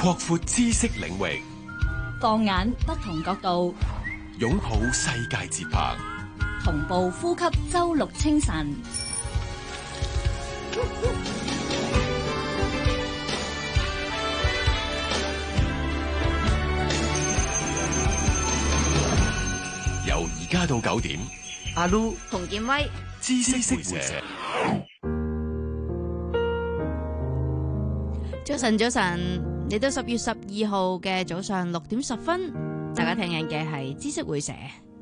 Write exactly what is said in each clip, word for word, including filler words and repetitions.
擴闊知識領域， 放眼不同角度， 擁抱世界節拍， 同步呼吸周六清晨。 由而家到九點， 阿 Lu 洪建威， 知識會社。 早晨，早晨，嚟到十月十二號嘅早上六點十分，大家聽緊嘅係知識會社。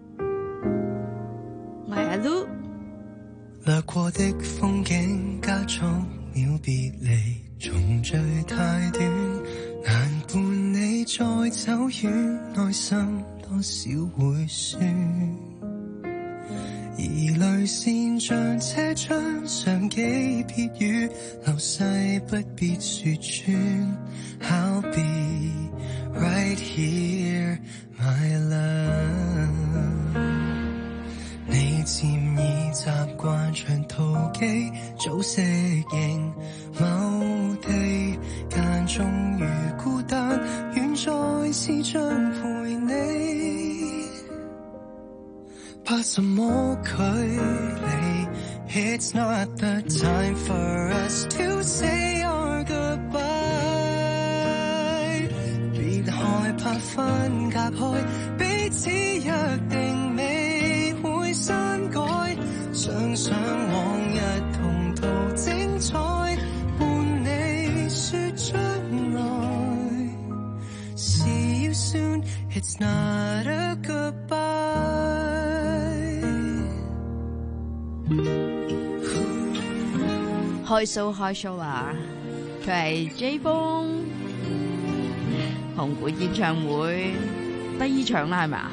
我係阿 Lu。 掠過的風景加速了別離，重聚太短，難伴你再走遠，內心多少會酸。而淚線像車窗上幾撇雨，流逝不必說穿。I'll be right here, my love。你漸已習慣長途機，早適應某地，間終於孤單，遠在是像陪你。怕什麼距離 It's not the time for us to say our goodbye。 別害怕分隔開，彼此約定未會刪改。想想往日同途精彩，伴你說將來 See you soon, it's not a goodbye。 開 show 開 show 啦！佢係 J 風紅館演唱會第二場啦，係咪啊？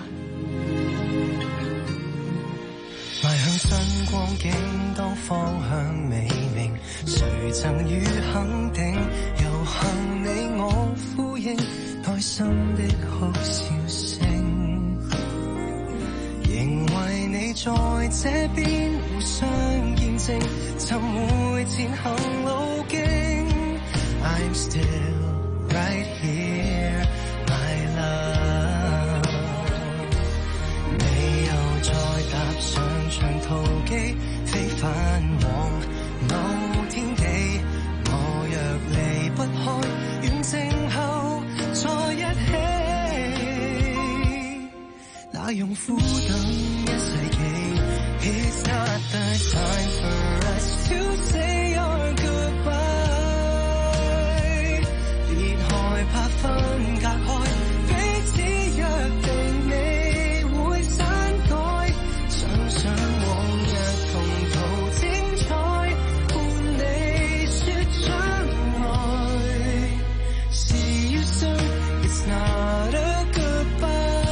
邁向新光景，當方向未明，誰贈予肯定？又幸你我呼應，內心的哭笑聲，仍為你在這邊互相見證，尋回前行路徑。I'm still right here, my love。 你又再踏上長途機，飛返往某天地。我若離不開，遠征後再一起，那用苦等一世紀。It's not the time for us to say our goodbye。 別害怕分隔開，彼此約定未會刪改。想想往日同途精彩，伴你說將來 See you soon, it's not a goodbye。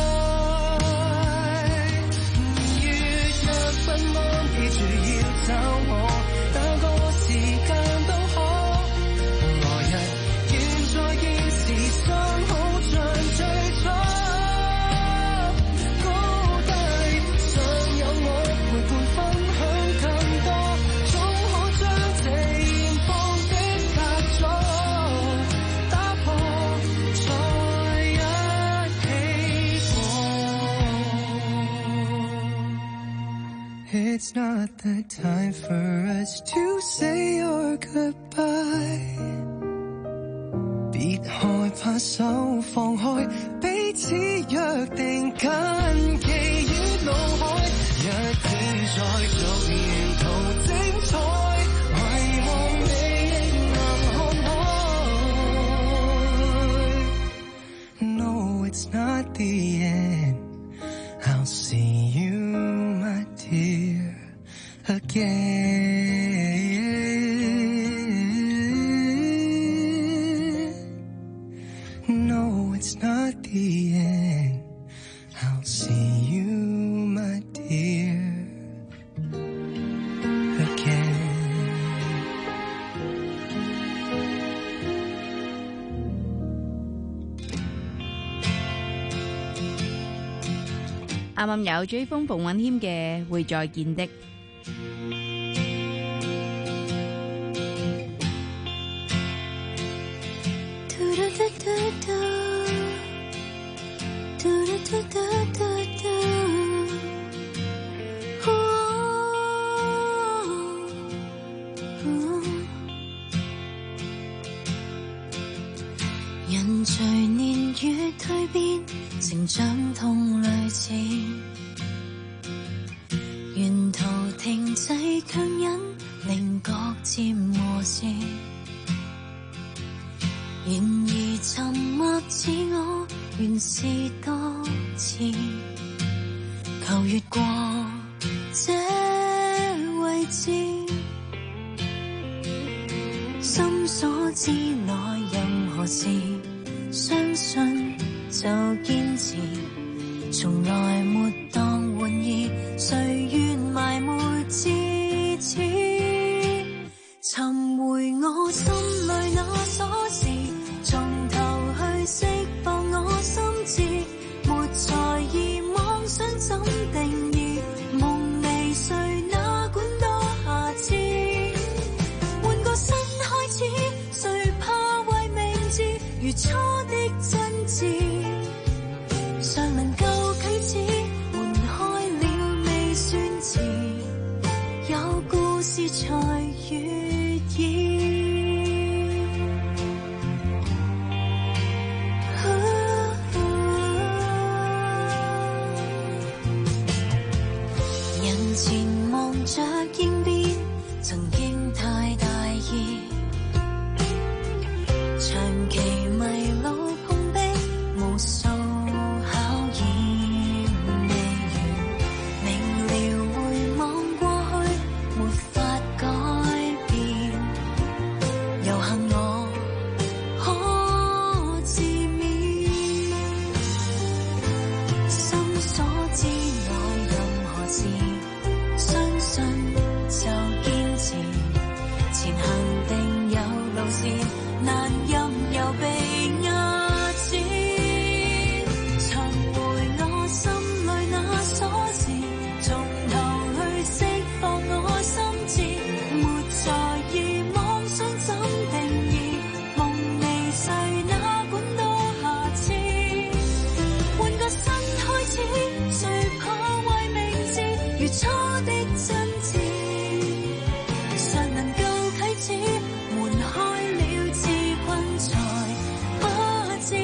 不忘記住要找我，哪個時間都可。來日現在見時相好像最初。高低尚有我陪伴分享更多，總好將這現況的隔阻打破，再一起過。It's not the time for us to say our goodbye。 別害怕手放開，彼此約定緊記於腦海。一天再續沿途精彩，遺忘你亦能看開。No, it's not the end, I'll see you, my dear, again。 No, it's not the end, I'll see you, my dear, again。 啱啱有追風馮允謙嘅會再見的。 蛻變，成長痛類似，沿途停滯強忍，令覺漸和諧。然而沉默似我，原是多次，求越過這位置，心所之內任何事，相信就堅持，從來沒當玩意，誰願埋沒至此，尋回我心裏那鎖匙，從頭去釋放我心智，沒在意妄想怎定義，夢離誰哪管多瑕疵，換個新開始，誰怕為名字如初的真摯，尚能夠啟齒，門開了未算遲，有故事才悅耳。人前望着應變，曾經太大意，長期迷路碰壁，無數考驗未完，明了回望過去，沒法改變，有幸我可自勉，心所之內任何事，相信就堅持，前行定有路線，難任由被壓剪，尋回我心裏那鎖匙，從頭去釋放我心智，沒在意妄想怎定義，夢離誰哪管多瑕疵，換個新開始，誰怕為名字如初的真摯，尚能夠啟齒，門開了自困才不知，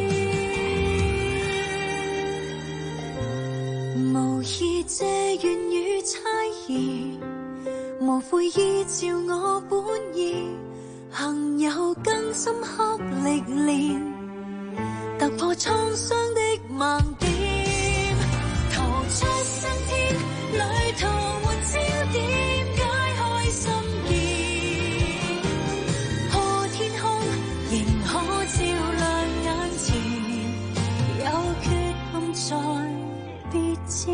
無意這怨與猜疑，無悔依照我本意，幸有更深刻歷練，突破創傷的盲點，逃出生天，旅途換焦點，解開心結，破天空，仍可照亮眼前，有缺陷在別知，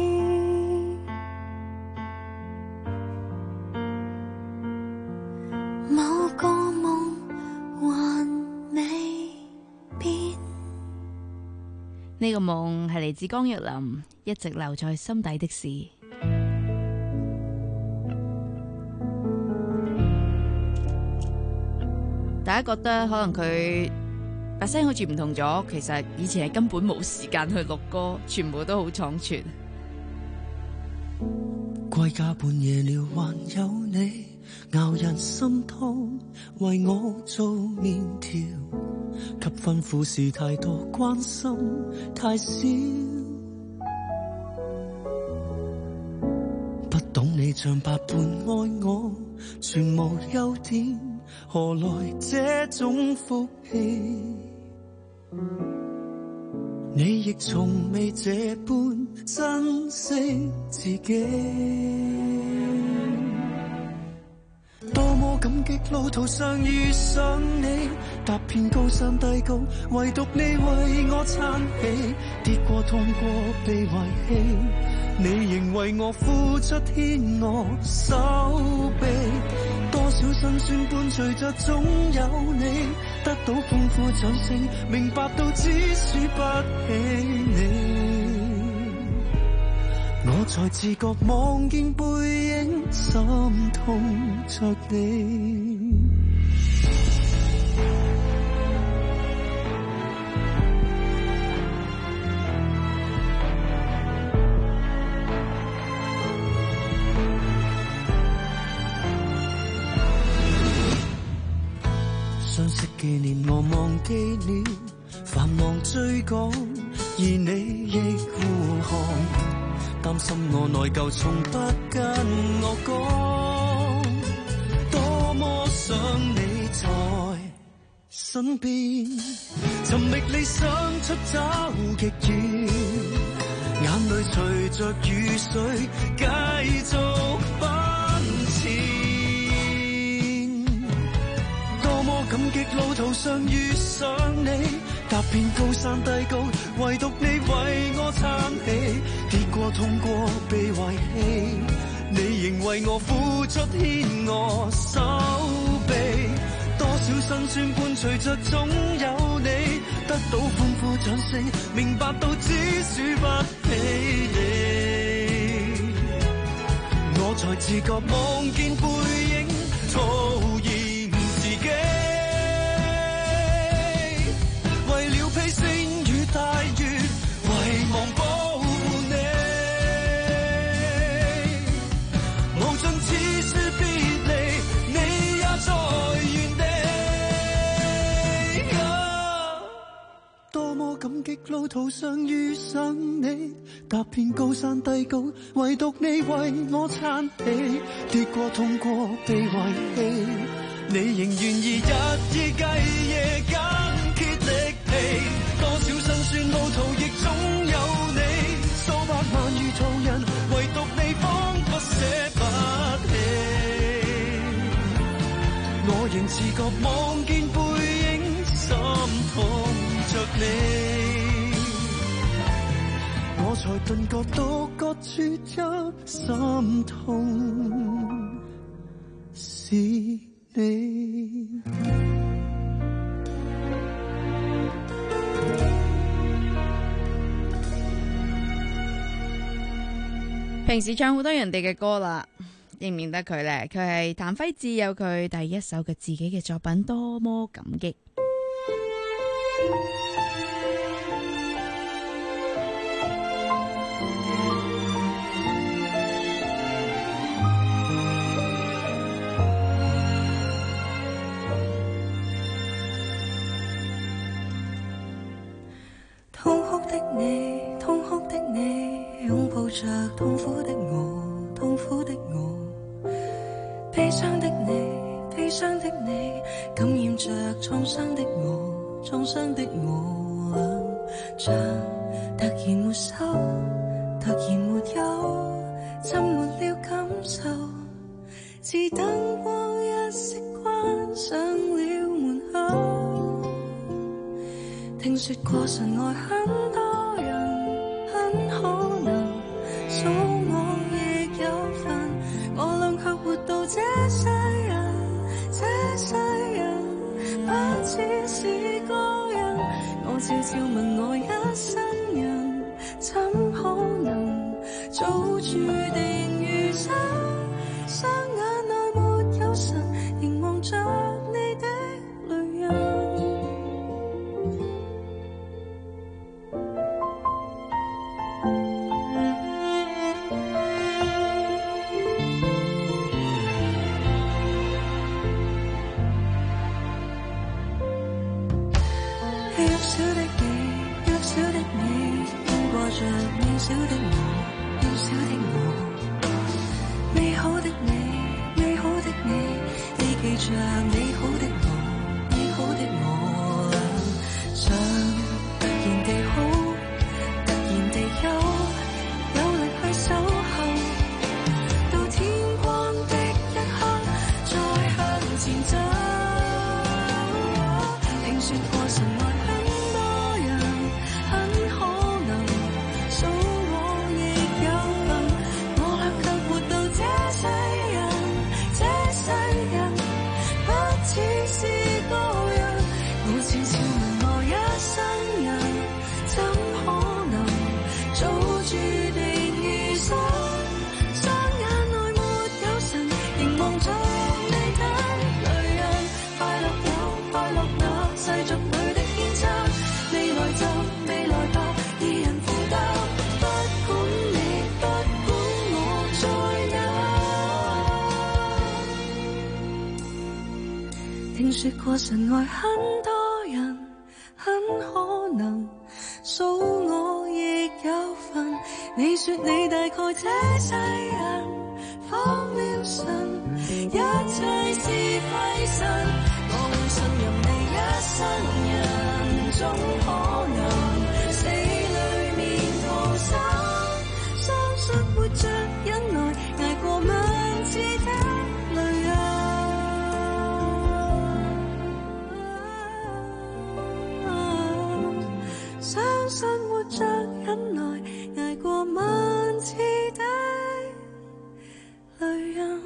某個夢還未變。 呢個夢係嚟自江若琳，一直留在心底的事。大家覺得可能佢把聲好似唔同咗，其實以前係根本冇時間去錄歌，全部都好倉促。 歸家半夜了，還有你熬人心湯，為我做麵條，給吩咐事太多，關心太少，不懂你像百般愛我，全無優點，何來這種福氣？你亦從未這般珍惜自己，多麼感激路途上遇上你，踏遍高山低谷，唯獨你為我撐起，跌過痛過被遺棄，你仍為我付出牽我手臂，多少辛酸伴隨着總有你，得到豐富掌聲，明白到只輸不起你，我才自覺望見背影，心痛着你。相識紀念我忘記了， 繁忙追趕，而你亦護航，擔心我內疚，從不跟我講，多麼想你在身邊，尋覓理想出走極遠，眼淚隨着雨水繼續奔馳。多麼感激路途上遇上你，踏遍高山低谷，唯獨你為我撐起，跌過痛過被遺棄，你仍為我付出牽我手臂，多少辛酸伴隨着總有你，得到歡呼掌聲，明白到只輸不起你，我才自覺望見背影徒然自己，為了披星與大月，遺忘保護你，無盡次說別離，你也在原地。多麼感激路途上遇上你，踏遍高山低谷，唯獨你為我撐起，跌過痛過被遺棄，你仍願意日以繼夜緊竭力疲，多少辛酸路途亦總有你，數百萬餘途人，唯獨你彷彿捨不棄，我仍自覺望見背影，心痛着你，我才頓覺獨個處一心痛是你。 平時唱好多人哋嘅歌啦，認唔認得佢呢？佢係譚輝智，有佢第一首嘅自己嘅作品《多麼感激》。 痛哭的你，痛哭的你，擁抱着痛苦的我，痛苦的我，悲傷的你，悲傷的你，感染着創傷的我，創傷的我，兩像突然沒收，突然沒有，浸沒了感受，自燈光一熄關上了門口，聽說過神愛很多人，很可能數我亦有份，我倆卻活到這世人，這世人不只是個人，我悄悄問我一生人，怎可能早注定餘生，雙眼內沒有神，凝望着你的淚印。着渺小的我，渺小的我，美好的你，美好的你，你記着美好的我，美好的我，像突然地好，突然地有，有力去守候，到天光的一刻，再向前走。聽說過神愛很多人，很可。數我亦有份，我倆卻活到這世人，這世人不只是個人，我悄悄問我一生人，怎可能早注定餘生，雙眼內沒有神，凝望着你的淚印，快樂有快樂那世俗裏的牽差，未來就未來吧，二人負擔。聽說過神愛很多人， 很可能數我亦有份。你說你大概這世人放了神，一切是費神，我會信任你一生人，總可能死裏面逃生，相信活着忍耐捱過萬次的淚啊，相信活着忍耐捱過萬次的淚啊。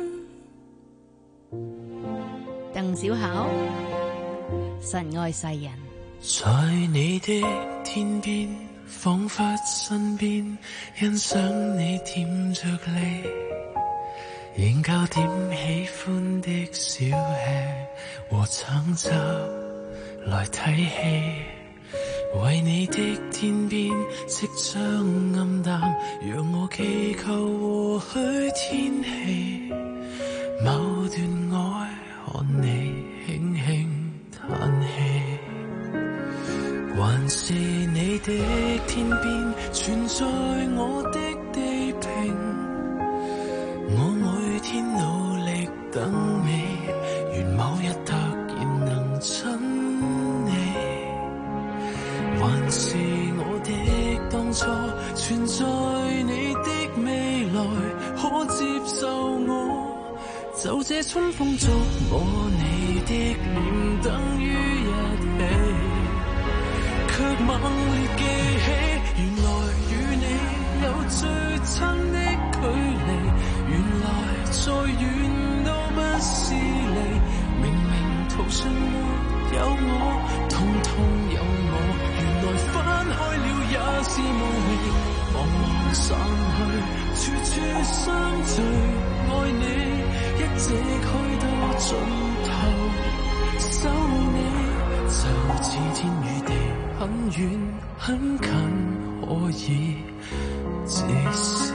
鄧小巧，神愛世人。 在你的天邊，彷彿身邊，欣賞你甜着脷，研究點喜歡的小吃和橙汁來睇戲。為你的天邊即將暗淡，讓我祈求和煦天氣。某段愛看你輕輕嘆氣，還是你的天邊存在我的地平。我每天努力等你，願某日突然能親你。還是我的當初存在你的未來，可接受我就這春風觸摸你的臉，等於一起，卻猛烈記起，原來與你有最親的距離，原來再遠都不是離，明明途上沒有我，通通有我，原來分開了也是無味，茫茫散去，處處相聚，愛你一直去到盡頭，守你就似天與地，很遠很近，可以至死。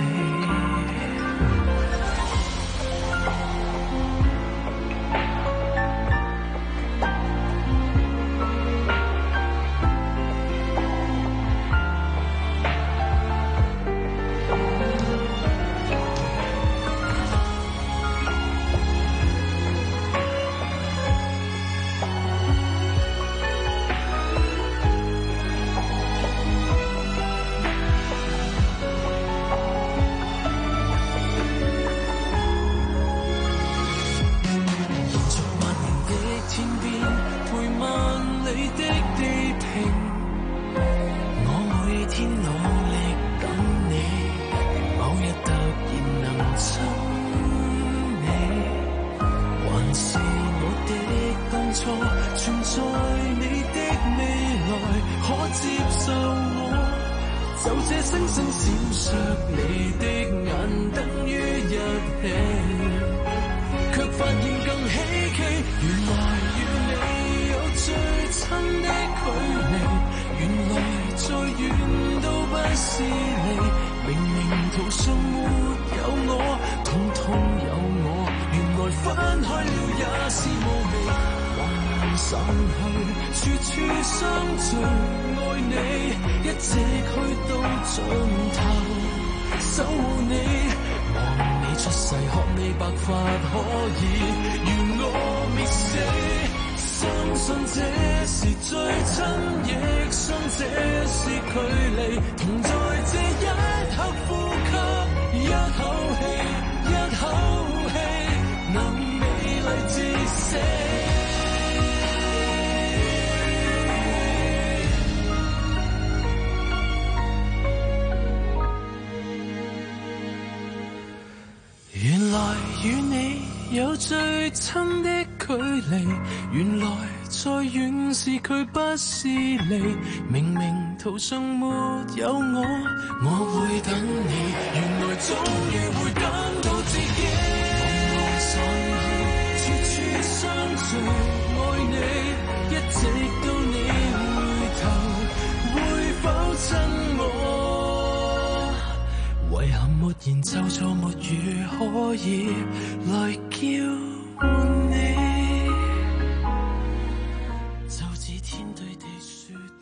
最親的距離，原來再遠是佢不是離，明明途上沒有我，我會等你，原來終於會等到自己。茫茫散去，處處相聚，愛你一直到你回頭，會否親我？遺憾沒言就錯沒語可以來叫喚你，就似天對地說。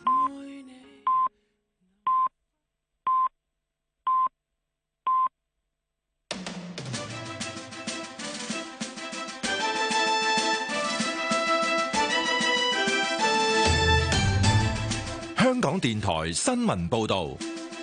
港電台新聞報道。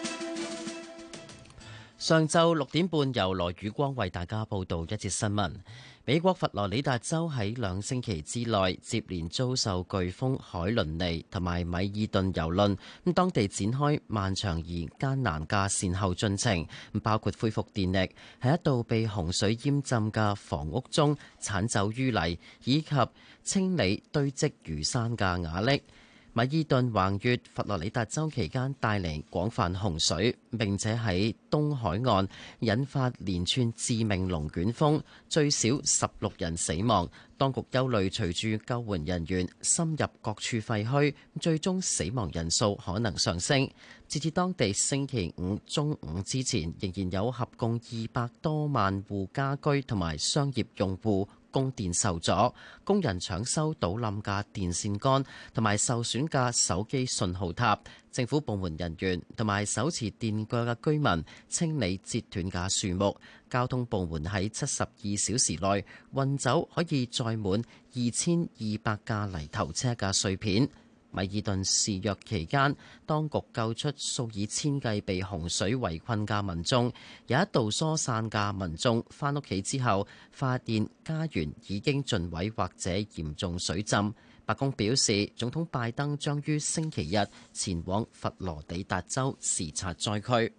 上晝六點半，由羅宇光為大家報道一節新聞。美國佛羅里達州喺兩星期之內接連遭受颶風海倫尼同埋米爾頓蹂躪，咁當地展開漫長而艱難嘅善後進程，包括恢復電力，喺一度被洪水淹浸嘅房屋中剷走淤泥，以及清理堆積如山嘅瓦礫。米爾頓橫越佛羅里達州期間帶嚟廣泛洪水，並且喺東海岸引發連串致命龍捲風，最少十六人死亡。當局憂慮隨住救援人員深入各處廢墟，最終死亡人數可能上升。截至當地星期五中午之前，仍然有合共二百多萬戶家居同埋商業用戶供電受阻，工人搶修倒冧嘅電線桿同埋受損嘅手機信號塔。政府部門人員同埋手持電鋸嘅居民清理截斷嘅樹木。交通部門喺七十二小時內運走可以載滿二千二百架泥頭車嘅碎片。米爾頓肆虐期間，當局救出數以千計被洪水圍困嘅民眾。有一度疏散嘅民眾返屋企之後，發現家園已經盡毀或者嚴重水浸。白宮表示，總統拜登將於星期日前往佛羅里達州視察災區。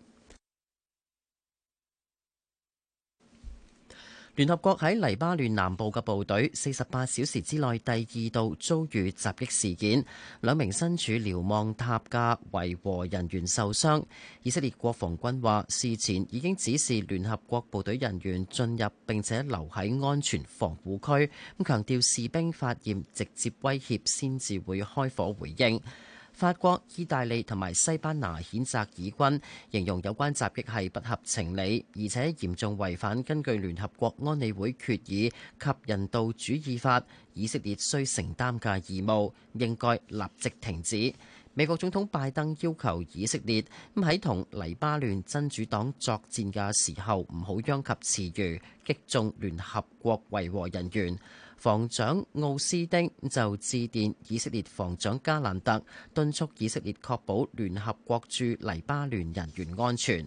聯合國喺黎巴嫩南部嘅部隊四十八小時之內第二度遭遇襲擊事件，兩名身處瞭望塔嘅維和人員受傷。以色列國防軍話，事前已經指示聯合國部隊人員進入並且留喺安全防護區，咁強調士兵發現直接威脅先至會開火回應。法國、意大利同埋西班牙譴責以軍，形容有關襲擊係不合情理，而且嚴重違反根據聯合國安理會決議及人道主義法，以色列需承擔嘅義務，應該立即停止。美國總統拜登要求以色列咁喺同黎巴嫩真主黨作戰嘅時候，唔好殃及池魚，擊中聯合國維和人員。防長奧斯丁就致電以色列防長加蘭特，敦促以色列確保聯合國駐黎巴嫩人員安全。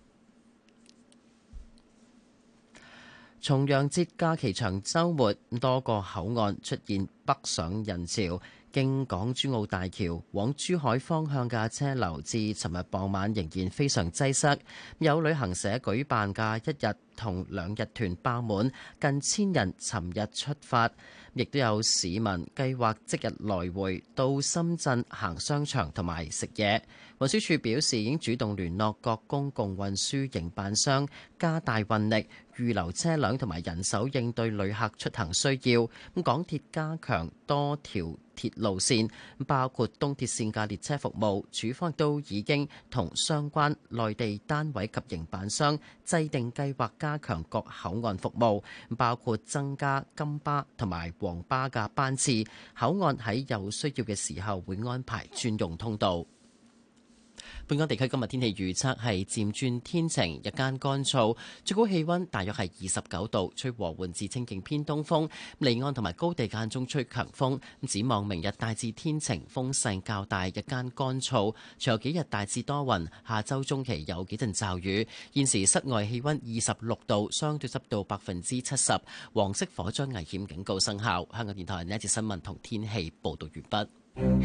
重陽節假期長週末，多個口岸出現北上人潮。經港珠澳大橋往珠海方向嘅車流至尋日傍晚仍然非常擠塞，有旅行社舉辦嘅一日同兩日團爆滿，近千人尋日出發，亦都有市民計劃即日來回到深圳行商場同埋食嘢。運輸署表示已經主動聯絡各公共運輸營辦商，加大運力，預留車輛同埋人手應對旅客出行需要。咁港鐵加強多條鐵路線，包括東鐵線嘅列車服務，署方都已經同相關內地單位及營辦商制定計劃，加強各口岸服務，包括增加金巴同埋黃巴嘅班次。口岸喺有需要嘅時候會安排專用通道。本港地區今日天氣預測係漸轉天晴，日間乾燥，最高氣溫大約係二十九度，吹和緩至清勁偏東風，離岸同埋高地間中吹強風。展望明日大致天晴，風勢較大，日間乾燥，隨後幾日大致多雲，下周中期有幾陣驟雨。現時室外氣溫二十六度，相對濕度百分之七十，黃色火災危險警告生效。香港電台呢一節新聞同天氣報道完畢。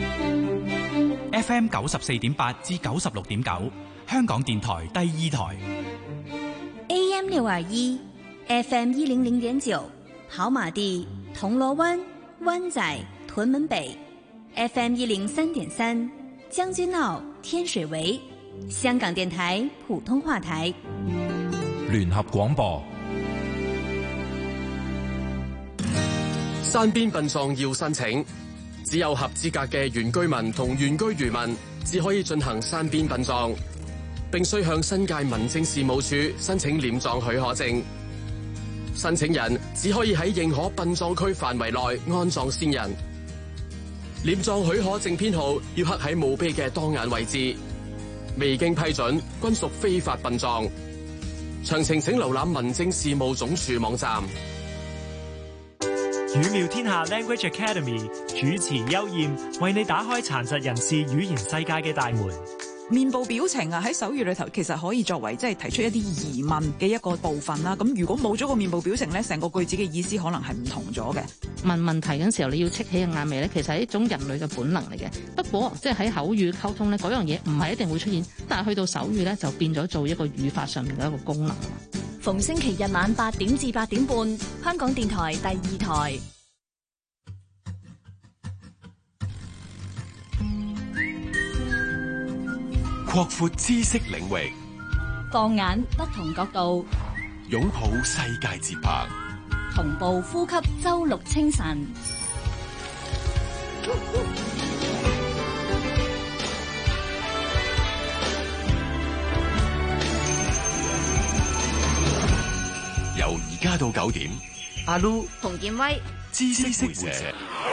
F M 九十四點八至九十六點九，香港電台第二台。 A M 六二一 ，F M 一零零點九，跑馬地、銅鑼灣、灣仔、屯門北 ，F M 一零三點三，將軍澳、天水圍，香港電台普通話台。 聯合廣播。 山邊殯葬要申請。只有合資格嘅原居民同原居漁民，只可以進行山邊殯葬，並須向新界民政事務處申請殮葬許可證。申請人只可以喺認可殯葬區範圍內安葬先人。殮葬許可證編號要刻喺墓碑嘅當眼位置，未經批准均屬非法殯葬。詳情請瀏覽民政事務總署網站。 語妙天下 Language Academy 主持邱艷為你打開殘疾人士語言世界嘅大門。 面部表情啊，喺手語裏頭其實可以作為即係提出一啲疑問嘅一個部分啦。咁如果冇咗個面部表情咧，成個句子嘅意思可能係唔同咗嘅。 問問題嗰陣時候，你要戚起個眼眉咧，其實係一種人類嘅本能嚟嘅。不過即係喺口語溝通咧，嗰樣嘢唔係一定會出現，但係去到手語咧就變咗做一個語法上面嘅一個功能。 逢星期日晚八點至八點半，香港電台第二台。 擴闊知識領域， 放眼不同角度， 擁抱世界節拍， 同步呼吸周六清晨。 由而家到九點，阿 Lu 洪建威， 知識活者。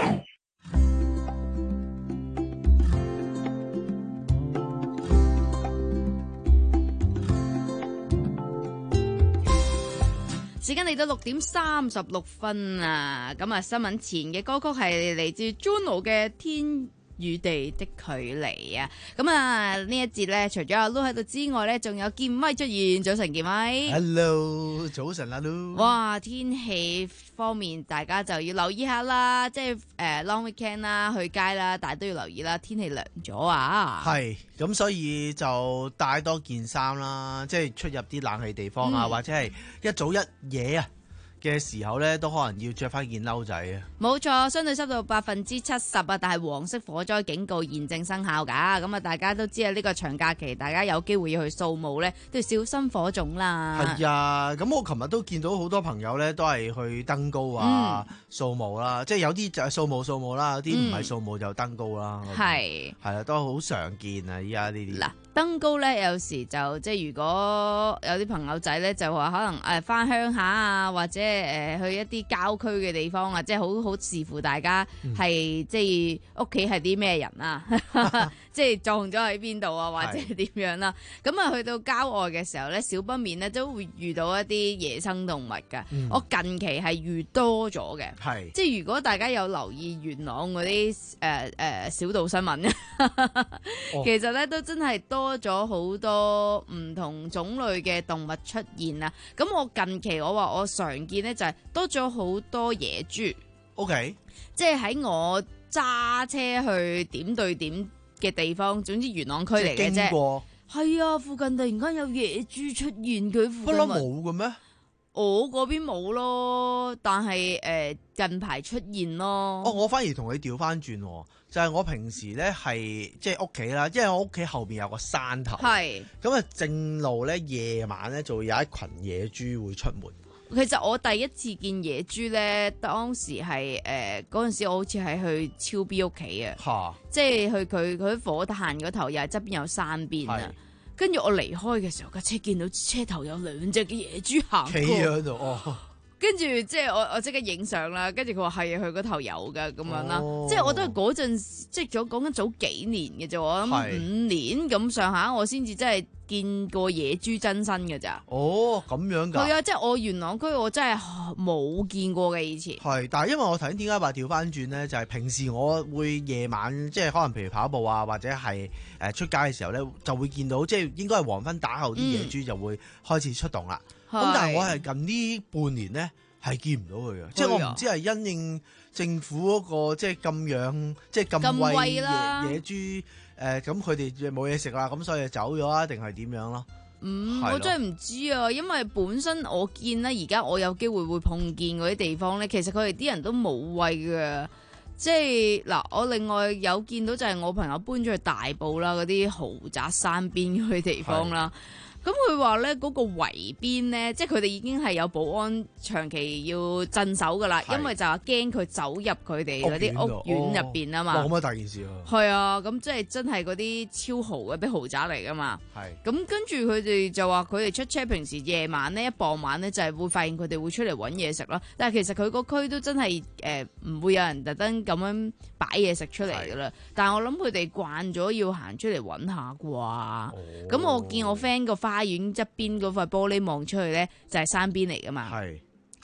時間嚟到六點三十六分啊！咁啊，新聞前嘅歌曲係嚟自 Juno 嘅《天與地的距離》啊！咁啊，呢一節咧，除咗阿 Lu 喺度之外咧，仲有建威出現。早晨，建威。 Hello，早晨阿 Lu。 哇，天氣方面大家就要留意下啦，即係誒、呃、long weekend 啦，去街啦，但係都要留意啦，天氣涼咗啊。 係，咁所以就帶多件衫啦，即係出入啲冷氣地方啊，嗯、或者係一早一夜啊嘅時候咧，都可能要着翻件褸仔啊！ 冇錯，相對濕度百分之七十啊，但係黃色火災警告現正生效㗎。咁啊，大家都知啊，呢個長假期，大家有機會要去掃墓咧，都要小心火種啦。 係啊，咁我琴日都見到好多朋友咧，都係去登高啊、嗯、掃墓啦，即係有啲就係掃墓掃墓啦，有啲唔係掃墓就登高啦。係係啊，都好常見啊！依家呢啲嗱。 登高咧，有時就即係如果有啲朋友仔咧，就話可能誒返鄉下啊，或者誒、呃、去一啲郊區嘅地方啊，即係好好視乎大家係、嗯、即係屋企係啲咩人啊，即係撞咗喺邊度啊，或者係點樣啦。咁啊，去到郊外嘅時候咧，少不免咧都會遇到一啲野生動物㗎。嗯、我近期係遇多咗嘅，係即係如果大家有留意元朗嗰啲誒誒小道新聞，哦、其實咧都真係多。多咗好多唔同種類嘅動物出現啦，咁我近期我話我常見呢，就係多咗好多野豬。OK， 即係喺我揸車去點對點嘅地方，總之元朗區嚟嘅啫。係啊，附近突然間有野豬出現，佢附近不嬲冇嘅咩？我嗰邊冇咯，但係誒、呃、近排出現咯。哦， 我反而同你調翻轉，就係、是、我平時咧係即係屋企啦，因為我屋企後邊有個山頭，係咁啊，正路咧夜晚咧就會有一群野豬會出門。 其實我第一次見野豬咧，當時係誒嗰陣時我好似係去超 B 屋企啊，哈即係去佢佢喺火炭嗰頭，又係側邊有山邊啊。跟住我離開嘅時候，架車見到車頭有兩隻嘅野豬行過，企喺度哦。跟住即係我我即刻影相啦。跟住佢話係佢嗰頭有噶咁樣啦。哦、即係我都係嗰陣即係早講緊早幾年嘅啫。我諗五年咁上下，我先至真係見過野豬真身嘅咋。 哦，咁樣㗎。 係啊，即係我元朗區我真係冇見過嘅以前。 係，但係因為我頭先點解話調翻轉咧，就係、是、平時我會夜晚即係可能譬如跑步啊，或者係誒出街嘅時候咧，就會見到即係應該係黃昏打後啲野豬就會開始出動啦。咁、嗯、但係我係近呢半年咧係見唔到佢嘅，的即係我唔知係因應政府嗰、那個即係禁養，即係禁餵野野豬誒，咁佢哋冇嘢食啦，咁所以就走咗啊，定係點樣咯？ 嗯，的我真係唔知啊，因為本身我見咧，而家我有機會會碰見嗰啲地方咧，其實佢哋啲人都冇餵嘅，即係嗱，我另外有見到就係我朋友搬咗去大埔啦，嗰啲豪宅山邊嗰啲地方啦。咁佢話咧嗰個圍邊咧，即係佢哋已經係有保安長期要鎮守噶啦，是因為就係驚佢走入佢哋嗰啲屋苑入邊啊嘛。 冇乜大件事啊。 係啊，咁即係真係嗰啲超豪嗰啲豪宅嚟噶嘛。係是。咁跟住佢哋就話佢哋出車平時夜晚咧一傍晚咧就係會發現佢哋會出嚟揾嘢食啦。但係其實佢個區都真係誒唔會有人特登咁樣擺嘢食出嚟噶啦。是但係我諗佢哋慣咗要行出嚟揾下啩。咁、哦、我見我 friend 個花園側邊嗰塊玻璃望出去咧，就係山邊嚟噶嘛。係，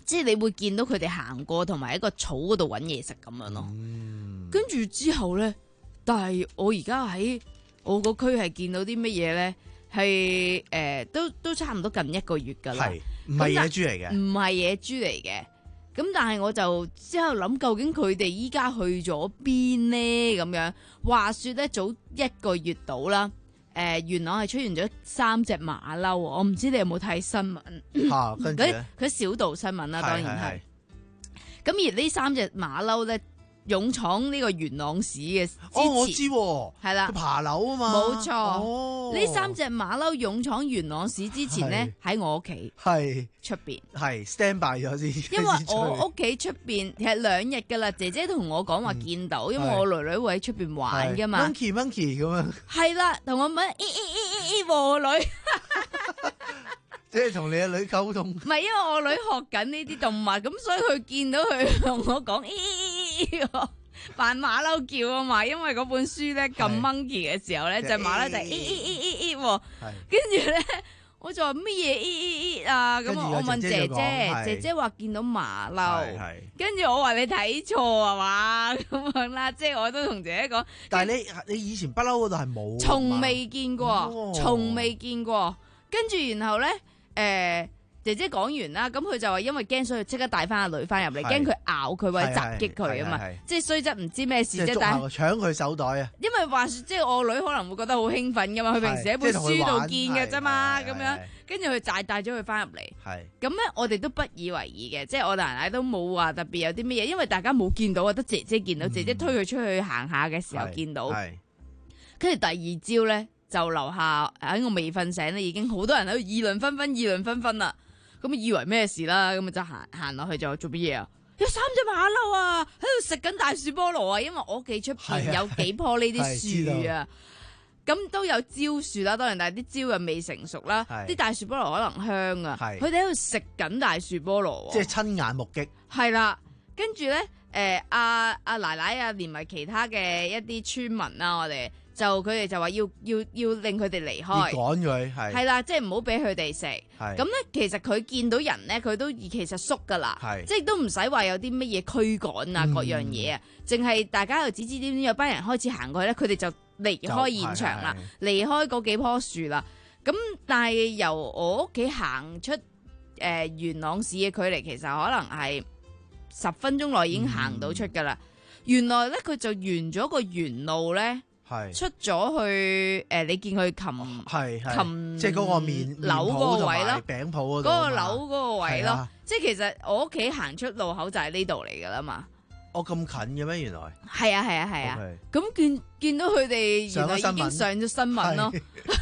即係你會見到佢哋行過同埋喺個草嗰度揾嘢食咁樣咯。跟住、嗯、之後咧，但係我而家喺我個區係見到啲乜嘢咧？係誒、呃，都都差唔多近一個月噶啦。係唔係野豬嚟嘅？唔係野豬嚟嘅。咁但係我就之後諗，究竟佢哋依家去咗邊呢？咁樣話說咧，早一個月到啦。誒、呃，元朗係出現咗三隻馬騮，我唔知你有冇睇新聞？嚇、啊，跟住咧，佢小道新聞啦，當然係。咁而呢三隻馬騮咧，勇闖呢個元朗市嘅之前， 哦，我知喎， 係啦， 爬樓啊嘛， 冇錯。 哦， 呢三隻馬騮勇闖元朗市之前咧，喺我屋企， 係出邊， 係 stand by 咗先。 因為我屋企出邊其實兩日噶啦，姐姐同我講話見到，因為我女女會喺出邊玩噶嘛。 monkey monkey 咁樣。 係啦，同我問咦咦咦咦咦我女。 即係同你嘅女溝通，唔係因為我女學緊呢啲動物，咁所以佢見到佢同我講，咦，扮馬騮叫啊嘛。因為嗰本書咧撳 monkey 嘅時候咧，隻馬騮就咦咦咦咦咦，跟住咧我就話乜嘢咦咦咦啊，咁我問姐姐，姐姐話見到馬騮，跟住我話你睇錯啊嘛，咁樣啦，即係我都同姐姐講。 但係你你以前不嬲嗰度係冇， 從未見過，從未見過，跟住然後咧。誒、呃，姐姐講完啦，咁佢就話因為驚，所以即刻帶翻阿女翻入嚟，驚佢咬佢或者襲擊佢啊嘛，即係雖則唔知咩事啫，但係搶佢手袋啊！ 因為話說，即係我女可能會覺得好興奮噶嘛，佢平時喺本書度見嘅啫嘛，咁樣，跟住佢就帶咗佢翻入嚟，咁咧我哋都不以為意嘅，即係我奶奶都冇話特別有啲乜嘢，因為大家冇見到啊，得姐姐見到，嗯、姐姐推佢出去行下嘅時候見到，跟住第二朝咧。就樓下喺我未瞓醒咧，已經好多人喺度議論紛紛，議論紛紛啦。咁以為咩事啦？咁就行行落去就做乜嘢啊？有三隻馬騮啊，喺度食緊大樹菠蘿啊！因為我屋企出邊有幾棵呢啲樹啊，咁都有蕉樹啦。當然，但係啲蕉又未成熟啦，啲大樹菠蘿可能香啊。佢哋喺度食緊大樹菠蘿， 即係親眼目擊。 係啦，跟住咧，誒阿阿奶奶啊，連埋其他嘅一啲村民啦，我哋。就佢哋就話要要要令佢哋離開， 趕佢係係啦，即係唔好俾佢哋食。咁咧，其實佢見到人咧，佢都其實縮噶啦，即係都唔使話有啲乜嘢驅趕啊，各樣嘢啊，淨係、嗯、大家又指指點點，有班人開始行過去咧，佢哋就離開現場啦，離開嗰幾棵樹啦。咁但係由我屋企行出誒、呃、元朗市嘅距離，其實可能係十分鐘內已經行到出噶啦。嗯、原來咧，佢就沿咗個沿路咧。出咗去誒、呃，你見佢擒擒即係嗰個麵樓嗰個位咯， 餅鋪嗰度， 嗰個樓嗰個位咯，啊、即係其實我屋企行出路口就係呢度嚟噶啦嘛。 哦，咁近嘅咩？原來係啊係啊係啊，咁、啊 okay. 見見到佢哋原來已經上咗新聞咯。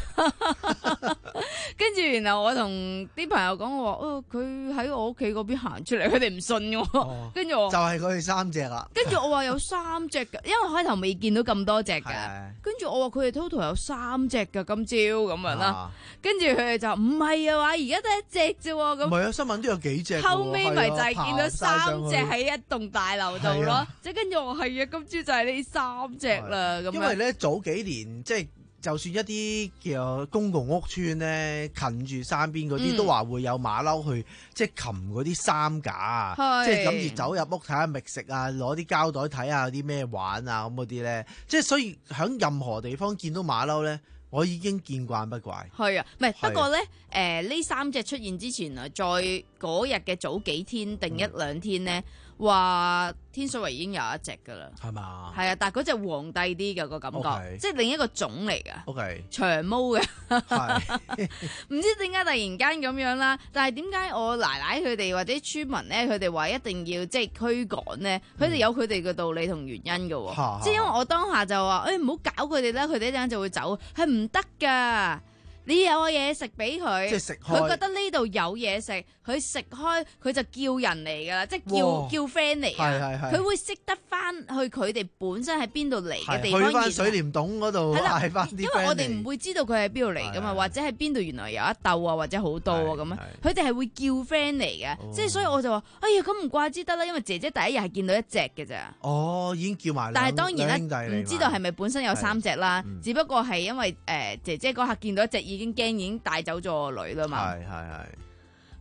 跟住然後我同啲朋友講，我話哦，佢喺我屋企嗰邊行出嚟，佢哋唔信嘅。跟住、哦、我就係佢哋三隻啦。 跟住我話有三隻嘅，因為開頭未見到咁多隻嘅。跟住我話佢哋 total 有三隻嘅今朝咁樣啦。跟住佢哋就唔係啊嘛，而家得一隻啫。咁唔係啊，新聞都有幾隻。 後尾咪就係見到三隻喺一棟大樓度咯。即係跟住我係啊，今朝就係呢三隻啦。咁因為咧早幾年即係。就算一啲叫公共屋邨咧，近住山邊嗰啲，嗯、都話會有馬騮去即係擒嗰啲衫架啊，即係諗住走入屋睇下覓食啊，攞啲膠袋睇下有啲咩玩啊咁嗰啲咧，即係所以喺任何地方見到馬騮咧，我已經見慣不怪。 係啊，唔係不過咧，誒呢、呃、三隻出現之前啊，在嗰日嘅早幾天定一兩天咧。嗯話天水圍已經有一隻噶啦，係嘛？係啊，但係嗰隻皇帝啲嘅個感覺，okay. 即係另一個種嚟噶，okay. 長毛嘅，唔知點解突然間咁樣啦。但係點解我奶奶佢哋或者村民咧，佢哋話一定要即係驅趕咧？佢哋、嗯、有佢哋嘅道理同原因噶，嗯、即係因為我當下就話，誒唔好搞佢哋啦，佢哋一陣就會走，係唔得噶。你有嘢食俾佢，佢覺得呢度有嘢食，佢食開佢就叫人嚟噶啦，即係叫哇叫 friend 嚟啊！佢會識得翻去佢哋本身喺邊度嚟嘅地方， 去翻水簾洞嗰度嗌翻啲 friend 嚟。因為我哋唔會知道佢喺邊度嚟噶嘛，或者喺邊度原來有一竇啊，或者好多啊咁啊，佢哋係會叫 friend 嚟嘅，即係所以我就話：哎呀，咁唔怪之得啦，因為姐姐第一日係見到一隻嘅咋。 哦，已經叫埋。 但係當然啦，唔知道係咪本身有三隻啦，嗯、只不過係因為誒、呃、姐姐嗰刻見到一隻。已經驚，已經帶走咗個女啦嘛。係係係。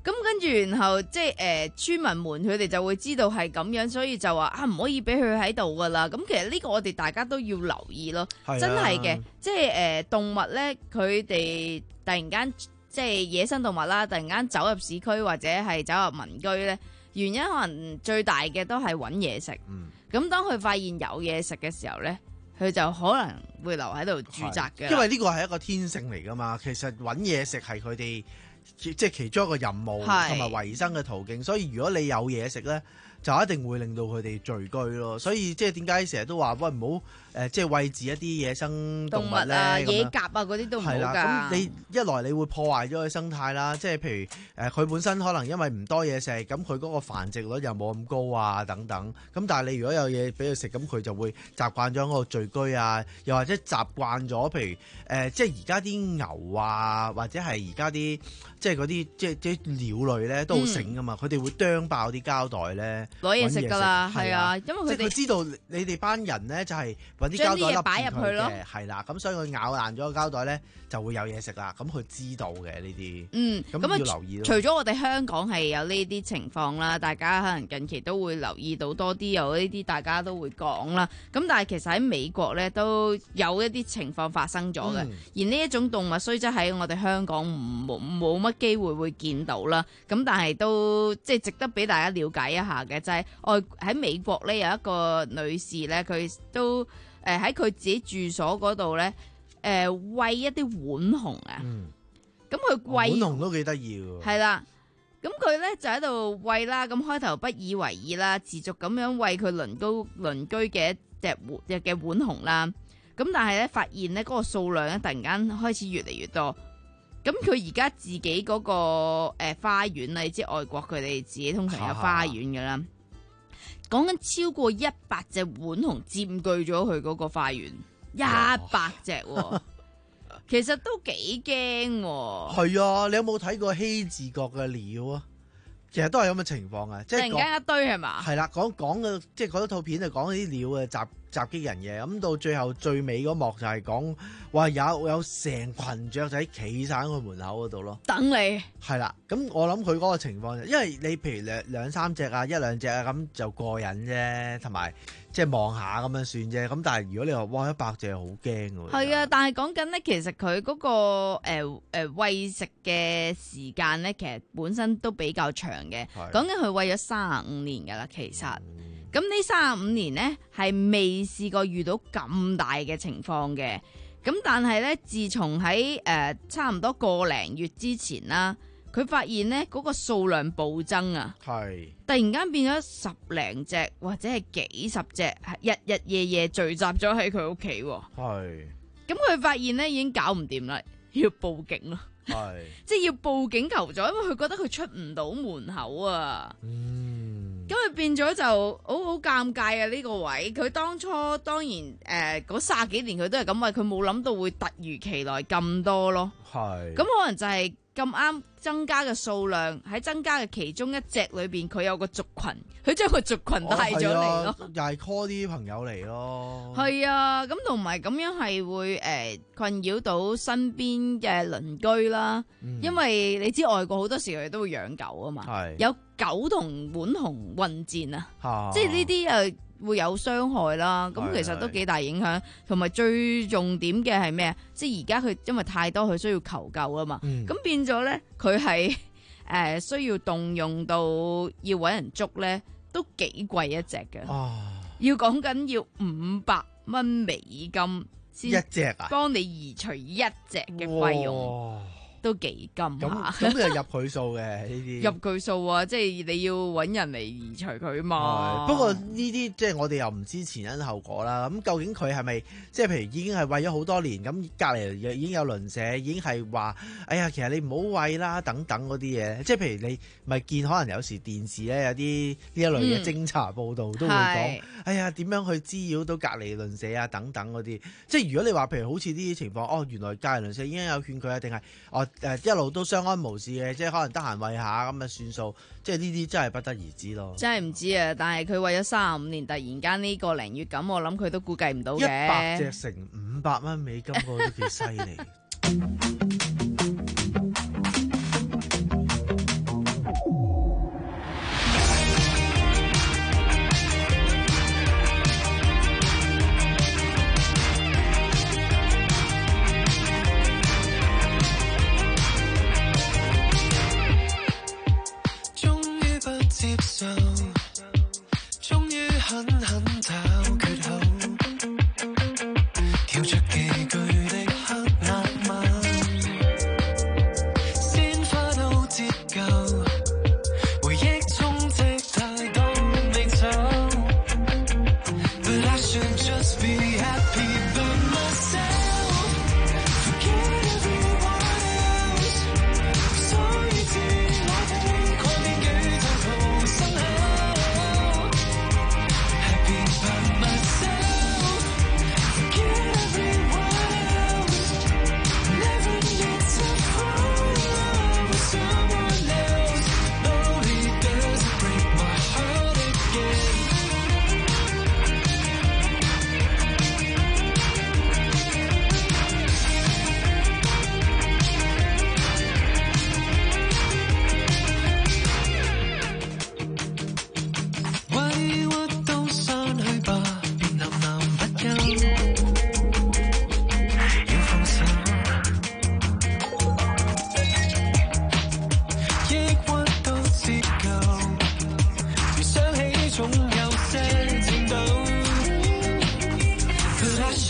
咁跟住然後即係誒、呃、村民們佢哋就會知道係咁樣，所以就話啊唔可以俾佢喺度噶啦。咁其實呢個我哋大家都要留意咯， 係啊真係嘅，即係誒、呃、動物咧，佢哋突然間即係野生動物啦，突然間走入市區或者係走入民居咧，原因可能最大嘅都係揾嘢食。咁、嗯、當佢發現有嘢食嘅時候咧，佢就可能會留喺度駐紮嘅。 因為呢個係一個天性嚟噶嘛，其實揾嘢食係佢哋即係其中一個任務同埋維生嘅途徑，所以如果你有嘢食咧，就一定會令到佢哋聚居咯。所以即係點解成日都話喂唔好誒，即係餵飼一啲野生動物咧， 啊、野鴿啊嗰啲都唔好㗎。係啦， 咁你一來你會破壞咗佢生態啦，即係譬如誒佢、呃、本身可能因為唔多嘢食，咁佢嗰個繁殖率又冇咁高啊等等。咁但係你如果有嘢俾佢食，咁佢就會習慣咗嗰個聚居啊，又或者習慣咗譬如誒、呃，即係而家啲牛啊，或者係而家啲即係嗰啲即係即係鳥類咧都好醒噶嘛，佢哋、嗯、會啄爆啲膠袋咧攞嘢食㗎啦，係啊，因為佢哋知道你哋班人咧就係揾啲膠袋笠住佢嘅，係啦，咁所以佢咬爛咗個膠袋咧就會有嘢食啦。咁佢知道嘅呢啲， 嗯， 咁要留意咯。 除咗我哋香港係有呢啲情況啦，大家可能近期都會留意到多啲，有呢啲大家都會講啦。咁但係其實喺美國咧都有一啲情況發生咗嘅，嗯、而呢一種動物雖則喺我哋香港冇冇乜機會會見到啦。咁但係都即係值得俾大家了解一下嘅，就係外喺美國咧有一個女士咧，佢都誒喺佢自己住所嗰度咧誒餵一啲浣熊啊。咁佢餵浣熊都幾得意喎。 係啦，咁佢咧就喺度餵啦。咁開頭不以為意啦，持續咁樣餵佢鄰居鄰居嘅一隻浣嘅浣熊啦。咁但係咧發現咧嗰個數量咧突然間開始越嚟越多。咁佢而家自己嗰、嗰個誒、呃、花園啊，你知外國佢哋自己通常有花園噶啦，講緊超過一百隻浣熊佔據咗佢嗰個花園，一百隻，其實都幾驚。 係啊，你有冇睇過希治閣嘅鳥啊？其實都係咁嘅情況啊，即係突然間一堆係嘛？ 係啦，講講嘅即係嗰套片就講啲鳥嘅襲襲擊人嘅，咁到最後最尾嗰幕就係講話有有成群雀仔企晒喺佢門口嗰度咯， 等你係啦。咁我諗佢嗰個情況，因為你譬如兩兩三隻啊，一兩隻啊咁就過癮啫，同埋即係望下咁樣算啫。咁但係如果你話哇一百隻好驚喎， 係啊。但係講緊咧，其實佢嗰、嗰個誒誒餵食嘅時間咧，其實本身都比較長嘅。講緊佢餵咗三十五年噶啦，其實。嗯咁呢三十五年呢，係未試過遇到咁大嘅情況嘅。咁但係呢，自從喺誒、呃、差唔多個零月之前啦，佢發現呢嗰、嗰個數量暴增啊，係突然間變咗十零隻或者係幾十隻，日日夜夜聚集咗喺佢屋企。係咁佢發現呢已經搞唔掂啦，要報警咯。係即係要報警求助，因為佢覺得佢出唔到門口啊。嗯。咁佢變咗就好好尷尬啊！呢、呢個位佢當初當然誒嗰卅幾年佢都係咁餵，佢冇諗到會突如其來咁多咯。係咁可能就係咁啱增加嘅數量喺增加嘅其中一隻裏邊，佢有個族群，佢將個族群帶咗嚟咯， 又係 call 啲朋友嚟咯。 係啊，咁同埋咁樣係會誒、呃、困擾到身邊嘅鄰居啦。嗯、因為你知外國好多時佢哋都會養狗啊嘛，係有狗同浣熊混戰啊，啊即係呢啲誒會有傷害啦。咁其實都幾大影響，同埋最重點嘅係咩啊？即係而家佢因為太多，佢需要求救啊嘛。咁、嗯、變咗咧，佢係誒需要動用到要搵人捉咧，都幾貴一隻嘅。哦，要講緊要五百蚊美金先一隻啊， 幫你移除一隻嘅費用。都幾金啊！ 咁咁就入佢數嘅呢啲， 入佢數啊！即係你要揾人嚟移除佢嘛。 不過呢啲即係我哋又唔知前因後果啦。咁究竟佢係咪即係譬如已經係餵咗好多年，咁隔離已經有鄰舍已經係話：哎呀，其實你唔好餵啦，等等嗰啲嘢。即係譬如你咪見可能有時電視咧有啲呢一類嘅偵查報導、嗯、都會講：哎呀，點樣去滋擾到隔離鄰舍啊？等等嗰啲。即係如果你話譬如好似呢啲情況，哦，原來隔離鄰舍已經有勸佢啊，定係哦？誒、呃、一路都相安無事嘅，即係可能得閒餵下咁啊算數，即係呢啲真係不得而知咯。 真係唔知啊！但係佢餵咗三十五年，突然間呢個零月咁，我諗佢都估計唔到嘅。一百隻成五百蚊美金，我都幾犀利。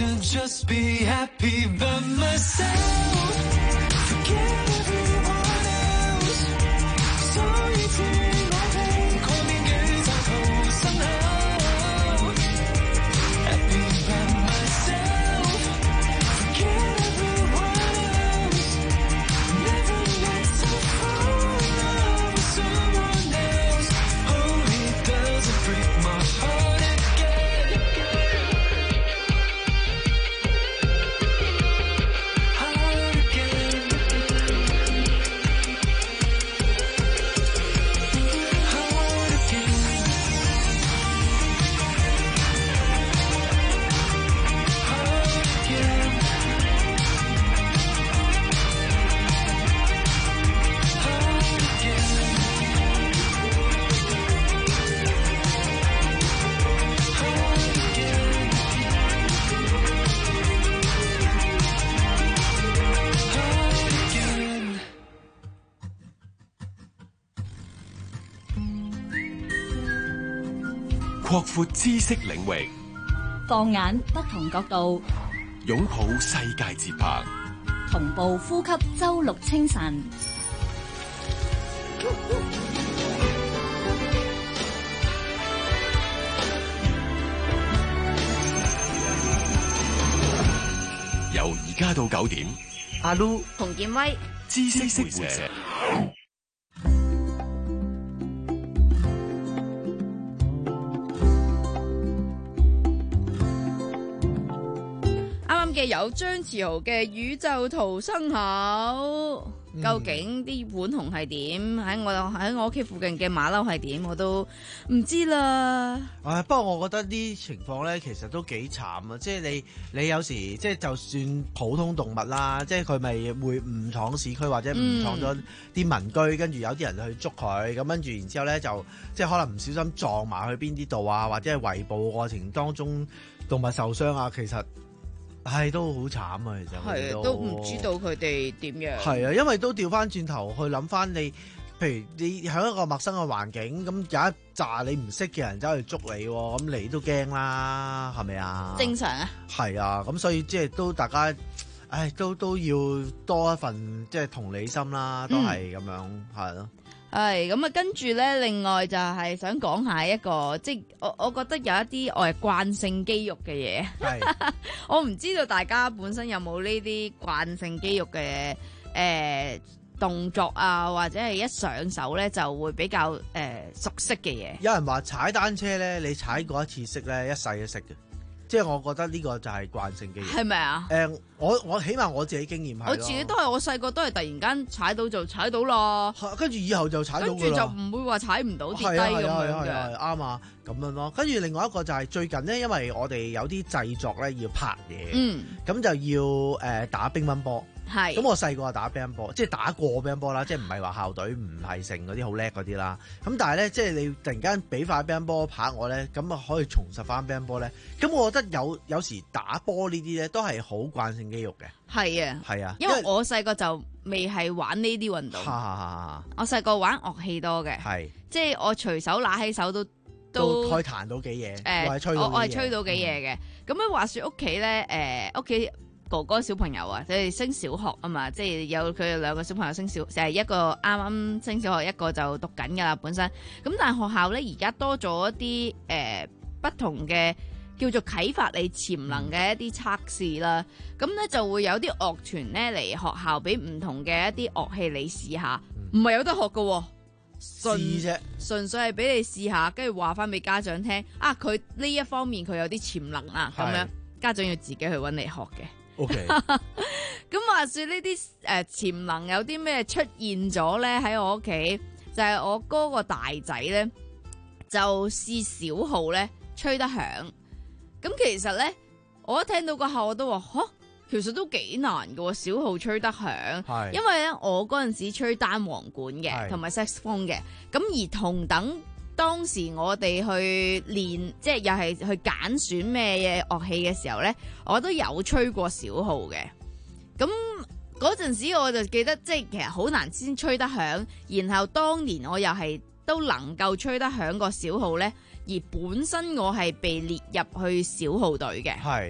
to just be happy by myself. Forget everyone else. 所以自我地蓋面具就逃生口。Happy by myself. Forget everyone else. Never let to fall in love with someone else. Oh, it doesn't break my heart again. Heart again. Heart again. Heart again. Heart again. Heart again. 擴闊知識領域， 放眼不同角度， 擁抱世界節拍。 同步呼吸周六清晨。 由而家到九點， 阿 Lu 洪建威， 知識會社。 啱啱嘅有張志豪嘅宇宙逃生口。究竟啲浣熊係點？喺我喺我屋企附近嘅馬騮係點？我都唔知啦。 啊，不過我覺得啲情況咧，其實都幾慘啊！即係你你有時即係就算普通動物啦，即係佢咪會誤闖市區或者誤闖咗啲民居，跟住有啲人去捉佢，咁跟住然之後咧就即係可能唔小心撞埋去邊啲度啊，或者係圍捕過程當中動物受傷啊，其實。係都好慘啊！其實係都唔知道佢哋點樣。 係啊，因為都調翻轉頭去諗翻你，譬如你喺一個陌生嘅環境，咁有一紮你唔識嘅人走去捉你，咁你都驚啦，係咪啊？ 正常啊。 係啊，咁所以即係都大家，唉，都都要多一份即係同理心啦，都係咁樣，係咯、嗯。 係咁啊，跟住咧，另外就係想講下一個，即係我我覺得有一啲我係慣性肌肉嘅嘢。係，我唔知道大家本身有冇呢啲慣性肌肉嘅誒、呃、動作啊，或者係一上手咧就會比較誒、呃、熟悉嘅嘢。 有人話踩單車咧，你踩過一次識咧，一世都識嘅。即係我覺得呢個就係慣性肌肉， 係咪啊？ 誒、呃，我我起碼我自己經驗係， 我自己都係我細個都係突然間踩到就踩到啦， 跟住以後就踩到㗎啦， 跟住就唔會話踩唔到跌低咁樣嘅， 啱啊，咁樣咯。跟住另外一個就係最近呢，因為我哋有啲製作咧要拍嘢，嗯，咁就要誒、呃、打乒乓波。係，咁我細個打乒乓波，即係打過乒乓波啦，即係唔係話校隊唔係成嗰啲好叻嗰啲啦。咁但係咧，即係你突然間俾塊乒乓波拍我咧，咁啊可以重拾翻乒乓波咧。咁我覺得有有時打波呢啲咧都係好慣性肌肉嘅。係啊，係啊， 因為我細個就未係玩呢啲運動。我細個玩樂器多嘅，係，即係我隨手拿起手都都可以彈到幾嘢。誒、呃， 我我係吹到幾嘢嘅。咁樣話說屋企咧，誒屋企。哥哥小朋友啊，佢哋升小學啊嘛，即係有佢哋兩個小朋友升小，就係一個啱啱升小學，一個就讀緊噶啦本身。咁但係學校咧而家多咗一啲誒、呃、不同嘅叫做啟發你潛能嘅一啲測試啦。咁咧就會有啲樂團咧嚟學校俾唔同嘅一啲樂器你試下，唔係有得學噶，純啫，純粹係俾你試下，跟住話翻俾家長聽啊，佢呢一方面佢有啲潛能啊，咁樣家長要自己去搵你學嘅。 OK， 咁話說呢啲誒潛能有啲咩出現咗咧？喺我屋企就係、是、我哥個大仔咧，就試小號咧吹得響。咁其實咧，我一聽到個號我都話吓，其實都幾難㗎喎，小號吹得響。因為咧我嗰陣時吹單簧管嘅，同埋 saxophone 嘅。咁而同等。當時我哋去練，即係又係去揀選咩嘢樂器嘅時候呢，我都有吹過小號嘅。咁嗰陣時我就記得，即係其實好難先吹得響。然後當年我又係都能夠吹得響個小號呢，而本身我係被列入去小號隊嘅。係。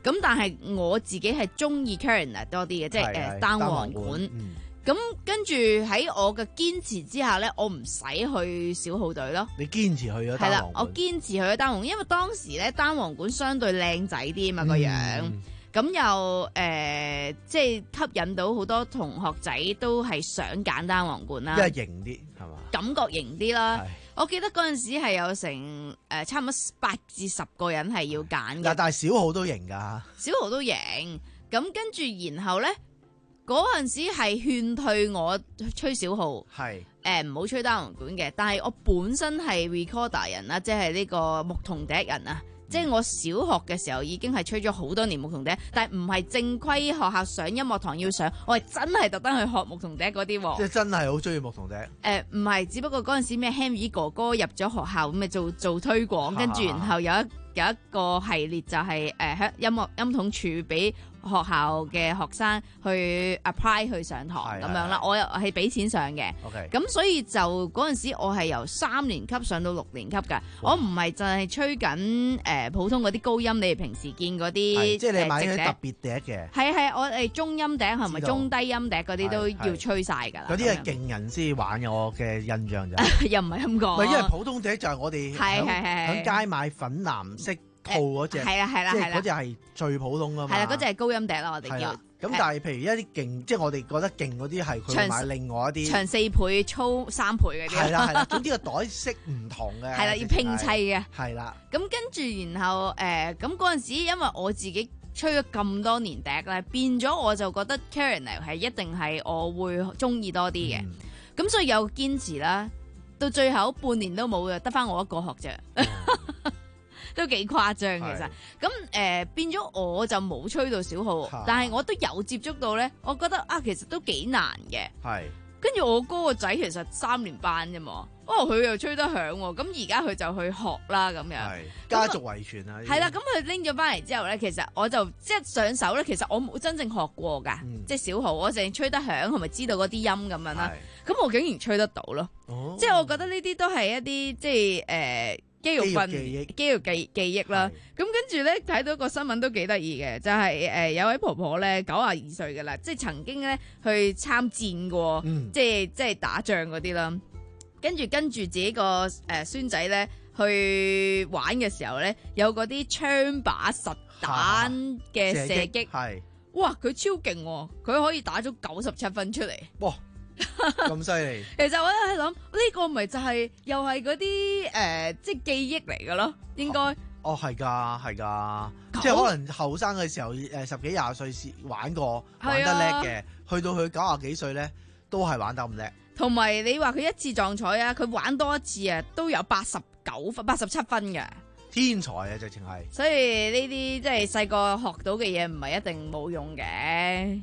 咁但係我自己係中意 Carolina 多啲嘅，即係誒單簧管。咁跟住喺我嘅堅持之下咧，我唔使去小號隊咯。 你堅持去咗單簧管？ 係啦，我堅持去咗單簧管，因為當時咧單簧管相對靚仔啲啊嘛個樣。嗯咁又誒、呃，即係吸引到好多同學仔都係想揀單簧管啦， 因為型啲係嘛？感覺型啲啦。我記得嗰陣時係有成誒、呃、差唔多八至十個人係要揀嘅。 但係小號都型㗎， 小號都型。咁跟住然後咧，嗰陣時係勸退我吹小號，係誒唔好吹單簧管嘅。但係我本身係 recorder 人啦，即係呢個牧童笛人啊。即係我小學嘅時候已經係吹咗好多年牧童笛，但係唔係正規學校上音樂堂要上，我係真係特登去學牧童笛嗰啲喎。 即係真係好中意牧童笛。 誒唔係，只不過嗰陣時咩 Henry 哥哥入咗學校咁咪做做推廣，跟住然後有一有一個系列就係誒喺音樂音統處俾學校嘅學生去 apply 去上堂咁樣啦，我又係俾錢上嘅。咁、okay. 所以就嗰陣時我係由三年級上到六年級㗎。我唔係就係吹緊誒、呃、普通嗰啲高音，你哋平時見嗰啲， 即係你買啲特別笛嘅。係係，我哋中音笛係咪中低音笛嗰啲都要吹晒㗎啦。 嗰啲係勁人先玩嘅，我嘅印象就又唔係咁講。 因為普通笛就係我哋喺喺街買粉藍色套嗰隻， 係啦係啦係啦， 嗰隻係最普通㗎嘛。 係啦，嗰隻係高音笛啦，我哋叫。 咁但係譬如一啲勁，即係我哋覺得勁嗰啲係佢買另外一啲長四倍、粗三倍嗰啲。 係啦係啦，總之個袋式唔同嘅。 係啦，要拼砌嘅。 係啦。 咁跟住然後誒，咁嗰陣時因為我自己吹咗咁多年笛咧，變咗我就覺得 Carolina 係一定係我會中意多啲嘅。咁、嗯、所以有堅持啦，到最後半年都冇嘅，得翻我一個學啫。嗯都幾誇張其實，咁誒、呃、變咗我就冇吹到小號，但係我都有接觸到咧，我覺得啊其實都幾難嘅。係，跟住我哥個仔其實三年班啫嘛，哦佢又吹得響喎，咁而家佢就去學啦咁樣。係家族遺傳啊。 係啦，咁佢拎咗翻嚟之後咧，其實我就即係上手咧，其實我冇真正學過㗎、嗯，即係小號我淨係吹得響，係咪知道嗰啲音咁樣啦？咁我竟然吹得到咯、哦，即係我覺得呢啲都係一啲即係誒。呃肌肉訓練、肌肉記記憶啦，咁跟住咧睇到個新聞都幾得意嘅，就係、是、誒、呃、有位婆婆咧九十二歲嘅啦，即係曾經咧去參戰過，嗯、即係即係打仗嗰啲啦。跟住跟住自己個誒孫仔咧去玩嘅時候咧，有嗰啲槍把實彈嘅射擊，係哇佢超勁喎，佢可以打咗九十七分出嚟。哇！ 咁犀利！ 其實我喺度諗呢個咪就係、是、又係嗰啲誒，即係記憶嚟㗎咯，應該。 哦，係㗎，係㗎，即係可能後生嘅時候誒十幾廿歲時玩過，玩得叻嘅、啊，去到佢九廿幾歲咧，都係玩得咁叻。 同埋你話佢一次撞彩啊，佢玩多一次啊，都有八十九分、八十七分嘅。 天才啊，直情係。 所以呢啲即係細個學到嘅嘢，唔係一定冇用嘅。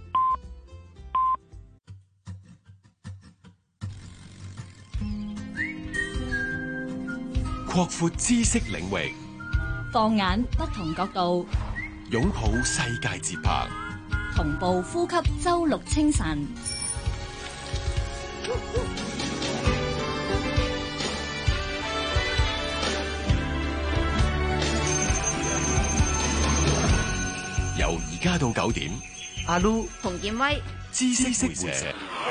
擴闊知識領域， 放眼不同角度， 擁抱世界節拍， 同步呼吸周六清晨。 由而家到九點， 阿 Lu 洪建威， 知識會社。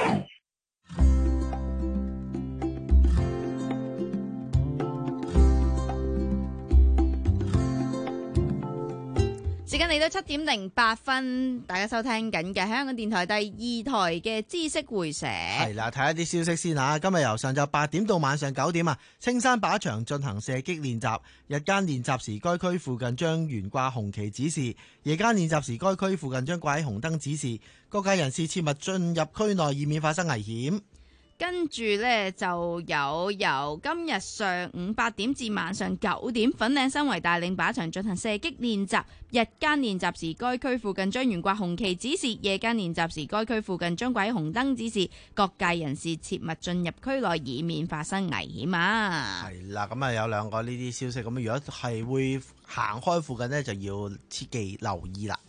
時間嚟到七點零八分，大家收聽緊嘅香港電台第二台嘅知識會社。 係啦，睇一啲消息先吓。今日由上晝八點到晚上九點啊，青山靶場進行射擊練習。日間練習時，該區附近將懸掛紅旗指示；夜間練習時，該區附近將掛起紅燈指示。各界人士切勿進入區內，以免發生危險。 跟住呢，就有由今日上午八點至晚上九點，粉嶺新圍大嶺靶場進行射擊練習。日間練習時，該區附近將懸掛紅旗指示；夜間練習時，該區附近將掛起紅燈指示。各界人士切勿進入區內，以免發生危險啊！ 係啦，咁啊有兩個呢啲消息，咁如果係會行開附近呢，就要切記留意啦。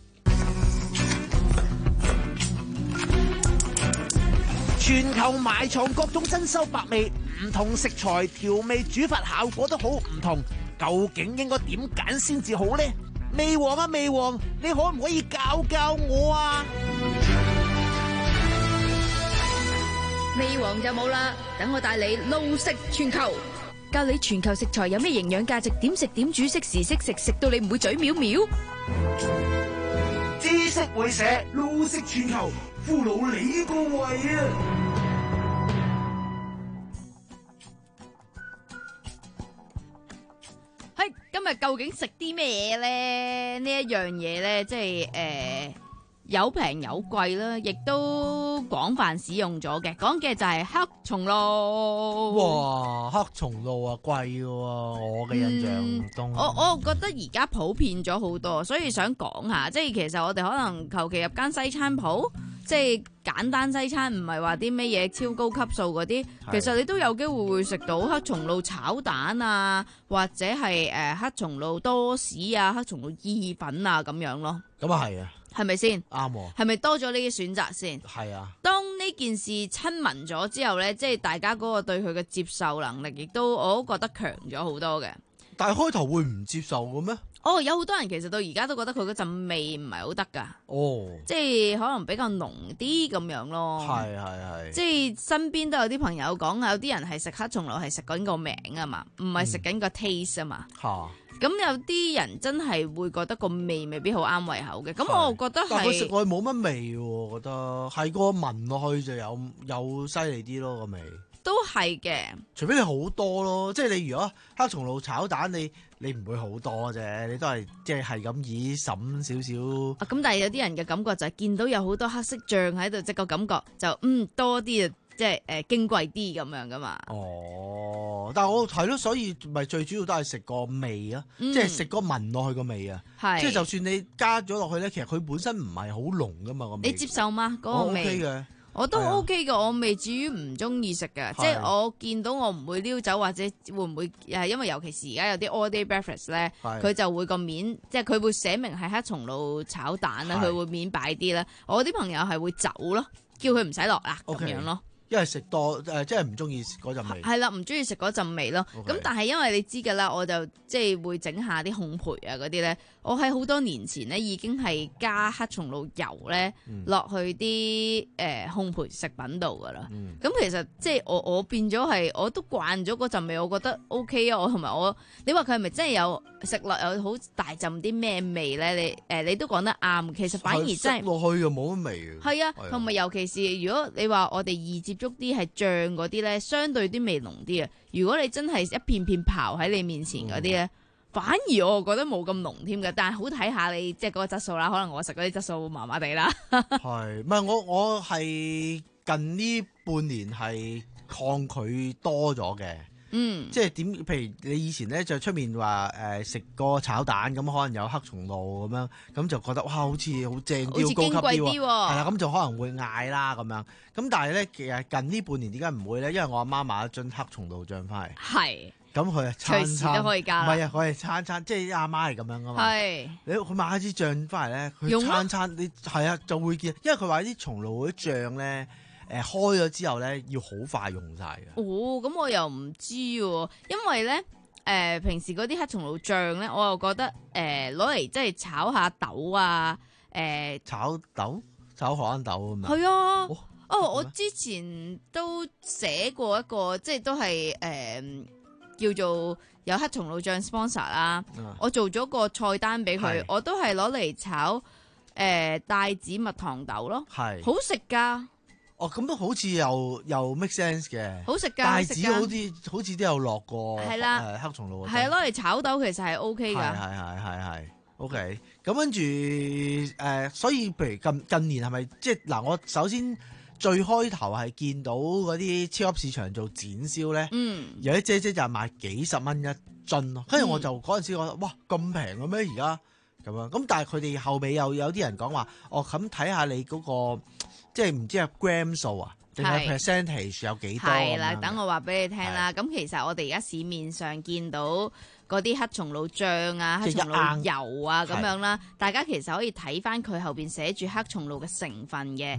全球埋藏各種珍饈百味，唔同食材調味煮法效果都好唔同，究竟應該點揀先至好呢？ 未黃啊未黃，你可唔可以教教我啊？ 未黃就冇啦，等我帶你路食全球，教你全球食材有咩營養價值，點食點煮，適時適食，食到你唔會嘴藐藐。 知識會社，路食全球，俘虜你個胃啊！ 係今日究竟食啲咩咧？呢一樣嘢咧，即係誒。呃有平有貴啦，亦都廣泛使用咗嘅。講嘅就係黑松露。 哇，黑松露啊，貴嘅喎，我嘅印象中。 嗯、我我覺得而家普遍咗好多，所以想講下，即係其實我哋可能求其入間西餐鋪，即係簡單西餐，唔係話啲咩嘢超高級數嗰啲，其實你都有機會會食到黑松露炒蛋啊，或者係誒、呃、黑松露多士啊、黑松露意粉啊咁樣咯。 咁啊係啊。 係咪先？ 啱喎。 係咪多咗呢啲選擇先？ 係啊。當呢件事親民咗之後呢，即係大家嗰個對佢嘅接受能力，亦都我都覺得強咗好多嘅。 但係開頭會唔接受嘅咩？ 哦，有好多人其實到而家都覺得佢嗰陣味唔係好得㗎。 哦。即係可能比較濃啲咁樣咯。 係係係。即係身邊都有啲朋友講，有啲人係食黑松露係食緊個名啊嘛，唔係食緊個 taste 啊嘛。 嚇、嗯。 咁有啲人真係會覺得個味未必好啱胃口嘅，咁我覺得係。 但佢食落去冇乜味喎，我覺得係個聞落去就有有犀利啲咯個味。 都係嘅， 除非你好多咯，即係你如果黑松露炒蛋，你你唔會好多啫，你都係即係係咁以滲少少。 啊，咁但係有啲人嘅感覺就係見到有好多黑色醬喺度，即係個感覺就嗯多啲啊。即係誒矜貴啲咁樣噶嘛。 哦，但係我係咯，所以咪最主要都係食個味啊，嗯、即係食個聞落去個味啊。係，即係就算你加咗落去咧，其實佢本身唔係好濃噶嘛個味。你接受嗎？嗰、嗰個味？我 OK 嘅，我都 OK 嘅，我未至於唔中意食嘅。即係我見到我唔會撩走，或者會唔會誒？因為尤其是而家有啲 all day breakfast 咧，佢就會個面，即係佢會寫明係黑松露炒蛋啦，佢會面擺啲啦。我啲朋友係會走咯，叫佢唔使落啦咁樣咯。 因為食多誒，即係唔中意嗰陣味。係啦，唔中意食嗰陣味咯。咁 Okay. 但係因為你知㗎啦，我就即係會整下啲烘焙啊嗰啲咧。我喺好多年前咧已經係加黑松露油咧落、嗯、去啲誒、呃、烘焙食品度㗎啦。咁、嗯、其實即係我我變咗係我都慣咗嗰陣味，我覺得 OK 啊。我同埋我，你話佢係咪真係有食落有好大陣啲咩味咧？你誒、呃、你都講得啱。其實反而真係落去又冇乜味。係啊，同埋尤其是如果你話我哋易接觸啲係醬嗰啲咧，相對啲味濃啲啊。如果你真係一片片刨喺你面前嗰啲咧。嗯反而我覺得冇咁濃添嘅，但係好睇下你即係嗰個質素啦。可能我食嗰啲質素麻麻地啦。 係，唔係我我係近呢半年係抗拒多咗嘅。嗯，即係點？譬如你以前咧就出面話誒食個炒蛋咁，可能有黑松露咁樣，咁就覺得哇好似好正啲，好高級啲喎。係啦，咁就可能會嗌啦咁樣。咁但係咧，其實近呢半年點解唔會咧？因為我阿媽買咗樽黑松露醬翻嚟。係。咁佢係餐餐隨時都可以加， 唔係啊！佢係餐餐，即係阿媽係咁樣噶嘛。係你佢買一支醬翻嚟咧，佢餐餐你係啊就會見，因為佢話啲松露嗰啲醬咧，誒開咗之後咧要好快用晒嘅。哦， 咁我又唔知喎，因為咧誒、呃、平時嗰啲黑松露醬咧，我又覺得誒攞嚟即係炒下豆啊，誒、呃、 炒豆炒荷蘭豆咁樣。 係啊，哦，哦我之前都寫過一個，即係都係誒。呃叫做有黑松露醬 sponsor 啦，嗯、我做咗個菜單俾佢，是我都係攞嚟炒誒、呃、帶子蜜糖豆咯，係是好食噶。 哦，咁都好似又又 make sense 嘅， 好食噶。 帶子好似好似都有落過，係啦，誒黑松露係啊，攞嚟炒豆其實係 O K 噶， 係係係係係 O K。咁跟住誒，所以譬如近近年係咪即係嗱？我首先。最開頭係見到嗰啲超級市場做展銷咧，嗯、有啲姐姐就係賣幾十蚊一樽咯，跟住我就嗰陣時覺得哇咁平嘅咩而家咁樣，咁但係佢哋後尾又有啲人講話，哦咁睇下你嗰、嗰個即係唔知係 gram 數啊，定係 percentage 有幾多？係啦， 等我話俾你聽啦。咁其實我哋而家市面上見到嗰啲黑松露醬啊、黑松露油啊咁樣啦，大家其實可以睇翻佢後邊寫住黑松露嘅成分嘅。嗯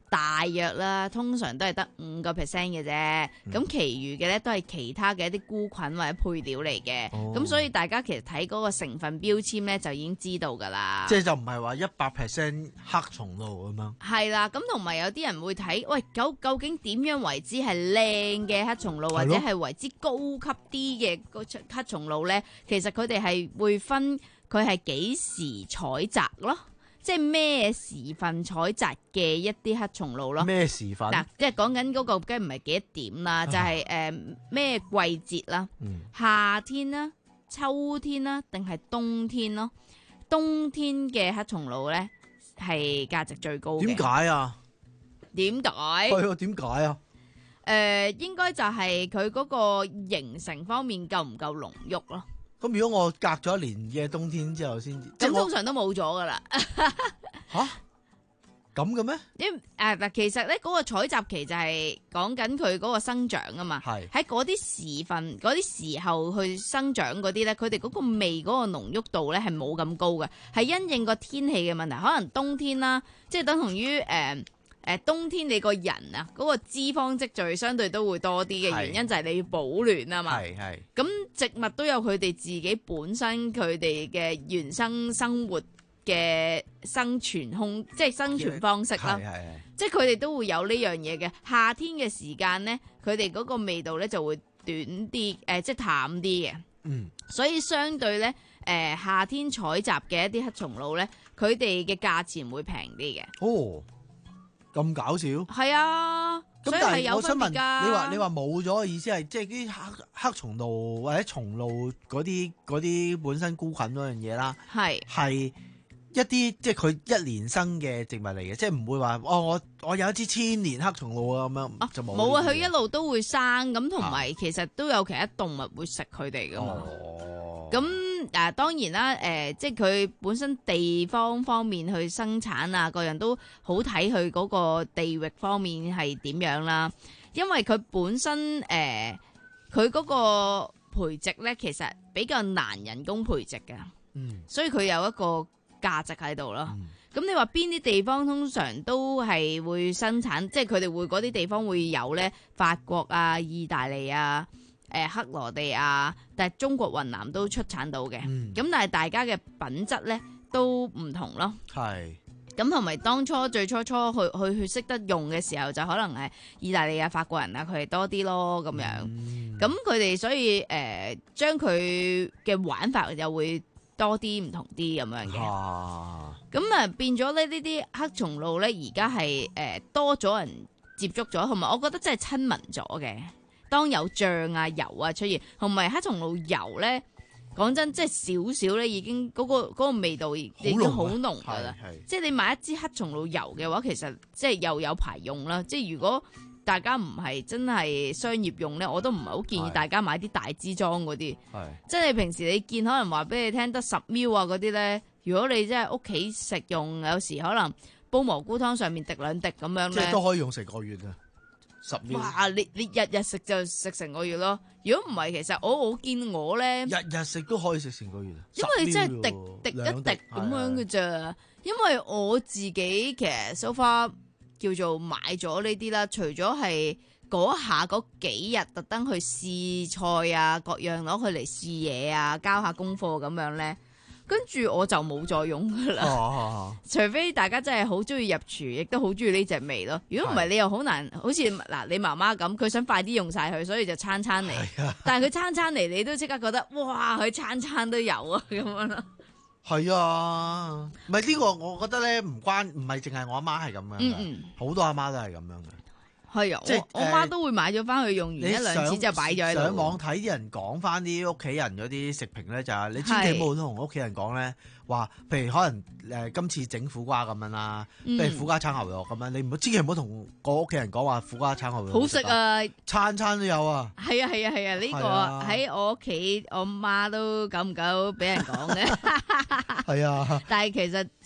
大約啦，通常都係得五個 percent 嘅啫。咁、嗯，其餘嘅咧都係其他嘅一啲菇菌或者配料嚟嘅。咁、哦、所以大家其實睇嗰個成分標籤咧，就已經知道噶啦。 即係就唔係話一百 percent 黑松露咁樣。係啦，咁同埋有啲人會睇，喂，究究竟點樣為之係靚嘅黑松露，或者係為之高級啲嘅黑松露咧？其實佢哋係會分佢係幾時採摘咯。即係咩時份採摘嘅一啲黑松露咯？ 咩時份？ 嗱，即係講緊嗰個，梗係唔係幾多點啦？就係誒咩季節啦？嗯、夏天啦、秋天啦，定係冬天咯？冬天嘅黑松露咧係價值最高嘅。 點解啊？ 點解？ 係啊，點解啊？ 誒、呃，應該就係佢嗰個形成方面夠唔夠濃郁咯？ 咁如果我隔咗一年嘅冬天之後先， 咁通常都冇咗噶啦。 吓？咁嘅咩？ 因誒嗱，其實咧嗰個採集期就係講緊佢嗰個生長啊嘛。係喺嗰啲時份、嗰啲時候去生長嗰啲咧，佢哋嗰個味嗰個濃郁度咧係冇咁高嘅，係因應個天氣嘅問題。可能冬天啦，即係等同於誒。呃誒，冬天你個人啊，嗰個脂肪積聚相對都會多啲嘅原因就係你要保暖啊嘛。係係。咁植物都有佢哋自己本身佢哋嘅原生生活嘅生存空，即係生存方式啦。係係係。即係佢哋都會有呢樣嘢嘅。夏天嘅時間咧，佢哋嗰個味道咧就會短啲，誒，即係淡啲嘅。嗯。所以相對咧，誒，夏天採集嘅一啲黑松露咧，佢哋嘅價錢會平啲嘅。 哦。咁搞笑？ 係啊，所以係有分別㗎。 你話你話冇咗嘅意思係，即係啲黑黑松露或者松露嗰啲嗰啲本身菇菌嗰樣嘢啦，係係一啲即係佢一年生嘅植物嚟嘅，即係唔會話哦，我我有一支千年黑松露啊咁樣，就冇。冇啊， 佢一路都會生咁，同埋其實都有其他動物會食佢哋㗎嘛。咁、哦、誒、啊、當然啦，誒、呃、即係佢本身地方方面去生產啊，個人都好睇佢嗰個地域方面係點樣啦。因為佢本身誒佢嗰個培植咧，其實比較難人工培植嘅，嗯，所以佢有一個價值喺度咯。咁、嗯、你話邊啲地方通常都係會生產，即係佢哋會嗰啲地方會有咧，法國啊、意大利啊。誒克羅地亞，但係中國雲南都出產到嘅，咁、嗯、但係大家嘅品質咧都唔同咯。係，咁同埋當初最初初去去去識得用嘅時候，就可能係意大利啊、法國人啊，佢哋多啲咯咁樣。咁佢哋所以誒、呃、將佢嘅玩法又會多啲唔同啲咁樣嘅。咁啊變咗咧呢啲黑松露咧，而家係誒多咗人接觸咗，同埋我覺得真係親民咗嘅。當有醬啊、油啊出現，同埋黑松露油咧，講真，即係少少咧，已經嗰、嗰個嗰個味道已經好濃噶啦。即係你買一支黑松露油嘅話，其實即係又有排用啦。即係如果大家唔係真係商業用咧，我都唔係好建議大家買啲大支裝嗰啲。即係你平時你見可能話俾你聽得十 ml 啊嗰啲咧，如果你真係屋企食用，有時可能煲蘑菇湯上面滴兩滴咁樣咧， 即係都可以用成個月啊！十哇！你你日日食就食成個月咯。如果唔係，其實我我見我咧， 日日食都可以食成個月。 因為你真係滴滴一滴咁樣嘅咋。因為我自己其實 so far 叫做買咗呢啲啦，除咗係嗰下嗰幾日特登去試菜啊，各樣攞佢嚟試嘢啊，交下功課咁樣咧。跟住我就冇再用噶啦、哦，除非大家真係好中意入廚，亦都好中意呢隻味咯。如果唔係，你又好難，好似嗱你媽媽咁，佢想快啲用晒佢，所以就餐餐嚟。但係佢餐餐嚟，你都即刻覺得哇，佢餐餐都有啊咁樣咯。 係啊，唔係呢個，我覺得咧唔關，唔係淨係我阿媽係咁樣嘅，好、嗯嗯、多阿媽都係咁樣嘅。 係啊，即係我媽都會買咗翻去用完一兩次就擺咗喺度。 上網睇啲人講翻啲屋企人嗰啲食評咧，就係、是、你千祈唔好同屋企人講咧，話譬如可能誒、呃、今次整苦瓜咁樣啦，譬如苦瓜炒牛肉咁樣，你唔好千祈唔好同個屋企人講話苦瓜炒牛肉好食啊，餐餐都有啊。 係啊係啊係啊，呢、這個喺我屋企我媽都久唔久俾人講嘅。係啊，但係其實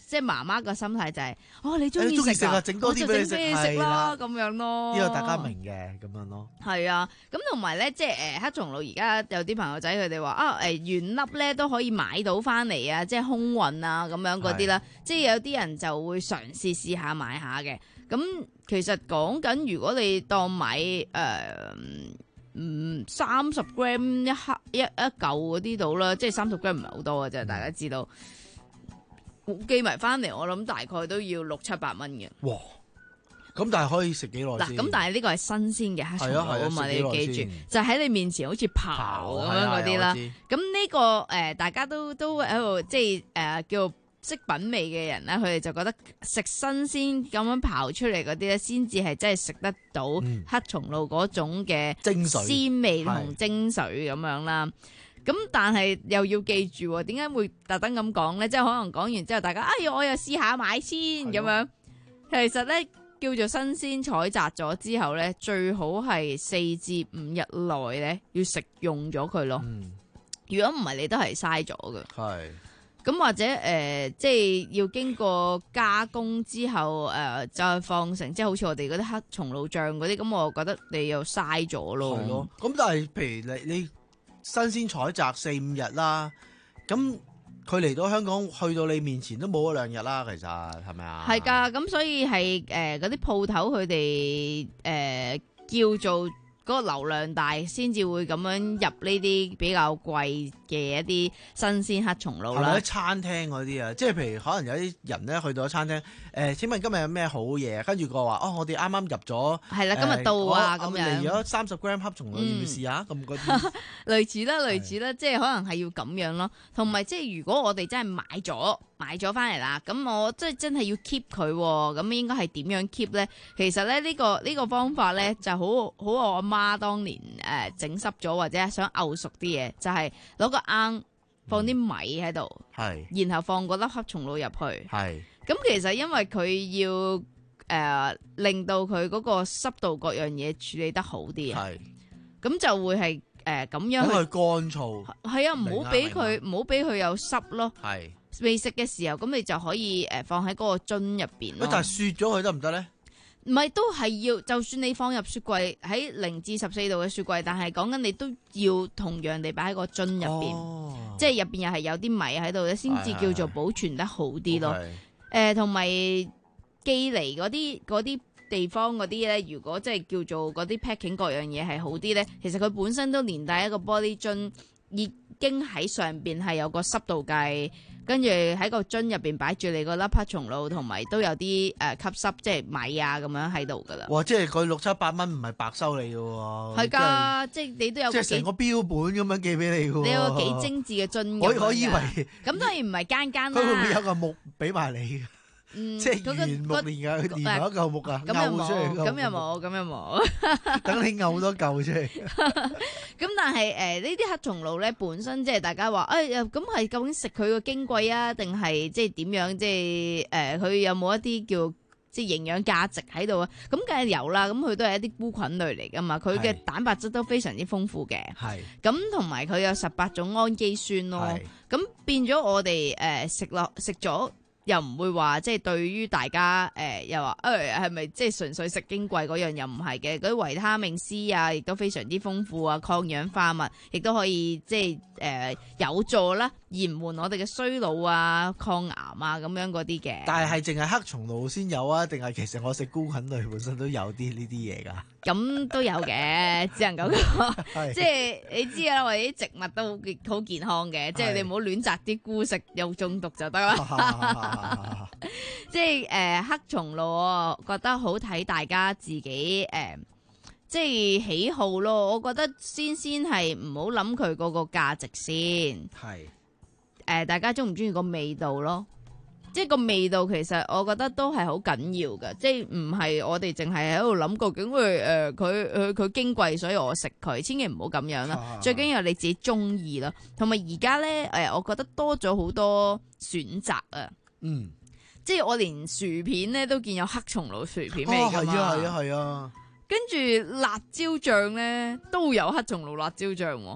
即係媽媽個心態就係、是，哦你中意食啊， 整多啲俾你食啦，咁樣咯。 呢個大家明嘅咁樣咯。 係啊，咁同埋咧，即係誒黑松露而家有啲朋友仔佢哋話啊誒原粒咧都可以買到翻嚟啊，即係空運啊咁樣嗰啲啦。即係有啲人就會嘗試試下買下嘅。咁其實講緊如果你當買誒。呃嗯，三十 gram 一克一一嚿嗰啲到啦，即係三十 gram 唔係好多嘅啫，大家知道。寄埋翻嚟，我諗大概都要六七百蚊嘅。 哇！咁但係可以食幾耐先？ 嗱，咁但係呢個係新鮮嘅黑松露啊嘛，你要記住，就喺你面前好似刨咁樣嗰啲啦。咁呢個誒，大家都都喺度即係誒叫識品味嘅人咧，佢哋就覺得食新鮮咁樣刨出嚟嗰啲咧，先至係真係食得到黑松露嗰種嘅鮮味同精髓咁樣啦。咁但係又要記住，點解會特登咁講咧？即係可能講完之後，大家哎呀，我又試下買先咁樣。其實咧叫做新鮮採摘咗之後咧，最好係四至五日內咧要食用咗佢咯。嗯、如果唔係，你都係嘥咗嘅。係。咁或者誒、呃，即係要經過加工之後，誒、呃、再放成，即係好似我哋嗰啲黑松露醬嗰啲，咁我覺得你又嘥咗咯。係咯。咁但係譬如你你新鮮採摘四五日啦，咁佢嚟到香港去到你面前都冇咗兩日啦，其實係咪啊？係㗎， 咁所以係誒嗰啲鋪頭佢哋誒叫做。嗰個流量大先至會咁樣入呢啲比較貴嘅一啲新鮮黑松露啦。 係咪喺餐廳嗰啲啊？即係譬如可能有啲人咧去到餐廳，誒、呃、請問今日有咩好嘢？跟住個話哦，我哋啱啱入咗係啦，今日到啊咁、呃、樣嚟咗三十 gram 黑松露，要唔要試下？咁嗰啲類似啦，類似啦，即係可能係要咁樣咯。同埋即係如果我哋真係買咗買咗翻嚟啦，咁我即係真係要 keep 佢，咁應該係點樣 keep 咧？其實咧呢、呢個呢、呢個方法咧就好好我阿媽當年誒整濕咗或者想漚熟啲嘢，就係、是、攞個罌放啲米喺度，係、嗯，然後放嗰粒黑松露入去，係。咁其實因為佢要誒、呃、令到佢嗰個濕度各樣嘢處理得好啲啊，係。咁就會係誒咁樣去乾燥，係啊， 唔好俾佢唔好俾佢有濕咯，係。未食嘅時候，咁你就可以誒放喺嗰個樽入邊咯。 但係雪咗佢得唔得咧？ 唔係，都係要，就算你放入雪櫃喺零至十四度嘅雪櫃，但係講緊你都要同樣地擺喺個樽入邊，哦、即係入邊又係有啲米喺度咧，先至叫做保存得好啲咯。誒，同埋寄嚟嗰啲嗰啲地方嗰啲咧，如果即係叫做嗰啲 packing 各樣嘢係好啲咧，其實佢本身都連帶一個玻璃樽，已經喺上邊係有個濕度計。跟住喺個樽入邊擺住你個粒黑松露，同埋都有啲誒吸濕，即係米啊咁樣喺度噶啦。 哇！即係佢六七百蚊唔係白收你嘅喎。係㗎，即係你都有即係成個標本咁樣寄俾你嘅喎。 你有個幾精緻嘅樽。 我我以為咁當然唔係間間啦。 佢會唔會有個木俾埋你？嗯，即係原木連嘅，連埋一嚿木啊， 咁又冇，咁又冇，咁又冇。 等你嘔多嚿出嚟。 咁但係誒呢啲黑松露咧，本身即係大家話誒，咁係究竟食佢個矜貴啊，定係即係點樣？即係誒佢有冇一啲叫即係營養價值喺度啊？咁梗係有啦。咁佢都係一啲菇菌類嚟噶嘛，佢嘅蛋白質都非常之豐富嘅。係。咁同埋佢有十八種氨基酸咯。咁變咗我哋誒食落食咗。又唔會話即係對於大家誒、呃，又話誒係咪即係純粹食矜貴嗰樣，又唔係嘅。嗰啲維他命 C 啊，亦都非常之豐富啊，抗氧化物亦都可以即係誒、呃、有助啦，延緩我哋嘅衰老啊、抗癌啊咁樣嗰啲嘅。 但係係淨係黑松露先有啊？定係其實我食菇菌類本身都有啲呢啲嘢㗎？ 咁都有嘅，只能夠講，即係你知啦，我哋啲植物都好好健康嘅，即係你唔好亂摘啲菇食又中毒就得啦。即係誒、呃、黑松露，我覺得好睇大家自己誒、呃，即係喜好咯。我覺得先先係唔好諗佢嗰個價值先，係誒、呃、大家中唔中意個味道咯。即係個味道，其實我覺得都係好緊要嘅，即係唔係我哋淨係喺度諗究竟會誒佢佢佢矜貴，所以我食佢，千祈唔好咁樣啦。啊、最緊要你自己中意啦，同埋而家咧誒，我覺得多咗好多選擇啊。嗯，即係我連薯片咧都見有黑松露薯片味㗎嘛。係啊係啊係啊。跟住辣椒醬咧都有黑松露辣椒醬喎。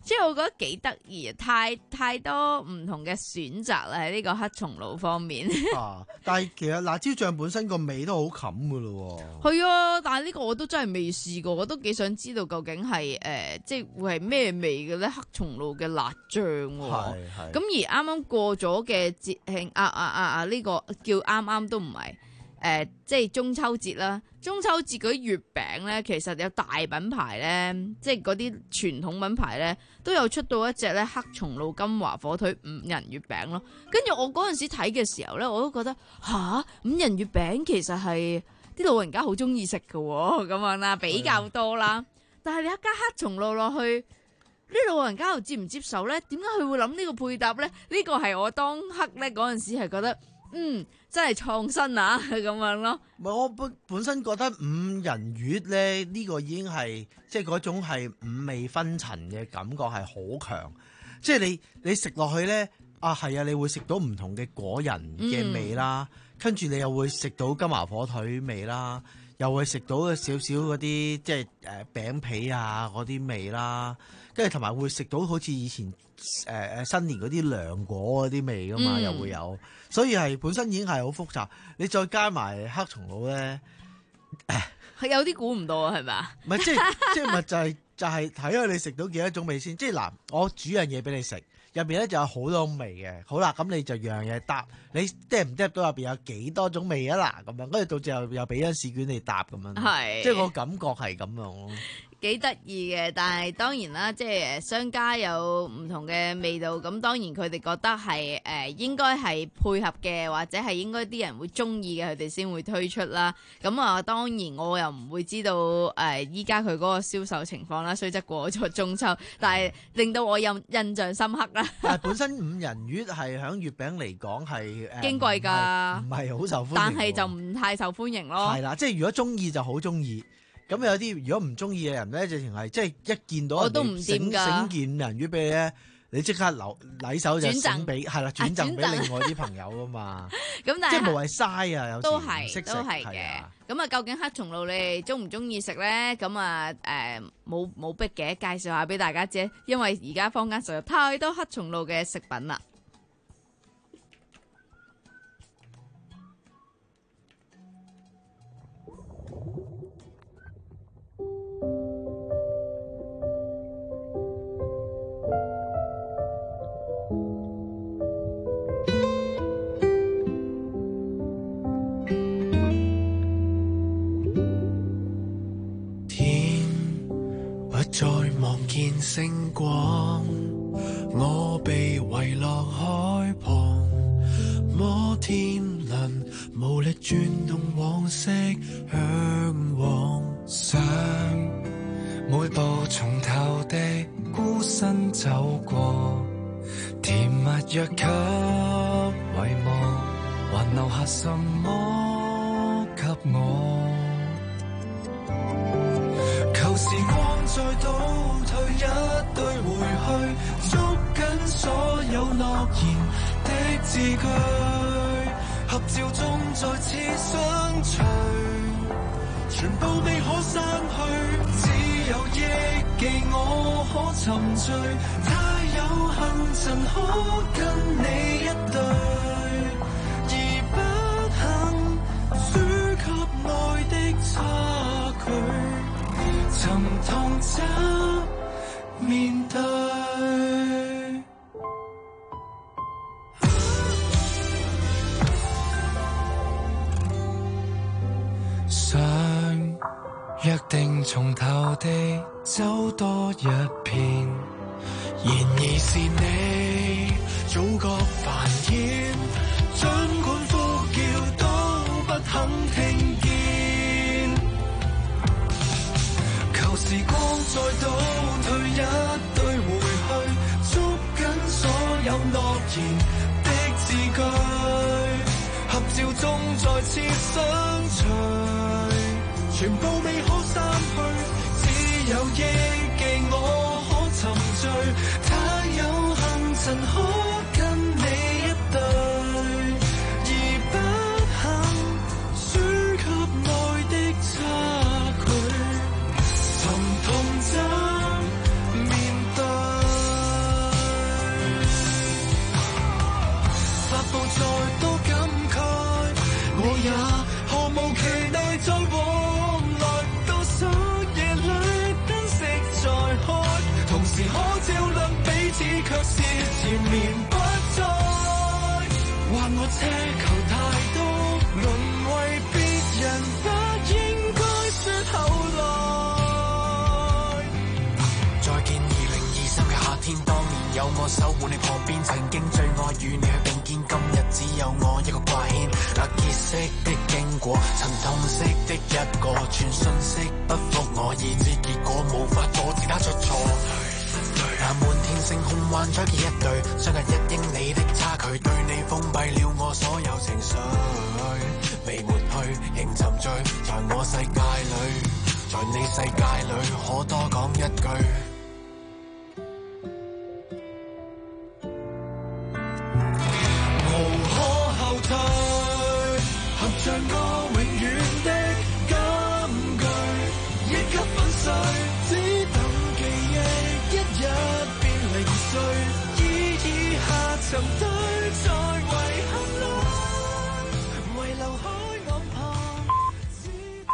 即係我覺得幾得意啊！太太多唔同嘅選擇啦，喺呢個黑松露方面。 啊！但係其實辣椒醬本身個味都好冚噶咯喎。 係啊，但係呢個我都真係未試過，我都幾想知道究竟係誒、呃，即係會係咩味嘅咧？黑松露嘅辣醬喎。係係。咁而啱啱過咗嘅節慶啊啊啊啊！呢、呢個叫啱啱都唔係。誒、呃，即係中秋節啦！中秋節嗰啲月餅咧，其實有大品牌咧，即係嗰啲傳統品牌咧，都有出到一隻咧黑松露金華火腿五仁月餅咯。跟住我嗰陣時睇嘅時候咧，我都覺得吓，五仁月餅其實係啲老人家好中意食㗎喎，咁樣啦，比較多啦。但係你一加黑松露落去，啲老人家又接唔接受咧？點解佢會諗呢個配搭咧？呢個係我當刻咧嗰陣時係覺得，嗯。真係創新啊，咁樣咯。 唔係我本本身覺得五仁月咧呢、呢個已經係即係嗰種係五味紛陳嘅感覺係好強，即係你你食落去咧啊係啊，你會食到唔同嘅果仁嘅味啦，跟住、嗯、你又會食到金華火腿味啦，又會食到少少嗰啲即係誒餅皮啊嗰啲味啦，跟住同埋會食到好似以前誒誒、呃、新年嗰啲涼果嗰啲味噶嘛，嗯、又會有。所以係本身已經係好複雜，你再加埋黑松露咧， 係有啲估唔到啊，係咪啊？ 唔係即係即係咪就係就係睇下你食到幾多種味先。即係嗱，我煮樣嘢俾你食，入邊咧就有好多種味嘅。好啦，咁你就樣嘢答，你嗒唔嗒到入邊有幾多種味啊？嗱，咁樣跟住到最後又俾張試卷你答咁樣，係即係個感覺係咁樣咯。 幾得意嘅，但係當然啦，即係商家有唔同嘅味道，咁當然佢哋覺得係誒、呃、應該係配合嘅，或者係應該啲人會中意嘅，佢哋先會推出啦。咁啊，當然我又唔會知道誒依家佢嗰個銷售情況啦，雖則過咗中秋，但係令到我印印象深刻啦。 但係本身五仁月係響月餅嚟講係誒矜貴㗎， 唔係好受歡迎， 但係就唔太受歡迎咯。 係啦，即係如果中意就好中意。咁有啲如果唔中意嘅人咧，直情係即係一見到人哋整整件五仁月俾你咧，你即刻留禮手就整俾係啦，轉贈俾另外啲朋友噶嘛。咁但係即係無謂嘥啊，有時都係唔識食都係嘅。咁啊，究竟黑松露你哋中唔中意食咧？咁啊誒冇冇逼嘅，介紹下俾大家知，因為而家坊間實在太多黑松露嘅食品啦。 再望見星光，我被遺落海旁，摩天輪無力轉動往昔向往，想每步從頭的孤身走過，甜蜜若給遺忘，還留下什麼給我？求時光再倒退一堆回去，捉緊所有諾言的字句，合照中再次相隨，全部未可刪去，只有憶記我可沉醉，太有幸曾可跟你一對，而不幸輸給愛的差距。沉痛怎面對？想約定從頭地走多一遍，然而是你總覺煩厭，儘管呼叫都不肯聽見。時光再倒退一堆回去，捉緊所有諾言的字句，合照中再次相隨，全部未可刪去，只有憶記我可沉醉，太有幸曾可跟你一對，而不幸輸給愛的差距。痛怎面對？ 我也毫無期待再往來，倒數夜裏燈飾在開，同時可照亮彼此，卻是纏綿不再。還我奢求太多，淪為別人不應該說後來。再見二零二三嘅夏天，當年有我守護你旁邊，曾經最愛與你去並肩，今日只有我一個掛牽。那結識的經過，曾痛惜的一個，傳訊息不服我意志，結果無法阻止他出錯。那滿天星空幻咗嘅一對，相隔一英里的差距，對你封閉了我所有情緒，未抹去，仍沉醉在我世界裏，在你世界裏，可多講一句。無可後退，合着我永遠的金句，一級粉碎，只等記憶一日變零碎，依依下沉堆，在遺憾裏遺留海岸旁，只得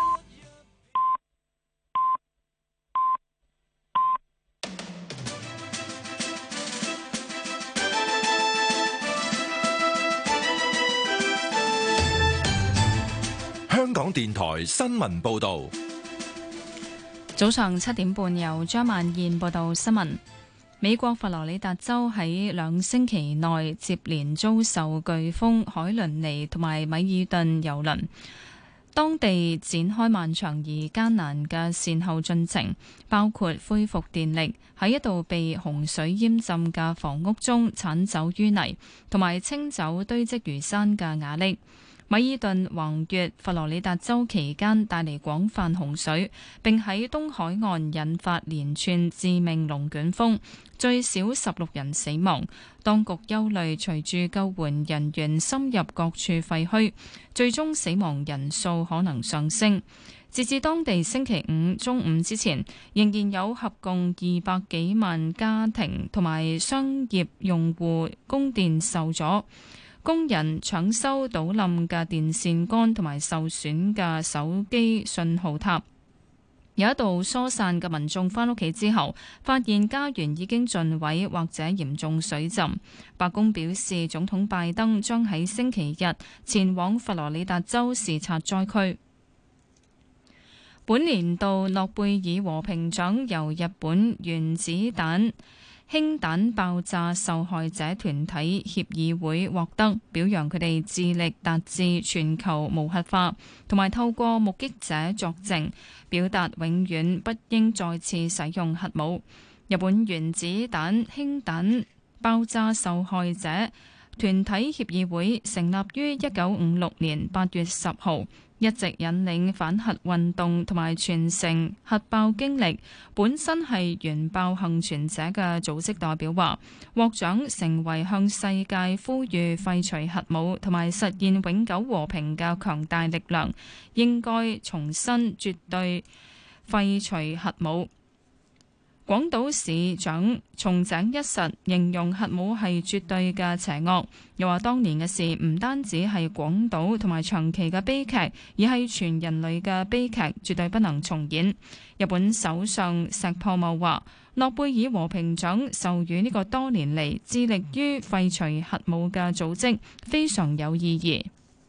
香港電台新聞報導。 早上七點半，由張萬燕報道新聞。美國佛羅里達州喺兩星期內接連遭受颶風海倫尼同埋米爾頓蹂躪，當地展開漫長而艱難嘅善後進程，包括恢復電力，喺一度被洪水淹浸嘅房屋中剷走淤泥，同埋清走堆積如山嘅瓦礫。米爾頓橫越佛羅里達州期間帶嚟廣泛洪水，並喺東海岸引發連串致命龍捲風，最少十六人死亡。當局憂慮隨住救援人員深入各處廢墟，最終死亡人數可能上升。截至當地星期五中午之前，仍然有合共二百幾萬家庭同埋商業用戶供電受阻。工人搶修倒冧嘅電線桿同埋受損嘅手機信號塔。有一度疏散嘅民眾返屋企之後，發現家園已經盡毀或者嚴重水浸。白宮表示，總統拜登將喺星期日前往佛羅里達州視察災區。本年度諾貝爾和平獎由日本原子彈氫彈爆炸受害者團體協議會獲得，表揚佢哋致力達至全球無核化，同埋透過目擊者作證，表達永遠不應再次使用核武。日本原子彈氫彈爆炸受害者團體協議會成立於一九五六年八月十號。一直引領反核運動同埋傳承核爆經歷，本身係原爆幸存者嘅組織代表話，獲獎成為向世界呼籲廢除核武同埋實現永久和平嘅強大力量，應該重新絕對廢除核武。廣島市長松井一實形容核武係絕對嘅邪惡，又話當年嘅事唔單止係廣島同埋長期嘅悲劇，而係全人類嘅悲劇，絕對不能重演。日本首相石破茂話，諾貝爾和平獎授予呢個多年嚟致力於廢除核武嘅組織，非常有意義。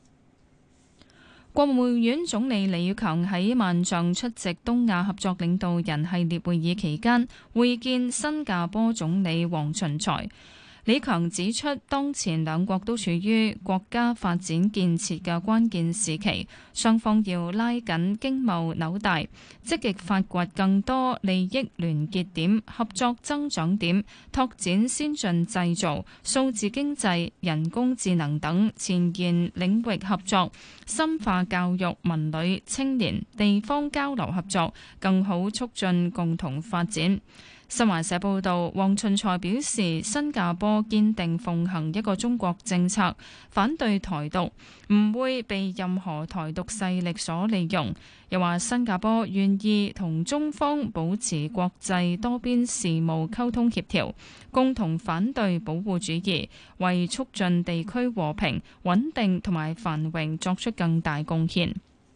國務院總理李強喺萬象出席東亞合作領導人系列會議期間，會見新加坡總理黃循財。李強指出，當前兩國都處於國家發展建設嘅關鍵時期，雙方要拉緊經貿紐帶，積極發掘更多利益聯結點、合作增長點，拓展先進製造、數字經濟、人工智能等前沿領域合作，深化教育、文旅、青年、地方交流合作，更好促進共同發展。 新華社報道，黃循財表示，新加坡堅定奉行一個中國政策，反對台獨，唔會被任何台獨勢力所利用。又話新加坡願意同中方保持國際多邊事務溝通協調，共同反對保護主義，為促進地區和平、穩定同埋繁榮作出更大貢獻。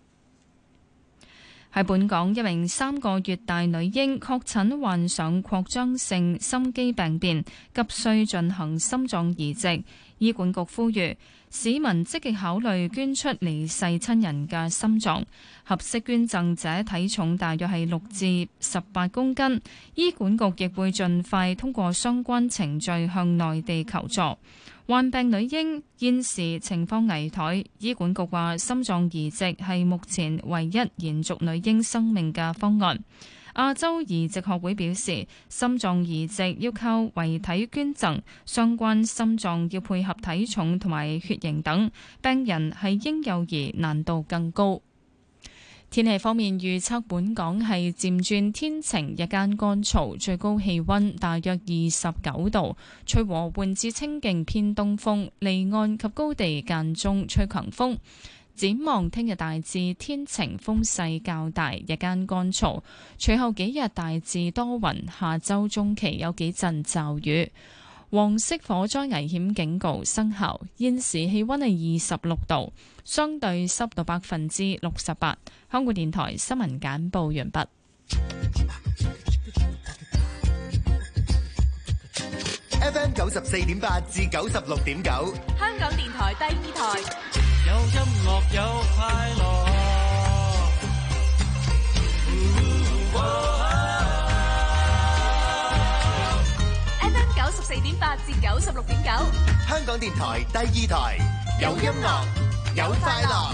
喺本港，一名三個月大女嬰確診患上擴張性心肌病變，急需進行心臟移植。醫管局呼籲市民積極考慮捐出離世親人嘅心臟，合適捐贈者體重大約係六至十八公斤。醫管局亦會盡快通過相關程序向內地求助。患病女嬰現時情況危殆，醫管局話心臟移植係目前唯一延續女嬰生命嘅方案。亞洲移植學會表示，心臟移植要靠遺體捐贈，相關心臟要配合體重同埋血型等，病人係嬰幼兒難度更高。天氣方面預測，本港係漸轉天晴，日間乾燥，最高氣溫大約二十九度，吹和緩至清勁偏東風，離岸及高地間中吹強風。展望聽日大致天晴，風勢較大，日間乾燥，隨後幾日大致多雲，下周中期有幾陣驟雨。黃色火災危險警告生效，現時氣溫係二十六度，相對濕度百分之六十八。香港電台新聞簡報完畢。 F M 九十四點八至九十六點九， 香港電台第二台， 有音樂有快樂。 九十四點八至九十六點九， 香港電台第二台，有音樂有快樂。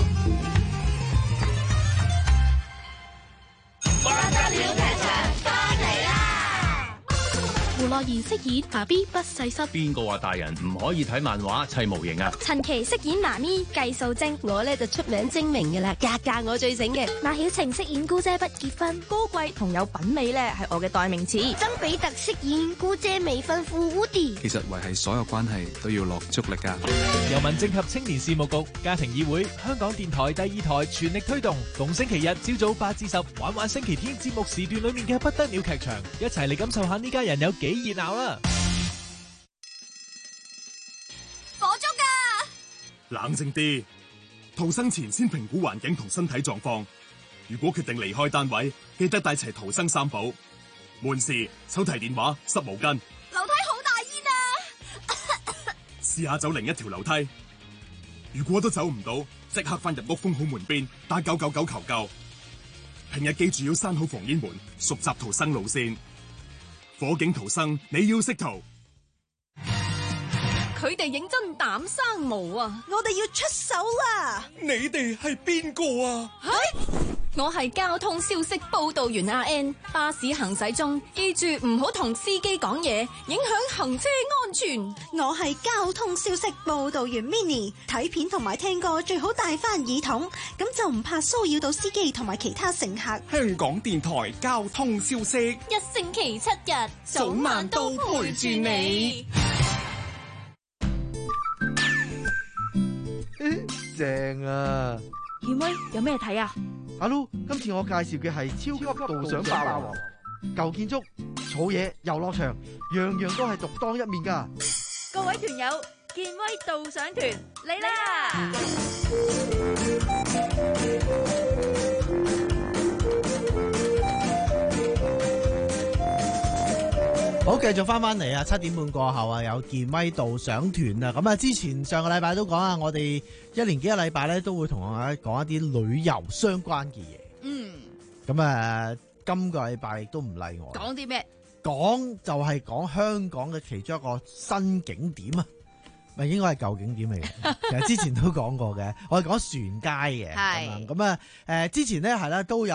不得了劇場翻嚟啦！胡樂兒飾演爸 B 不世室。 邊個話大人唔可以睇漫畫砌模型啊？ 陳琪飾演媽咪計數精，我咧就出名精明嘅啦，格格我最醒嘅。馬曉晴飾演姑姐不結婚， 高貴同有品味咧係我嘅代名詞。 曾比特飾演姑姐未婚夫 Woody。 其實維繫所有關係都要落足力噶。 由民政及青年事務局、家庭議會、香港電台第二台全力推動，逢星期日朝早八至十玩玩星期天節目時段裏面嘅不得了劇場，一齊嚟感受下呢家人有幾熱鬧啦！ 火燭噶！ 冷靜啲，逃生前先評估環境同身體狀況。如果決定離開單位，記得帶齊逃生三寶：門匙、手提電話、濕毛巾。 樓梯好大煙啊！ 試下走另一條樓梯。如果都走唔到，即刻翻入屋封好門邊，打九九九求救。平日記住要閂好防煙門，熟習逃生路線。火警逃生，你要識逃。 佢哋認真膽生毛啊！ 我哋要出手啦！ 你哋係邊個啊？ 我係交通消息報道員阿 N， 巴士行駛中，記住唔好同司機講嘢，影響行車安全。 我係交通消息報道員 Minnie， 睇片同埋聽歌最好戴翻耳筒，咁就唔怕騷擾到司機同埋其他乘客。 香港電台交通消息， 一星期七日， 早晚都陪住你。 正啊！ 健威有咩睇啊？ 阿 Lu， 今次我介紹嘅係超級導賞霸王，舊建築、草野、遊樂場，樣樣都係獨當一面噶。 各位團友，健威導賞團嚟啦！ 好，繼續翻翻嚟啊！七點半過後啊，有健威導賞團啊！咁啊，之前上個禮拜都講啊，我哋一連幾個禮拜咧都會同大家講一啲旅遊相關嘅嘢。 嗯。 咁啊，今個禮拜亦都唔例外。 講啲咩？ 講就係講香港嘅其中一個新景點啊，咪應該係舊景點嚟嘅。其實之前都講過嘅，我哋講船街嘅。係。咁啊，誒，之前咧係啦，都有人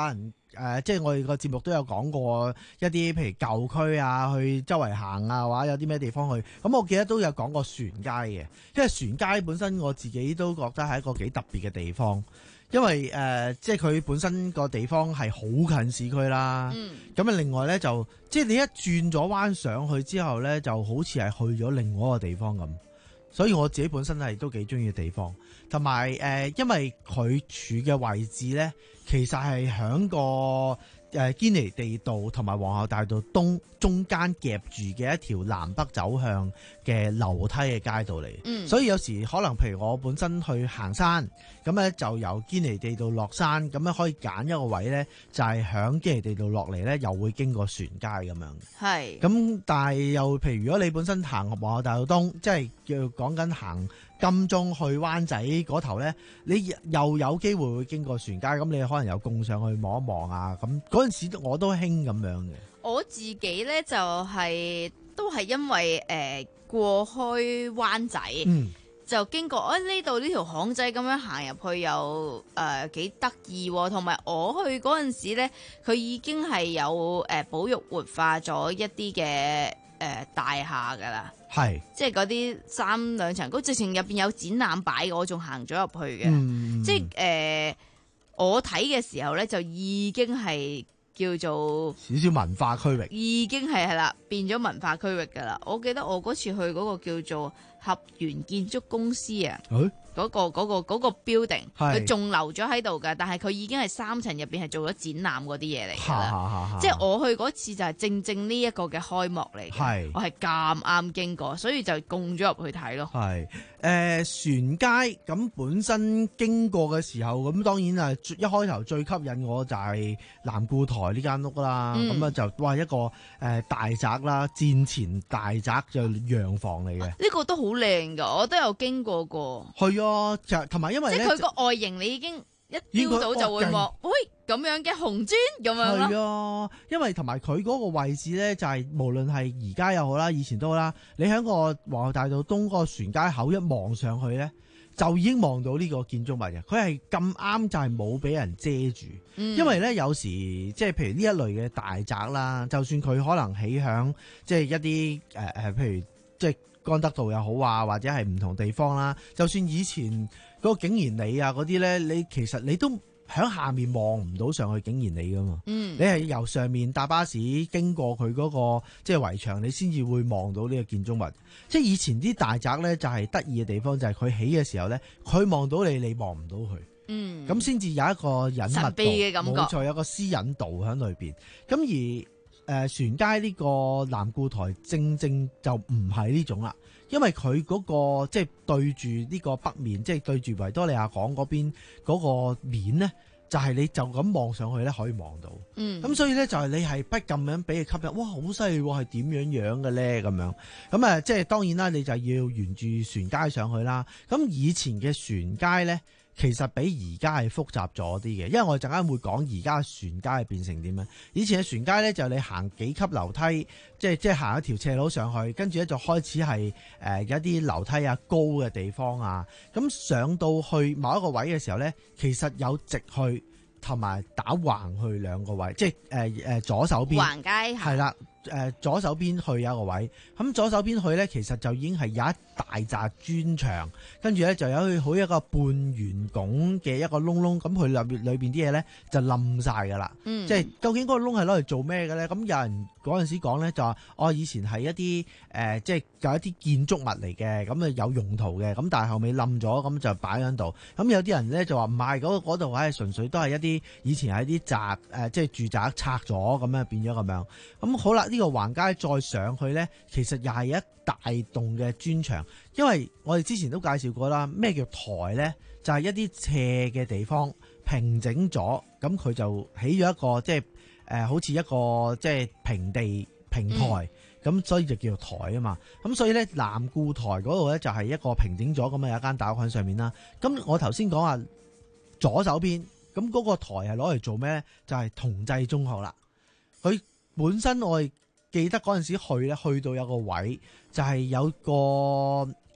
呃、即係我哋個節目都有講過一啲譬如舊區啊，去周圍行啊，或者有啲咩地方去。咁我記得都有講過船街嘅，因為船街本身我自己都覺得係一個幾特別嘅地方。因為誒、呃，即係佢本身個地方係好近市區啦。咁啊、嗯，另外咧就，即係你一轉咗彎上去之後咧，就好似係去咗另外一個地方咁。所以我自己本身係都幾中意嘅地方，同埋誒，因為佢處嘅位置咧，其實係響個誒堅尼地道同埋皇后大道東中間夾住嘅一條南北走向嘅樓梯嘅街道嚟。嗯，所以有時可能譬如我本身去行山，咁咧就由堅尼地道落山，咁樣可以揀一個位咧，就係響堅尼地道落嚟咧，又會經過船街咁樣。係。咁但係又譬如如果你本身行皇后大道東，即係叫講緊行金鐘去灣仔嗰頭咧，你又有機會會經過船街，咁你可能有供上去望一望啊。咁嗰陣時我都興咁樣嘅。 我自己咧就係、是、都係因為誒、呃、過開灣仔，嗯、就經過啊呢度呢條巷仔咁樣行入去又誒幾得意，同、呃、埋我去嗰陣時咧，佢已經係有誒、呃、保育活化咗一啲嘅誒大廈噶啦。係，即係嗰啲三兩層高，直情入邊有展覽擺，我仲行咗入去嘅。嗯、即係誒、呃，我睇嘅時候咧，就已經係叫做少少文化區域， 已經係係啦，變咗文化區域噶啦。我記得我嗰次去嗰個叫做合源建築公司啊。欸嗰、那個嗰、那個嗰、那個 building， 佢仲留咗喺度噶，但係佢已經係三層入邊係做咗展覽嗰啲嘢嚟噶啦。即係我去嗰次就係正正呢一個嘅開幕嚟嘅，我係咁啱經過，所以就供咗入去睇咯。係誒、呃、船街咁本身經過嘅時候，咁當然啊一開頭最吸引我就係南固台呢間屋啦。咁啊、嗯、就哇一個誒、呃、大宅啦，戰前大宅就洋房嚟嘅。呢、啊這個都好靚噶，我都有經過過。去就同埋因為即係佢個外形，你已經一瞄到就會望，喂咁樣嘅紅磚咁樣咯。係啊，因為同埋佢嗰個位置咧，就係無論係而家又好啦，以前都好啦，你喺個皇后大道東嗰個船街口一望上去咧，就已經望到呢個建築物嘅。佢係咁啱就係冇俾人遮住，嗯、因為咧有時即係譬如呢一類嘅大宅啦，就算佢可能起響即係一啲誒誒，譬如即係。干德道又好啊，或者係唔同地方啦。就算以前嗰個景賢里啊嗰啲咧，你其實你都喺下面望唔到上去景賢里噶嘛。嗯，你係由上面搭巴士經過佢嗰、嗰個即係圍牆，你先至會望到呢個建築物。即係以前啲大宅咧，就係得意嘅地方就係佢起嘅時候咧，佢望到你，你望唔到佢。嗯，咁先至有一個隱密度，神秘嘅感覺，冇錯，有個私隱度喺裏邊。咁而誒、呃、船街呢個南固台正正就唔係呢種啦，因為佢嗰、那個即係、就是、對住呢個北面，即、就、係、是、對住維多利亞港嗰邊嗰個面咧，就係、是、你就咁望上去咧可以望到。嗯，咁所以咧就係你係不禁咁俾佢吸引，哇！好犀利喎，係點樣樣嘅咧咁樣？咁啊，即係當然啦，你就要沿住船街上去啦。咁以前嘅船街咧，其實比而家係複雜咗啲嘅，因為我哋陣間會講而家船街係變成點樣。以前嘅船街咧就你行幾級樓梯，即係即係行一條斜路上去，跟住咧就開始係誒、呃、有一啲樓梯啊高嘅地方啊，咁上到去某一個位嘅時候咧，其實有直去同埋打橫去兩個位，即係誒誒左手邊橫街係啦。誒、呃、左手邊去有一個位，咁左手邊去咧，其實就已經係有一大紮磚牆，跟住咧就有去好一個半圓拱嘅一個窿窿，咁佢裏裏邊啲嘢咧就冧晒㗎啦。嗯，即係究竟嗰個窿係攞嚟做咩嘅咧？咁有人嗰陣時講咧就話，哦，以前係一啲誒、呃，即係有一啲建築物嚟嘅，咁啊有用途嘅，咁但係後尾冧咗，咁就擺喺度。咁有啲人咧就話唔係，嗰嗰度係純粹都係一啲以前係一啲宅誒、呃，即係住宅拆咗咁樣變咗咁樣。咁好啦。呢個橫街再上去呢，其實又係一大棟嘅磚牆，因為我哋之前都介紹過啦。咩叫台呢？就係、是、一啲斜嘅地方平整咗，咁佢就起咗一個即係誒、呃，好似一個即係平地平台，咁、嗯、所以就叫做台啊嘛。咁所以呢，南固台嗰度呢，就係一個平整咗咁嘅一間大屋喺上面啦。咁我頭先講話左手邊，咁嗰個台係攞嚟做咩呢？就係、是、同濟中學啦。佢本身我哋記得嗰陣時去咧，去到有個位就係、是、有個誒、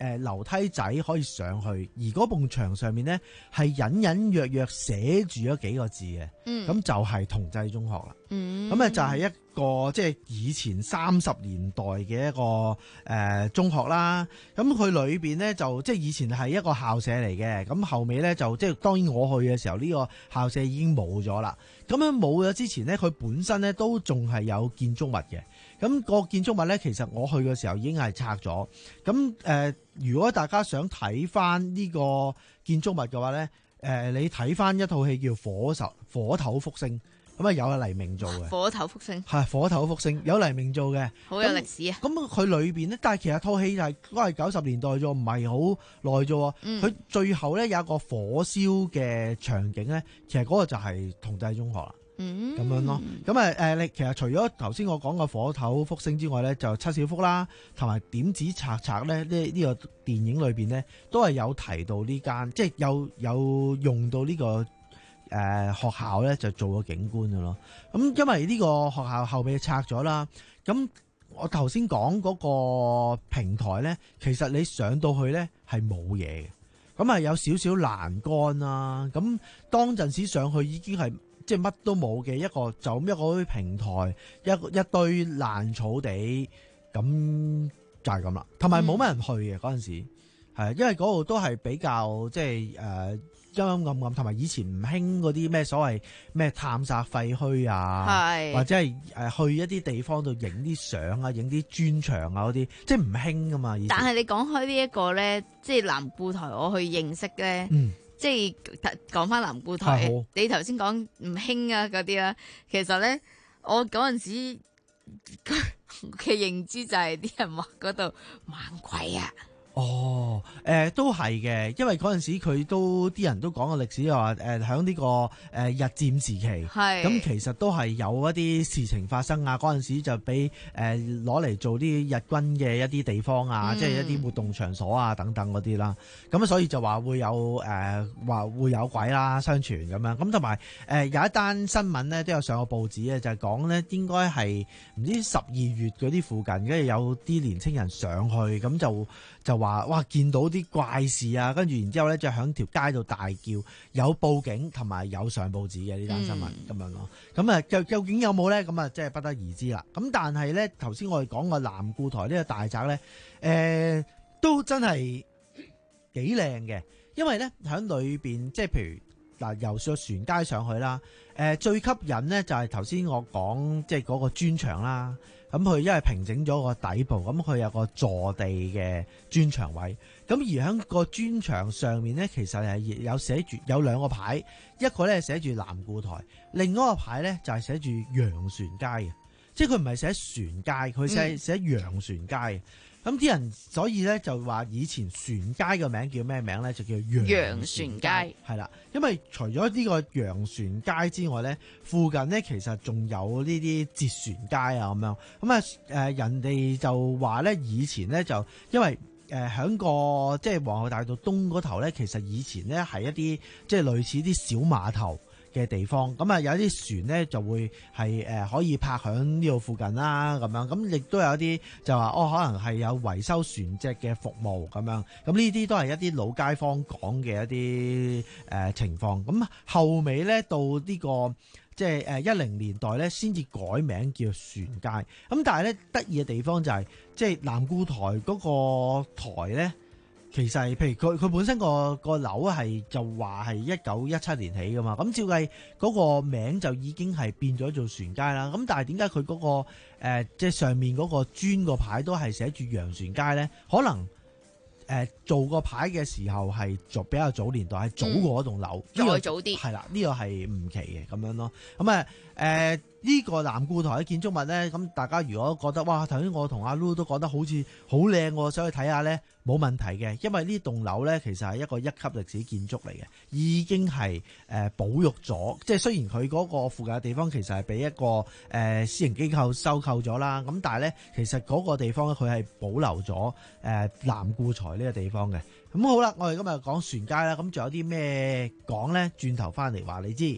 誒樓梯仔可以上去，而嗰埲牆上面咧係隱隱約約寫住咗幾個字嘅，咁、 嗯、 就係同濟中學啦。 嗯， 咁啊就係一個即係以前三十年代嘅一個誒、呃、中學啦。咁佢裏邊咧就即係以前係一個校舍嚟嘅，咁後尾咧就即係當然我去嘅時候呢、呢個校舍已經冇咗啦。咁樣冇咗之前咧，佢本身咧都仲係有建築物嘅。咁、個建築物咧，其實我去嘅時候已經係拆咗。咁誒、呃，如果大家想睇翻呢個建築物嘅話咧，誒、呃，你睇翻一套戲叫火手《火頭福星》。咁啊有黎明做嘅， 火頭福星係火頭福星，有黎明做嘅， 好有歷史啊！ 咁佢裏邊咧，但係其實套戲係都係九十年代啫，唔係好耐啫。佢、嗯、最後咧有一個火燒嘅場景咧，其實嗰個就係同濟中學啦。嗯，咁樣咯。咁啊誒，你其實除咗頭先我講嘅火頭福星之外咧，就七小福啦，同埋點子拆拆咧，呢、呢、呢個電影裏邊咧都係有提到呢間，即係有有用到呢、呢個。誒、呃、學校咧就做個景觀嘅咯，咁因為呢個學校後尾拆咗啦，咁我頭先講嗰個平台咧，其實你上到去咧係冇嘢嘅，咁啊有少少欄杆啦，咁當陣時上去已經係即係乜都冇嘅一個就咁一個平台，一一堆爛草地，咁就係咁啦，同埋冇乜人去嘅嗰陣時，係因為嗰度都係比較即係誒。呃陰陰暗暗，同埋以前唔興嗰啲咩所謂咩探索廢墟啊，或者係誒去一啲地方度影啲相啊、影啲專場啊嗰啲，即係唔興噶嘛。以前但係你講開呢一個咧，即係南固台，我去認識咧， 嗯、 即係講翻南固台。你頭先講唔興啊嗰啲啦，其實咧我嗰陣時嘅認知就係啲人話嗰度猛鬼啊。 哦，誒、呃、都係嘅，因為嗰陣時佢都啲人都講個歷史話誒喺呢個誒、呃、日佔時期，咁其實都係有一啲事情發生啊。嗰陣時就俾誒攞嚟做啲日軍嘅一啲地方啊，嗯、即係一啲活動場所啊等等嗰啲啦。咁所以就話會有誒話、呃、會有鬼啦，相傳咁樣。咁同埋誒有一單新聞咧都有上過報紙嘅，就係講咧應該係唔知十二月嗰啲附近，跟住有啲年青人上去，咁就就話哇見到啲怪事啊，跟住然之後咧就喺條街度大叫，有報警同埋有上報紙嘅呢單新聞咁、嗯、樣咯。咁啊究究竟有冇咧？咁啊即係不得而知啦。咁但係咧頭先我哋講個南固台呢個大宅咧，誒、呃、都真係幾靚嘅，因為咧喺裏邊即係譬如嗱由上船街上去啦，誒、呃、最吸引咧就係頭先我講即係嗰個磚牆啦。咁佢因為平整咗個底部，咁佢有個坐地嘅磚牆位。咁而喺個磚牆上面咧，其實係有寫住有兩個牌，一個咧寫住南固台，另一個牌咧就係寫住洋船街嘅，即係佢唔係寫船街，佢寫寫洋船街嘅。咁啲人所以咧就話以前船街嘅名叫咩名咧？就叫洋船街。係啦，因為除咗呢個洋船街之外咧，附近咧其實仲有呢啲截船街啊咁樣。咁啊誒人哋就話咧，以前咧就因為誒喺個即係皇后大道東嗰頭咧，其實以前咧係一啲即係類似啲小碼頭嘅地方，咁啊有啲船咧就會係誒可以泊喺呢度附近啦，咁樣咁亦都有啲就話哦，可能係有維修船隻嘅服務咁樣，咁呢啲都係一啲老街坊講嘅一啲誒、呃、情況。咁後尾咧到呢、呢個即係誒一零年代咧，先至改名叫船街。咁但係咧得意嘅地方就係、是、即係南固台嗰個台咧。其實係，譬如佢佢本身個個樓係就話係一九一七年起噶嘛，咁照計嗰個名就已經係變咗做船街啦。咁但係點解佢嗰個誒、呃、即係上面嗰個磚個牌都係寫住洋船街咧？可能誒、呃、做個牌嘅時候係做比較早年代，係早過嗰棟樓， 再、 這個、 早啲。 係啦，呢、這個係唔奇嘅咁樣咯。咁啊誒。呢個南固台嘅建築物咧，咁大家如果覺得哇，頭先我同阿 Lu 都覺得好似好靚，我想去睇下咧，冇問題嘅，因為呢棟樓咧其實係一個一級歷史建築嚟嘅，已經係誒、呃、保育咗，即係雖然佢嗰個附近嘅地方其實係俾一個誒、呃、私營機構收購咗啦，咁但係咧其實嗰個地方咧佢係保留咗誒、呃、南固台呢個地方嘅。咁好啦，我哋今日講船街啦，咁仲有啲咩講咧？轉頭翻嚟話你知。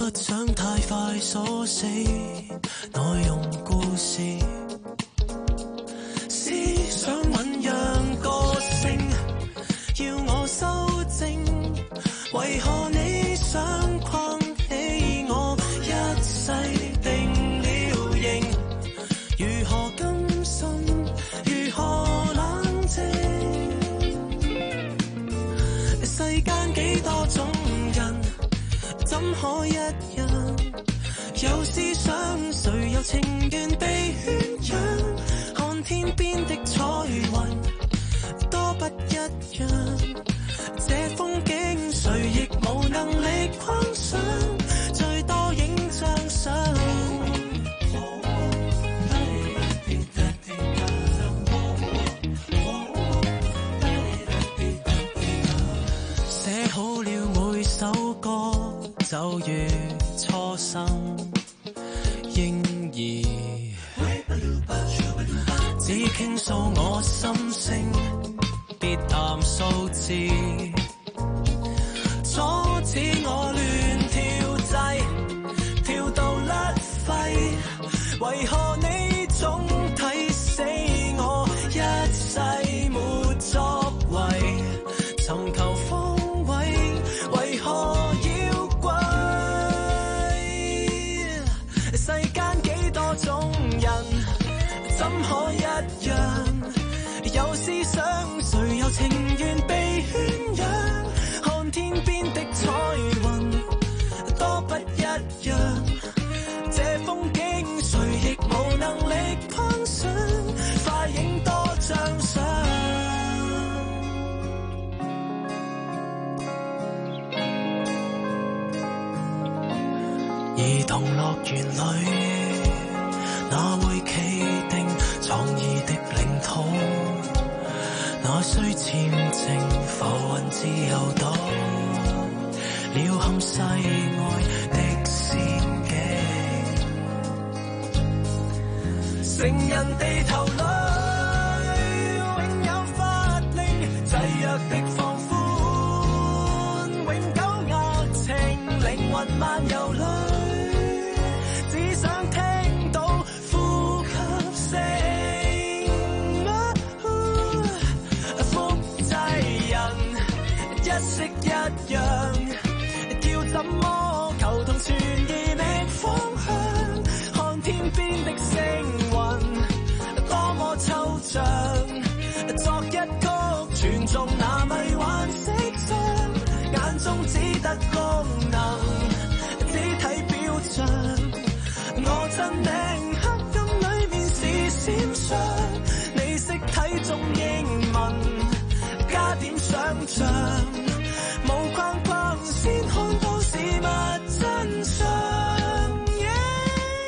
不想太快鎖死內容故事，思想醞釀個性，要我修正，為何你想困起我一世定了型？如何甘心？如何冷靜？世間幾多種人，怎可一樣？有思想，誰又情願被圈養？看天邊的彩雲，多不一樣。這風景，誰亦無能力框上，最多影張相。寫好了每首歌，就如初生嬰兒，只傾訴我心聲，別談數字，阻止我亂跳掣，跳到甩肺，為何你總睇死我一世沒作為，尋求方位，為何要跪？世間幾多種人，怎可一樣？有思想，誰又情願被圈養？看天邊的彩雲，多不一樣。這風景，誰亦無能力攀上，快影多張相。兒童樂園裏，哪會企定創意的領土？那需簽證浮雲自由島，鳥瞰世外的仙境。成人地頭裏，永有法令制約的放寬，永久壓情，靈魂漫遊裏。只想聽到呼吸聲，複製人一式一樣，要怎麼求同存異覓方向？看天邊的星雲，多麼抽象，作一曲傳頌那迷幻色相，眼中只得功能，只睇表象。我真名黑暗裏面是閃爍，你識睇中英文，加點想像，無框框先看到事物真相。Yeah!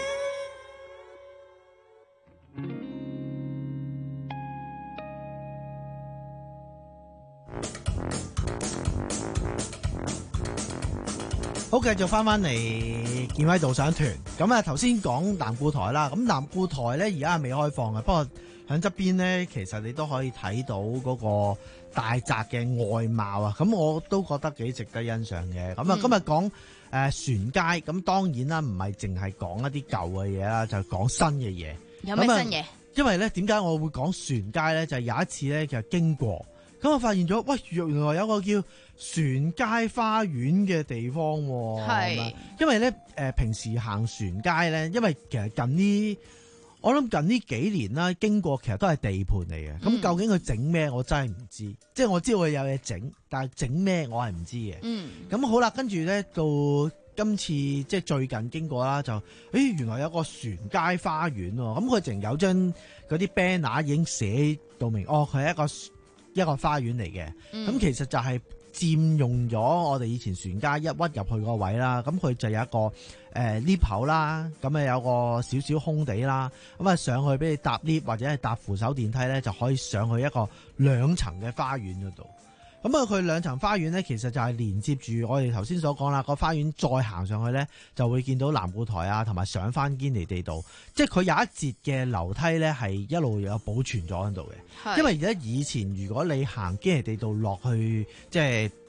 好，繼續翻翻嚟建威導賞團。咁啊，頭先講南固台啦。咁南固台咧而家係未開放嘅，不過喺側邊咧，其實你都可以睇到嗰個大宅嘅外貌啊。咁我都覺得幾值得欣賞嘅。咁啊、嗯，今日講誒船街，咁當然啦，唔係淨係講一啲舊嘅嘢啦，就講新嘅嘢。 有咩新嘢？ 因為咧，點解我會講船街咧？就係、是、有一次咧，就經過。咁我發現咗，喂，原來有個叫船街花園嘅地方喎。係，因為咧，誒、呃，平時行船街咧，因為其實近呢，我諗近呢幾年啦，經過其實都係地盤嚟嘅。咁、嗯、究竟佢整咩，我真係唔知。即係我知道佢有嘢整，但係整咩我係唔知嘅。嗯。咁好啦，跟住咧到今次即係最近經過啦，就誒原來有個船街花園喎。咁佢淨有張嗰啲 banner 已經寫到明，哦，佢係一個一個花園嚟嘅，咁、嗯、其實就係佔用咗我哋以前船街一屈入去個位啦。咁佢就有一個誒 lift 口啦，咁啊有個少少空地啦，咁啊上去俾你搭 lift 或者係搭扶手電梯咧，就可以上去一個兩層嘅花園嗰度。咁啊，佢兩層花園咧，其實就係連接住我哋頭先所講啦。個花園再行上去咧，就會見到南固台啊，同埋上翻堅尼地道。即係佢有一節嘅樓梯咧，係一路有保存咗喺度嘅。因為而家以前如果你行堅尼地道落去，即係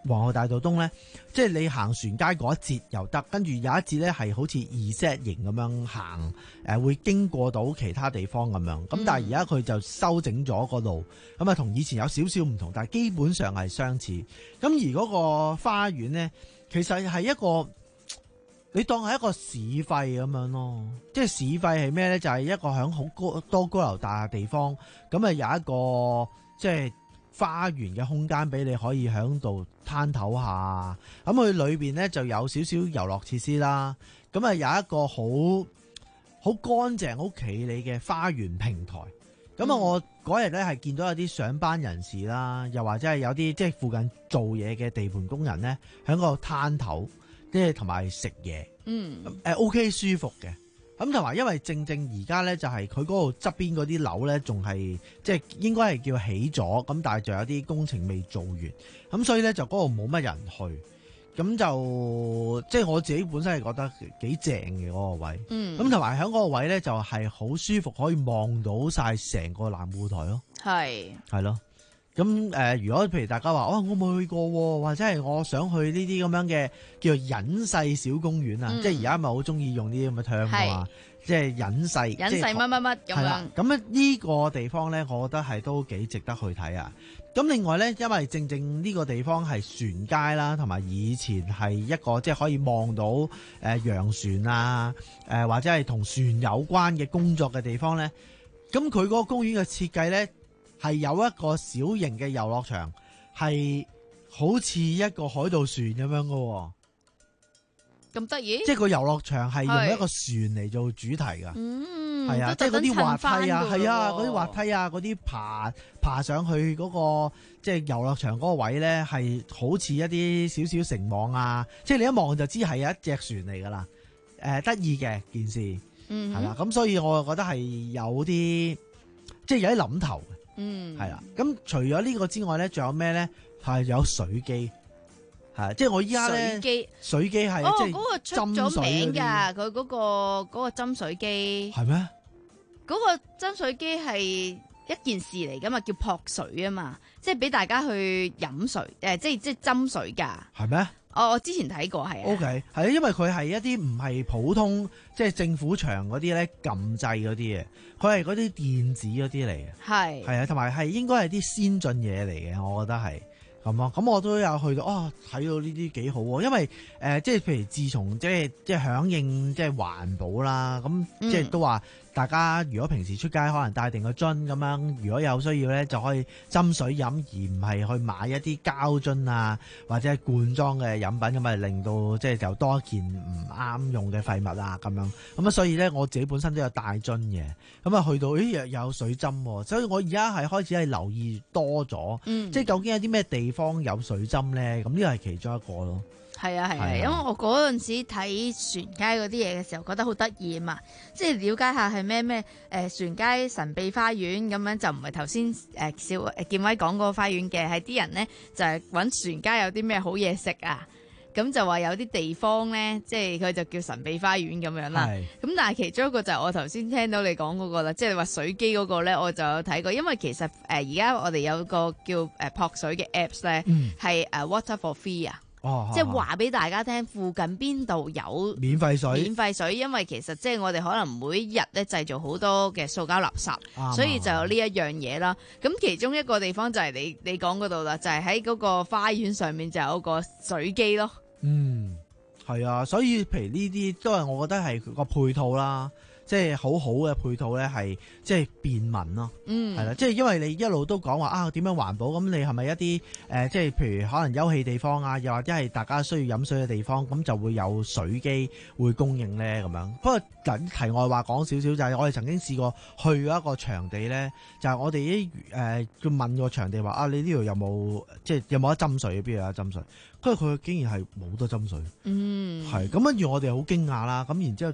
皇后大道東咧，即係你行船街嗰一節又得，跟住有一節咧係好似 Z 型咁樣行，誒、呃、會經過到其他地方咁樣。咁但係而家佢就修整咗個路，咁啊同以前有少少唔同，但係基本上係相似。咁而嗰個花園咧，其實係一個你當係一個市費咁樣咯。即係市費係咩咧？就係、是、一個響好高多高樓大廈地方，咁啊有一個即係花園嘅空間俾你可以喺度攤頭下，咁佢裏邊咧就有少少遊樂設施啦，咁啊有一個好好乾淨、好企理嘅花園平台。咁啊、嗯，我嗰日咧係見到有啲上班人士啦，又或者係有啲即係附近做嘢嘅地盤工人咧，喺嗰度攤頭，即係同埋食嘢。嗯，誒 OK 舒服嘅。咁同埋，因為正正而家咧就係佢嗰度側邊嗰啲樓咧，仲係即係應該係叫起咗，咁但係仲有啲工程未做完，咁所以咧就嗰度冇乜人去，咁就即係我自己本身係覺得幾正嘅嗰個位，嗯，咁同埋喺嗰個位咧就係好舒服，可以望到晒成個南湖台咯，係係咯。咁誒、呃，如果譬如大家話，哦，我冇去過，或者係我想去呢啲咁樣嘅叫做隱世小公園啊，嗯、即係而家咪好中意用呢啲咁嘅 term 㗎嘛，即係隱世隱世乜乜乜咁樣。係啦， 咁咧呢個地方咧，我覺得係都幾值得去睇啊。咁另外咧，因為正正呢個地方係船街啦，同埋以前係一個即係可以望到誒洋船啊，誒、呃、或者係同船有關嘅工作嘅地方咧，咁佢嗰個公園嘅設計咧，係有一個小型嘅遊樂場，係好似一個海盜船咁樣嘅， 咁得意。 即係個遊樂場係用一個船嚟做主題噶，嗯，係啊，即係嗰啲滑梯啊，係啊，嗰啲滑梯啊，嗰啲爬爬上去嗰個即係遊樂場嗰個位咧，係好似一啲少少繩網啊，即係你一望就知係一隻船嚟噶啦，誒，得意嘅件事，嗯，係啦，咁所以我覺得係有啲即係有啲諗頭。嗯，係啦。咁除咗呢個之外咧，仲有咩咧？係有水機，係即係我依家咧，水機水機係哦， 即係嗰個出咗名噶，佢嗰個嗰個斟水機係咩？ 嗰個斟水機係一件事嚟噶嘛，叫撲水啊嘛，即係俾大家去飲水，誒，即係即係斟水噶，係咩？哦，我之前睇過係啊。 O K， 係啊，因為佢係一啲唔係普通即係政府場嗰啲咧撳掣嗰啲嘢，佢係嗰啲電子嗰啲嚟嘅。係係啊，同埋係應該係啲先進嘢嚟嘅，我覺得係咁咯。咁我都有去到，哦，睇到呢啲幾好喎，因為誒、呃，即係譬如自從即係即係響應即係環保啦，咁即係都話。大家如果平時出街可能帶定個樽咁樣，如果有需要咧就可以斟水飲，而唔係去買一啲膠樽啊或者係罐裝嘅飲品，咁啊令到即係就多一件唔啱用嘅廢物啊咁樣。咁啊所以咧我自己本身都有帶樽嘅，咁啊去到咦有水斟，所以我而家係開始係留意多咗，嗯、即係究竟有啲咩地方有水斟咧？咁呢個係其中一個咯。 係啊係啊，因為我嗰陣時睇船街嗰啲嘢嘅時候，覺得好得意啊嘛，即係了解下係咩咩誒船街神秘花園咁樣，就唔係頭先誒小誒建威講嗰個花園嘅，係啲人咧就係、是、揾船街有啲咩好嘢食啊，咁就話有啲地方咧，即係佢就叫神秘花園咁樣啦。咁但係其中一個就係我頭先聽到你講嗰個啦，即係話水機嗰個咧，我就有睇過，因為其實誒而家我哋有個叫誒撲水嘅 apps 咧，係誒 Water for Free 啊。哦、即係話俾大家聽，附近邊度有免費水？ 免費水，因為其實即係我哋可能每一日咧製造好多嘅塑膠垃圾，啊、所以就有呢一樣嘢啦。咁其中一個地方就係你你講嗰度啦，就係喺嗰個花園上面就有個水機咯。 嗯，係啊，所以譬如呢啲都係我覺得係個配套啦。即係好好嘅配套咧，係即係便民咯，嗯，係啦，即係因為你一路都講話啊點樣環保，咁你係咪一啲誒、呃、即係譬如可能休憩地方啊，又或者係大家需要飲水嘅地方，咁就會有水機會供應咧咁樣。不過緊題外話講少少，就係、是、我哋曾經試過去一個場地咧，就係、是、我哋啲誒佢問個場地話啊，你呢度有冇即係有冇得斟水？邊度有得斟水？跟住佢竟然係冇得斟水，嗯，係咁跟住我哋好驚訝啦，咁然之後就嚇。啊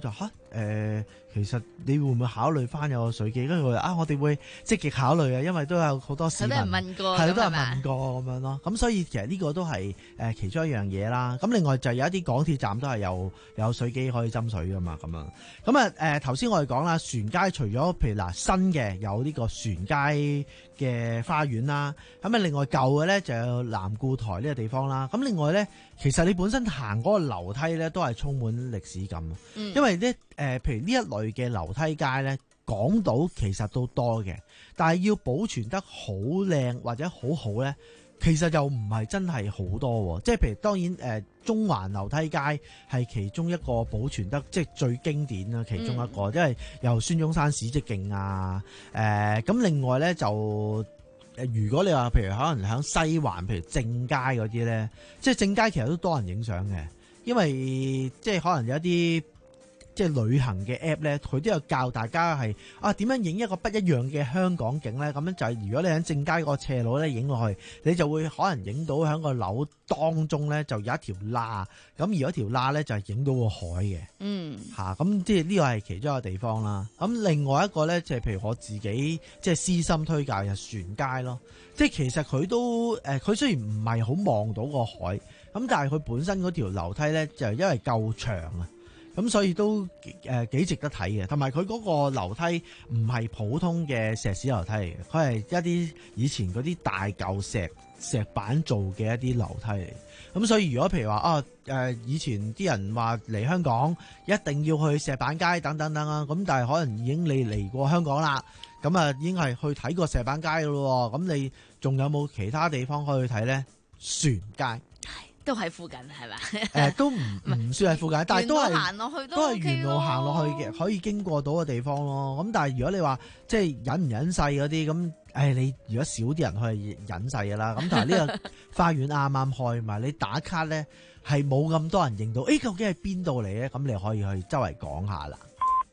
誒，其實你會唔會考慮翻有個水機？跟住佢話啊，我哋會積極考慮啊，因為都有好多市民有啲人問過， 係都有係咪問過咁樣咯。咁所以其實呢個都係誒其中一樣嘢啦。咁另外就有一啲港鐵站都係有有水機可以斟水噶嘛，咁樣。咁啊誒頭先我哋講啦，船街除咗譬如嗱新嘅有呢個船街嘅花園啦，咁啊另外舊嘅咧就有南固台呢個地方啦。咁另外咧，其實你本身行嗰個樓梯咧都係充滿歷史感， 嗯、 因為咧誒、呃，譬如呢一類嘅樓梯街咧，港島其實都多嘅，但係要保存得好靚或者好好咧，其實又唔係真係好多。即係譬如當然誒、呃，中環樓梯街係其中一個保存得即係最經典啦，其中一個，嗯、因為由孫中山史蹟徑啊，誒、呃、咁另外咧就。如果你話譬如可能喺西環，譬如正街嗰啲咧，即係正街其實都多人影相嘅，因為即係可能有一啲即係旅行嘅 app 咧，佢都有教大家係啊點樣影一個不一樣嘅香港景咧。咁樣就係如果你喺正街個斜路咧影落去，你就會可能影到喺個樓當中咧就有一條罅，咁而嗰條罅咧就係影到個海嘅。嗯，嚇咁即係呢個係其中一個地方啦。咁另外一個咧就係譬如我自己即係私心推介嘅船街咯。即係其實佢都誒，佢、呃、雖然唔係好望到個海，咁但係佢本身嗰條樓梯咧就因為夠長啊。咁所以都誒幾值得睇嘅，同埋佢嗰個樓梯唔係普通嘅石屎樓梯嚟嘅，佢係一啲以前嗰啲大嚿石石板做嘅一啲樓梯嚟。咁所以如果譬如話啊誒，以前啲人話嚟香港一定要去石板街等等等啊，咁但係可能已經你嚟過香港啦，咁啊已經係去睇過石板街嘅咯，咁你仲有冇其他地方可以睇咧？船街。 都喺附近係咪？誒、 呃，都唔唔算係附近，但係都係行落去都係沿路行落去嘅，可以經過到嘅地方咯。咁但係如果你話即係隱唔隱世嗰啲，咁誒你如果少啲人去隱世㗎啦。咁但係呢個花園啱啱開嘛，你打卡咧係冇咁多人認到，誒、欸、究竟係邊度嚟咧？咁你可以去周圍講下啦。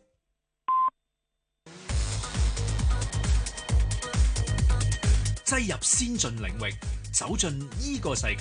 擠入先進領域，走進依個世界。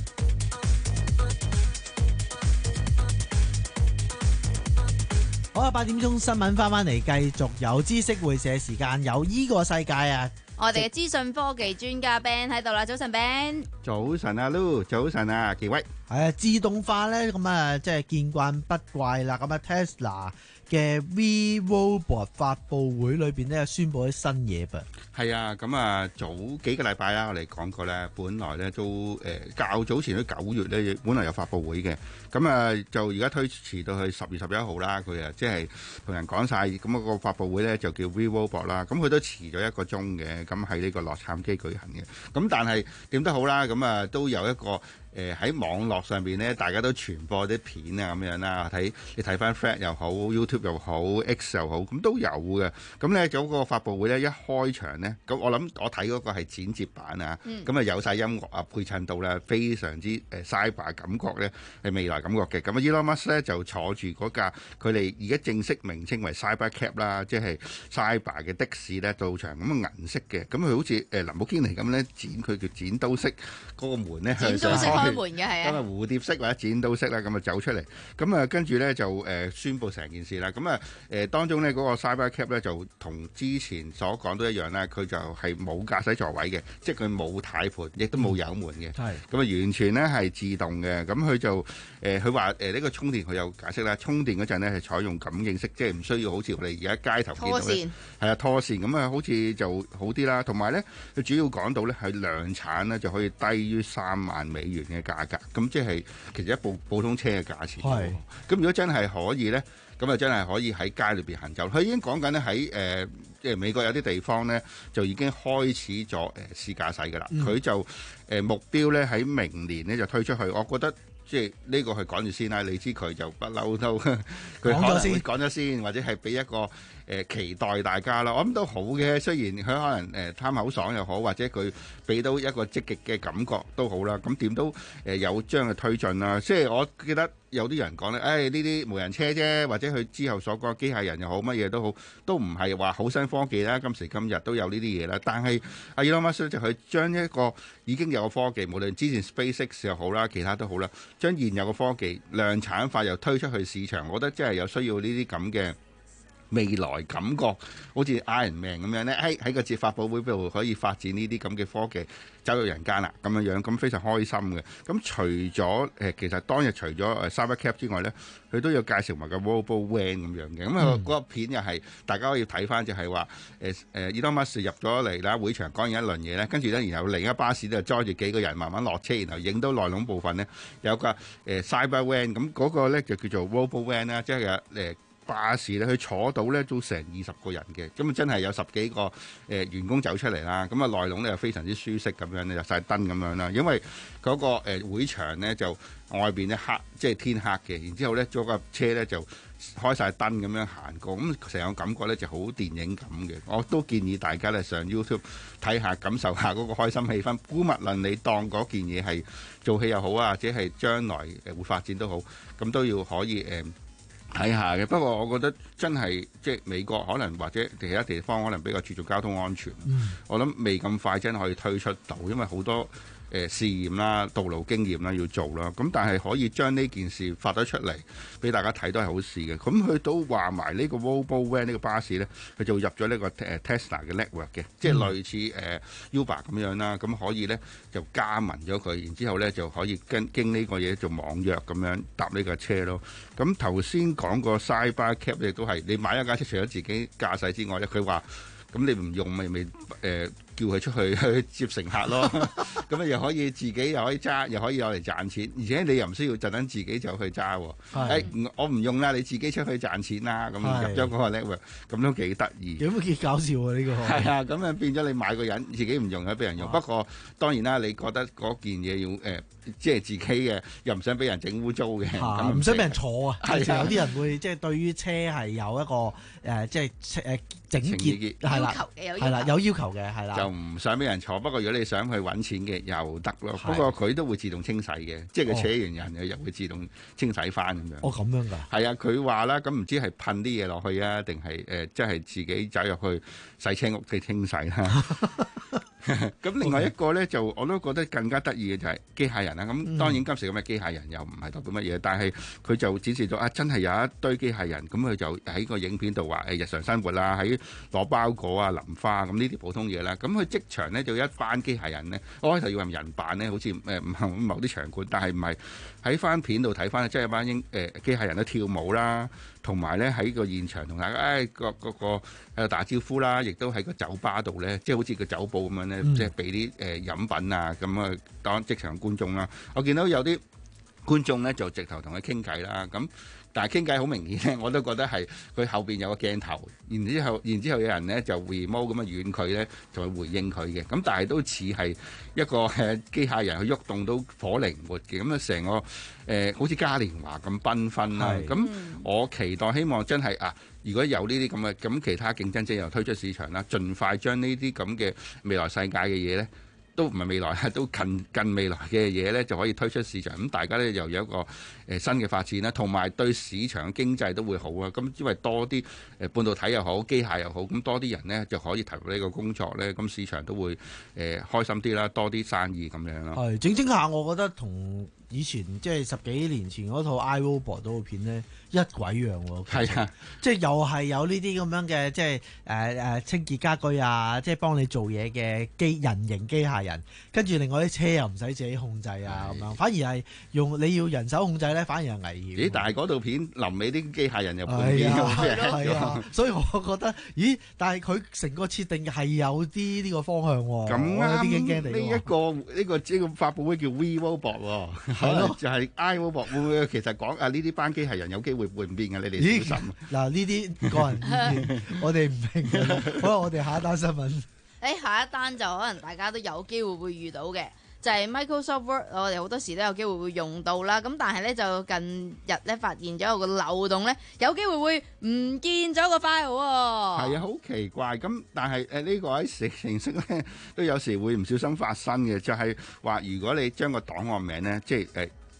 好啊！八點鐘新聞翻翻嚟，繼續有知識會社時間，有依個世界啊！ 我哋嘅資訊科技專家 Ben 喺度啦，早晨 Ben。 早晨啊 Lu， 早晨啊幾位。 係啊，自動化咧咁啊，即係見慣不怪啦。咁啊 Tesla 嘅 V Robot 發佈會裏邊咧，宣佈啲新嘢噃。 係啊，咁啊早幾個禮拜啦，我哋講過咧，本來咧都誒、呃、較早前喺九月咧，本來有發佈會嘅，咁啊就而家推遲到去十月十一號啦。佢啊即係同人講晒，咁、那個發佈會咧就叫 V Robot 啦。咁佢都遲咗一個鐘嘅，咁喺呢個洛杉磯舉行嘅。咁但係點都好啦，咁啊都有一個。誒喺、呃、網絡上邊咧，大家都傳播啲片啊咁樣啦，睇你睇翻 Thread 又好 ，YouTube 又好 ，X 又好，咁都有嘅。咁咧嗰個發佈會咧一開場咧，咁我諗我睇嗰個係剪接版啊，咁啊、嗯、有晒音樂啊配襯到咧，非常之誒 cyber 感覺咧係未來感覺嘅。咁啊 Elon Musk 咧就坐住嗰架佢哋而家正式名稱為 Cybercab 啦，即係 cyber 嘅的，的士咧到場，咁啊銀色嘅，咁佢好似誒林寶堅尼咁咧剪佢叫剪刀式嗰個門咧向上開。開門嘅係啊，咁啊蝴蝶式或者剪刀式啦，咁啊走出嚟，咁啊跟住咧就誒、呃、宣佈成件事啦。咁啊誒當中咧嗰、那個 Cybercab 咧就同之前所講都一樣啦，佢就係冇駕駛座位嘅，即係佢冇軚盤，亦都冇油門嘅。係咁啊，完全咧係自動嘅。咁佢就誒佢話誒呢個充電佢有解釋啦，充電嗰陣咧係採用感應式，即係唔需要好似我哋而家街頭見到咧係啊拖線咁啊，好似就好啲啦。同埋咧佢主要講到咧係量產咧就可以低於三萬美元嘅價格，咁即係其實一部普通車嘅價錢。係咁如果真係可以咧，咁啊真係可以喺街裏邊行走。佢已經講緊咧喺誒即係美國有啲地方咧就已經開始咗誒試駕駛㗎啦。佢、嗯、就誒、呃、目標咧喺明年咧就推出去。我覺得即係呢個係趕住先啦。你知佢就不嬲都佢可能會講咗先，或者係俾一個誒、呃、期待大家啦。我諗都好嘅，雖然佢可能誒貪口爽又好，或者佢俾到一個積極嘅感覺都好啦。咁點都誒有將佢推進啦。即係我記得有啲人講咧，誒呢啲無人車啫，或者佢之後所講嘅機械人又好，乜嘢都好，都唔係話好新科技啦。今時今日都有呢啲嘢啦。但係阿 Elon Musk 就佢將一個已經有嘅科技，無論之前 SpaceX 又好啦，其他都好啦，將現有嘅科技量產化又推出去市場，我覺得真係有需要呢啲咁嘅未來感覺，好似 Iron Man 咁樣咧，喺喺個節發佈會度可以發展呢啲咁嘅科技走入人間啦，咁樣樣咁非常開心嘅。咁除咗誒，其實當日除咗誒 Cybercab 之外咧，佢都有介紹埋個 RoboVan 咁樣嘅。咁啊嗰個片又係大家可以睇翻，就係話誒誒 Elon Musk 入咗嚟啦，會場講完一輪嘢咧，跟住咧然後另一巴士咧載住幾個人慢慢落車，然後影到內籠部分咧有個誒 Cybervan， 咁嗰個咧就叫做 RoboVan 啦，即係誒。巴士咧，佢坐到咧都成二十個人嘅，咁啊真係有十幾個誒、呃、員工走出嚟啦，咁啊內籠咧又非常之舒適咁樣咧，入晒燈咁樣啦，因為嗰、那個誒、呃、會場咧就外邊咧黑，即係天黑嘅，然之後咧嗰架車咧就開晒燈咁樣行過，咁成個感覺咧就好電影咁嘅。我都建議大家咧上 YouTube 睇下，感受下嗰個開心氣氛。姑勿論你當嗰件嘢係做戲又好啊，或者係將來誒會發展都好，咁都要可以誒。呃睇下嘅，不過我覺得真係即係美國可能或者其他地方可能比較注重交通安全，嗯、我諗未咁快真係可以推出到，因為好多誒、呃、試驗啦、道路經驗啦要做啦。咁但係可以將呢件事發咗出嚟俾大家睇都係好事嘅。咁佢都話埋呢個 RoboVan 呢個巴士呢，佢就入咗呢個誒 Tesla 嘅 network 嘅，即係類似誒、呃、Uber 咁樣啦。咁可以呢就加盟咗佢，然之後呢就可以跟經呢個嘢做網約咁樣搭呢個車咯。咁頭先講個 Cybercab 亦都係你買一架車，除咗自己駕駛之外咧，佢話咁你唔用咪咪誒叫佢出去去接乘客咯。咁啊又可以自己又可以揸，又可以攞嚟賺錢，而且你又唔需要特登自己就去揸。誒、哎、我唔用啦，你自己出去賺錢啦。咁入咗嗰個 network，咁都幾得意。 有冇幾搞笑啊？呢、呢個係啊，咁啊變咗你買個人自己唔用，又俾人用。不過當然啦，你覺得嗰件嘢要誒。呃即係自己嘅，又唔想俾人整污糟嘅，咁唔想俾人坐啊！係有啲人會即係對於車係有一個誒、呃，即係誒整潔係啦，係啦，有要求嘅係啦， 就唔想俾人坐。不過如果你想去揾錢嘅，又得咯。不過佢都會自動清洗嘅，即係佢扯完人又會自動清洗翻咁樣。 哦，咁樣㗎？ 係啊，佢話啦，咁唔知係噴啲嘢落去啊，定係誒即係自己走入去洗車屋嘅清洗啦。咁另外一個咧，就我都覺得更加得意嘅就係機械人啦。咁當然今時咁嘅機械人又唔係代表乜嘢，但係佢就展示到啊，真係有一堆機械人。咁佢就喺個影片度話誒日常生活啦，喺攞包裹啊、淋花咁呢啲普通嘢啦。咁佢即場咧就有一班機械人咧，我開頭以為人扮咧，好似誒唔係某啲場館，但係唔係喺翻片度睇翻，即係一班英誒機械人都跳舞啦。同埋咧喺個現場同大家誒個個個喺度打招呼啦，亦都喺個酒吧度咧，即係好似個酒保咁樣咧，嗯、即係俾啲誒飲品啊咁啊當即場觀眾啦。我見到有啲觀眾咧就直頭同佢傾偈啦，咁但係傾偈好明顯咧，我都覺得係佢後邊有個鏡頭，然之後然之後有人咧就 remote 咁啊遠距咧就去回應佢嘅，咁但係都似係一個誒機械人去喐動都頗靈活嘅，咁啊成個誒、呃、好似嘉年華咁繽紛啦。咁我期待希望真係啊，如果有呢啲咁嘅咁其他競爭者又推出市場啦，盡快將呢啲咁嘅未來世界嘅嘢咧。都唔係未來，都近近未來嘅嘢咧，就可以推出市場。咁大家咧又有一個誒、呃、新嘅發展啦，同埋對市場嘅經濟都會好啊。咁因為多啲誒、呃、半導體又好，機械又好，咁多啲人咧就可以投入呢個工作咧，咁市場都會誒、呃、開心啲啦，多啲生意咁樣咯。 係整整下，我覺得同以前即係十幾年前嗰套 iRobot 嗰套片咧一鬼樣喎。係啊，即係又係有呢啲咁樣嘅，即係誒誒清潔家居啊，即係幫你做嘢嘅機人形機械人。跟住另外啲車又唔使自己控制啊，咁樣反而係用你要人手控制咧，反而係危險。 咦？但係嗰套片臨尾啲機械人又叛變咗，係啊，所以我覺得，咦？但係佢成個設定係有啲呢個方向喎。 咁啱呢一個呢、呢個呢、呢個發佈會叫 RoboVan 喎，係咯，就係 iRobot 會唔會其實講啊呢啲班機械人有機會叛變嘅？你哋小心。 嗱呢啲個人意見，我哋唔明嘅。好啦，我哋下一單新聞。 誒下一單就可能大家都有機會會遇到嘅，就係、是、Microsoft Word，我哋好多時都有機會會用到啦。咁但係咧就近日咧發現咗有個漏洞咧，有機會會唔見咗個 file 喎。 係啊，好奇怪。咁但係誒呢個喺程式咧都有時會唔小心發生嘅，就係、是、話如果你將個檔案名咧，即係誒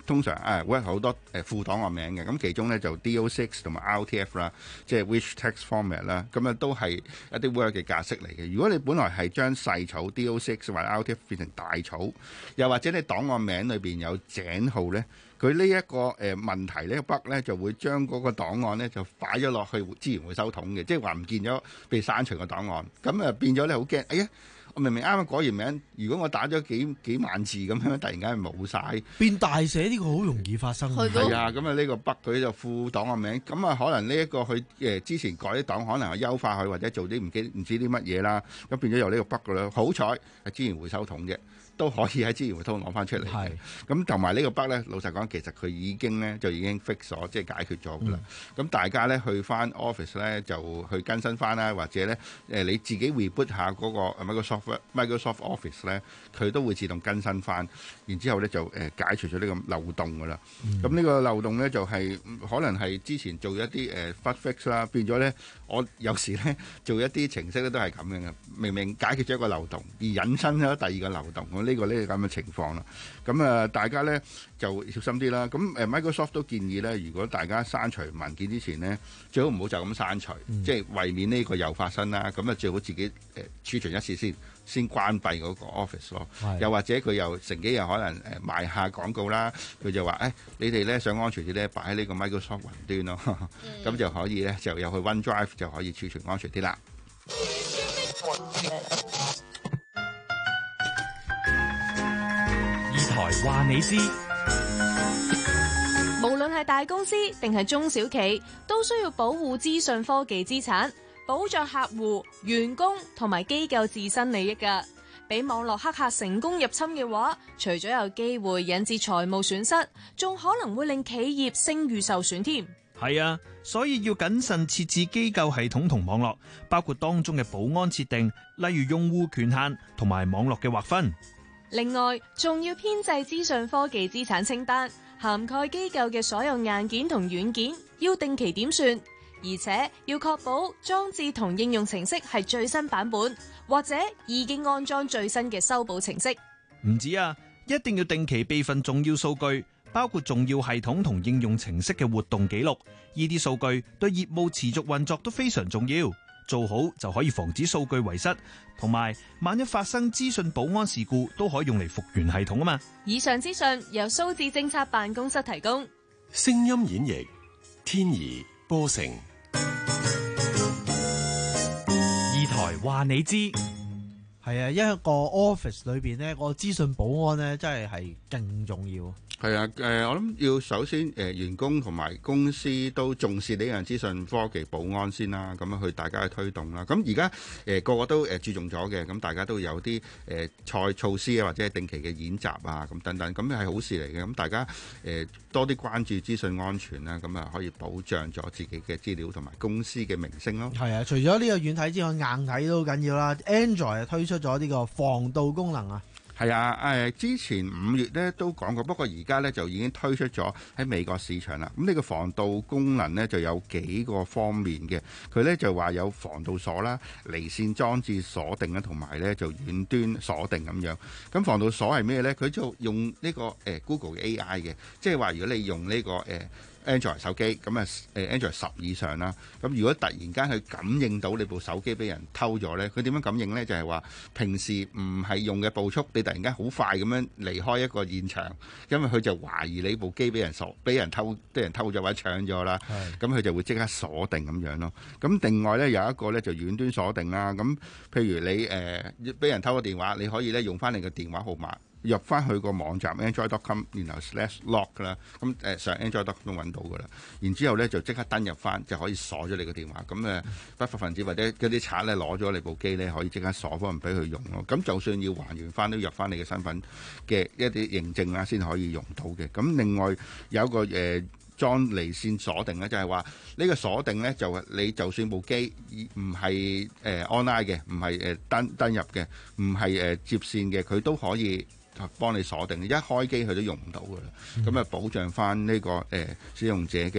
通常誒會有好多誒副檔案名嘅，咁其中咧就 D O 六同埋 R T F 啦，即係 Rich Text Format 啦，咁啊都係一啲 Word 嘅格式嚟嘅。如果你本來係將細草 D O 六或者 R T F 變成大草，又或者你檔案名裏邊有井號咧，佢呢一個誒問題呢個 bug 咧就會將嗰個檔案咧就擺咗落去資源回收桶嘅，即係話唔見咗被刪除個檔案，咁啊變咗咧好驚，哎呀！我明明啱啱改完名，如果我打咗幾幾萬字咁樣，突然間冇晒， 變大寫呢個好容易發生。 係啊，咁啊呢個 bug 佢就副檔案名，咁啊可能呢一個佢誒之前改啲檔，可能係優化佢或者做啲唔記唔知啲乜嘢啦，咁變咗有呢個 bug 噶啦。好彩係資源回收桶嘅，都可以喺資源回收桶攞翻出嚟。係，咁同埋呢個 bug 咧，老實講，其實佢已經咧就已經 fix 咗，即係解決咗噶啦。咁、嗯、大家咧去翻 Office 咧就去更新翻啦，或者咧誒你自己 reboot 下嗰個 Microsoft Microsoft Office 咧，佢都會自動更新翻，然之後咧就誒解除咗呢個漏洞噶啦。咁呢、嗯、個漏洞咧就係、是、可能係之前做一啲誒 bug fix 啦，變咗咧我有時咧做一啲程式咧都係咁樣嘅，明明解決咗一個漏洞，而引申咗第二個漏洞，我、這、呢個呢個咁嘅情況啦。咁啊，大家咧就小心啲啦。咁誒 Microsoft 都建議咧，如果大家刪除文件之前咧，最好唔好就咁刪除，嗯、即係為免呢個又發生啦。咁啊，最好自己誒儲存一次先。先關閉嗰個 office 咯，又或者佢又乘機又可能誒賣下廣告啦，佢就話誒、哎、你哋咧想安全啲咧，擺喺呢個 Microsoft 雲端咯，咁、嗯、就可以咧就有去 OneDrive 就可以儲存安全啲啦。 二台話你知， 無論係大公司定係中小企，都需要保護資訊科技資產。保障客戶、員工同埋機構自身利益㗎，俾網絡黑客成功入侵嘅話，除咗有機會引致財務損失，仲可能會令企業聲譽受損添。 係啊，所以要謹慎設置機構系統同網絡，包括當中嘅保安設定，例如用戶權限同埋網絡嘅劃分。 另外，仲要編製資訊科技資產清單，涵蓋機構嘅所有硬件同軟件，要定期點算。而且要確保裝置同應用程式係最新版本，或者已經安裝最新嘅修補程式。 唔止啊，一定要定期備份重要數據，包括重要系統同應用程式嘅活動記錄。呢啲數據對業務持續運作都非常重要，做好就可以防止數據遺失，同埋萬一發生資訊保安事故，都可以用嚟復原系統啊嘛。 以上資訊由數字政策辦公室提供。 聲音演繹天怡波成。 二台話你知， 係啊，一個 office 裏邊呢個資訊保安呢，真係係更重要。 係啊，誒、呃，我諗要首先誒、呃，員工同埋公司都重視呢樣資訊科技保安先啦，咁樣去大家去推動啦。咁而家誒個個都誒注重咗嘅，咁大家都有啲誒措措施啊，或者係定期嘅演習啊，咁等等，咁係好事嚟嘅。咁大家誒、呃、多啲關注資訊安全啦，咁啊可以保障咗自己嘅資料同埋公司嘅名聲咯。 係啊，除咗呢個軟體之外，硬體都好緊要啦。Android 推出咗呢個防盜功能啊。 係啊，誒之前五月咧都講過，不過而家咧就已經推出咗喺美國市場啦。咁呢個防盜功能咧就有幾個方面嘅，佢咧就話有防盜鎖啦、離線裝置鎖定啦，同埋咧就遠端鎖定咁樣。咁防盜鎖係咩咧？佢就用呢個誒 Google 嘅 A I 嘅，即係話如果你用呢個誒 Android 手機咁啊，誒 Android 十以上啦，咁如果突然間去感應到你部手機俾人偷咗咧，佢點樣感應咧？就係話平時唔係用嘅步速，你突然間好快咁樣離開一個現場，因為佢就懷疑你部機俾人鎖、俾人偷、俾人偷咗或者搶咗啦。咁佢就會即刻鎖定咁樣咯。咁另外咧有一個咧就遠端鎖定啦。咁譬如你誒俾人偷咗電話，你可以咧用翻你嘅電話號碼。入翻去個網站 android dot com， 然後 slash lock 啦，咁誒上 android dot com 都揾到噶啦。然之後咧就即刻登入翻，就可以鎖咗你個電話。咁誒不法分子或者嗰啲賊咧攞咗你部機咧，可以即刻鎖翻唔俾佢用咯。咁就算要還原翻，都入翻你嘅身份嘅一啲認證啦，先可以用到嘅。咁另外有一個誒、呃、裝離線鎖定咧，就係話呢個鎖定咧就係你就算部機唔係誒 online 嘅，唔係誒登登入嘅，唔係誒接線嘅，佢都可以幫你鎖定，一開機佢都用唔到噶啦。咁啊、嗯、保障翻呢、這個誒、呃、使用者嘅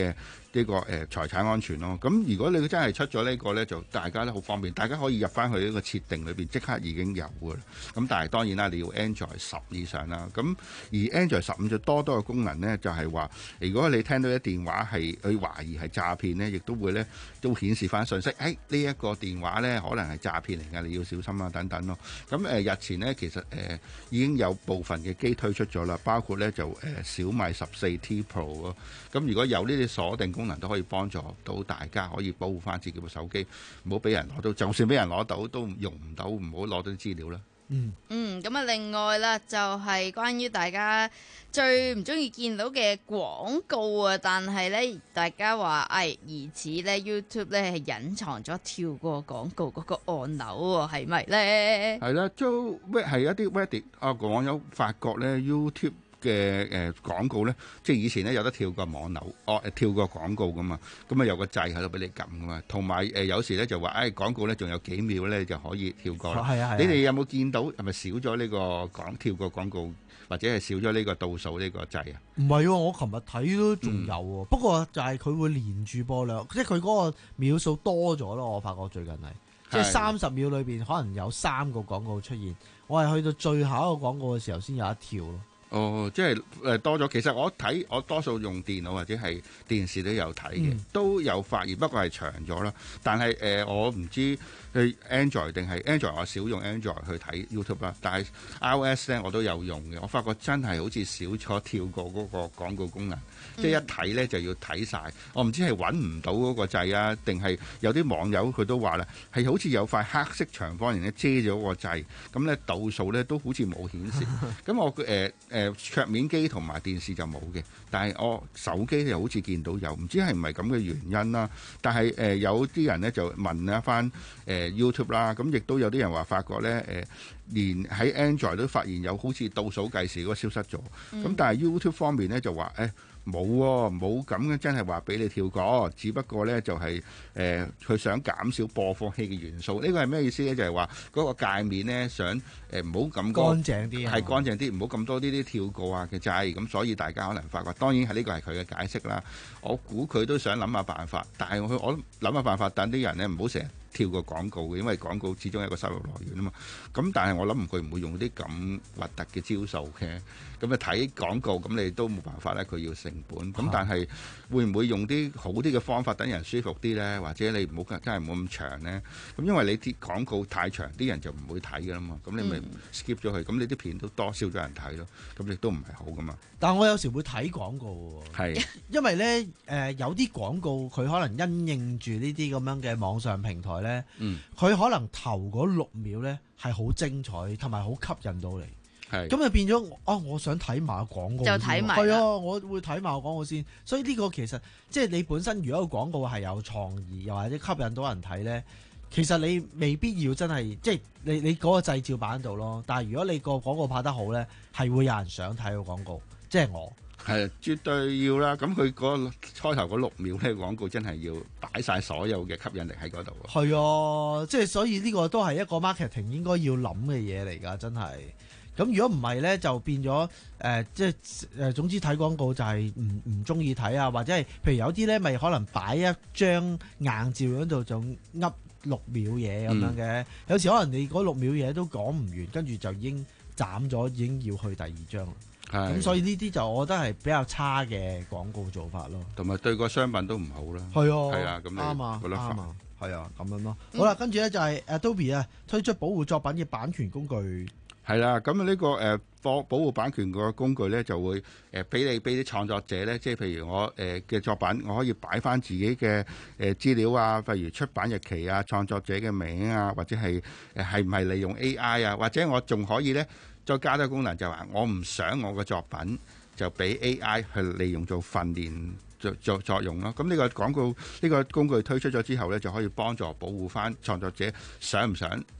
呢個誒財產安全咯。咁如果你真係出咗呢個咧，就大家都好方便，大家可以入翻去呢個設定裏邊，即刻已經有㗎啦。咁但係當然啦，你要 Android 十以上啦。咁而 Android 十五就多多嘅功能咧，就係話，如果你聽到啲電話係佢懷疑係詐騙咧，亦都會咧都顯示翻信息，誒呢一個電話咧可能係詐騙嚟㗎，你要小心啊等等咯。咁誒、呃、日前咧其實誒、呃、已經有部分嘅機推出咗啦，包括咧就誒、呃、小米十四 T Pro 咯。咁如果有呢啲鎖定功能，都可以幫助到大家可以保護翻自己部手機，唔好俾人攞到，就算俾人攞到都用唔到，唔好攞到啲資料啦。 嗯嗯，咁啊，另外啦，就係、是、關於大家最唔中意見到嘅廣告啊，但係咧，大家話，誒、哎，疑似咧 YouTube 咧係隱藏咗跳過廣告嗰個按鈕喎，係咪咧？係啦， 都係一啲 Reddit 啊，網友發覺咧 YouTube嘅誒廣告咧，即係以前咧有得跳過網樓，哦誒跳過廣告噶嘛，咁啊有個掣喺度俾你撳噶嘛，同埋誒有時咧就話誒廣告咧仲有幾秒咧就可以跳過啦。係啊係啊，你哋有冇見到係咪少咗呢個廣跳過廣告，或者係少咗呢個倒數呢個掣啊？ 唔係喎，我琴日睇都仲有喎，嗯、不過就係佢會連住播兩，即係佢嗰個秒數多咗咯。我發覺最近係即係三十秒裏邊可能有三個廣告出現，我係去到最後一個廣告嘅時候先有一跳咯。 哦，即係誒多咗。其實我睇我多數用電腦或者係電視都有睇嘅，嗯、都有發現，不過係長咗啦。但係誒、呃，我唔知佢 Android 定係 Android，我少用 Android 去睇 YouTube 啦。但係 iOS 咧我都有用嘅，我發覺真係好似少咗跳過嗰個廣告功能，嗯、即係一睇咧就要睇晒。我唔知係揾唔到嗰個掣啊，定係有啲網友佢都話啦，係好似有塊黑色長方形咧遮咗個掣，咁咧倒數咧都好似冇顯示。咁我誒誒。呃呃誒桌面機同埋電視就冇嘅，但係我手機又好似見到有，唔知係唔係咁嘅原因啦。但係誒、呃、有啲人咧就問一翻誒 YouTube 啦，咁亦都有啲人話發覺咧誒、呃，連喺 Android 都發現有好似倒數計時嗰個消失咗。咁、嗯、但係 YouTube 方面咧就話誒。冇喎，冇咁嘅，真係話俾你跳過，只不過呢就係誒佢想減少播放器嘅元素。呢個係咩意思呢？就係話嗰個界面呢，想誒唔好咁乾淨啲， 係乾淨啲，唔好咁多呢啲跳過啊嘅掣。咁所以大家可能發覺，當然係呢個係佢嘅解釋啦。我估佢都想諗下辦法，但係我我諗下辦法，等啲人呢唔好成日跳過廣告嘅，因為廣告始終係一個收入來源啊嘛。咁但係我諗佢唔會用啲咁核突嘅招數嘅。咁啊睇廣告，咁你都冇辦法咧，佢要成本。咁但係會唔會用啲好啲嘅方法等人舒服啲咧？或者你唔好真係唔好咁長咧？咁因為你啲廣告太長，啲人就唔會睇噶啦嘛。咁你咪 skip 咗佢，咁你啲片都多少咗人睇咯。咁亦都唔係好噶嘛。 但係我有時會睇廣告喎，係因為咧誒、呃、有啲廣告佢可能因應住呢啲咁樣嘅網上平台咧，佢、嗯、可能頭嗰六秒咧係好精彩同埋好吸引到你。咁就變咗，哦！我想睇埋個廣告，就睇埋，係啊！我會睇埋個廣告先。所以呢個其實即係你本身，如果個廣告係有創意，又或者吸引到人睇咧，其實你未必要真係即係你你嗰個製照擺喺度咯。但係如果你個廣告拍得好咧，係會有人想睇個廣告。即係我係絕對要啦。咁佢嗰開頭嗰六秒咧廣告真係要擺晒所有嘅吸引力喺嗰度。 係啊，即係所以呢個都係一個 marketing 應該要諗嘅嘢嚟㗎，真係。咁如果唔係咧，就變咗誒、呃，即係誒、呃，總之睇廣告就係唔唔中意睇啊，或者係譬如有啲咧，咪可能擺一張硬照喺度就噏六秒嘢咁樣嘅，嗯、有時可能你嗰六秒嘢都講唔完，跟住就已經斬咗，已經要去第二張啦。咁的所以呢啲就我覺得係比較差嘅廣告做法咯，同埋對個商品都唔好啦。係啊，係啊，咁啱啊，啱啊，係啊，咁樣咯。嗯、好啦，跟住咧就係 Adobe 啊推出保護作品嘅版權工具。係啦，咁啊呢個誒保保護版權個工具咧，就會誒俾你俾啲創作者咧，即係譬如我誒嘅作品，我可以擺翻自己嘅誒資料啊，譬如出版日期啊、創作者嘅名啊，或者係誒係唔係利用 A I 啊，或者我仲可以咧再加多個功能，就話我唔想我嘅作品就俾 A I 去利用做訓練作作作用咯。咁呢個廣告呢個工具推出咗之後咧，就可以幫助保護翻創作者想唔想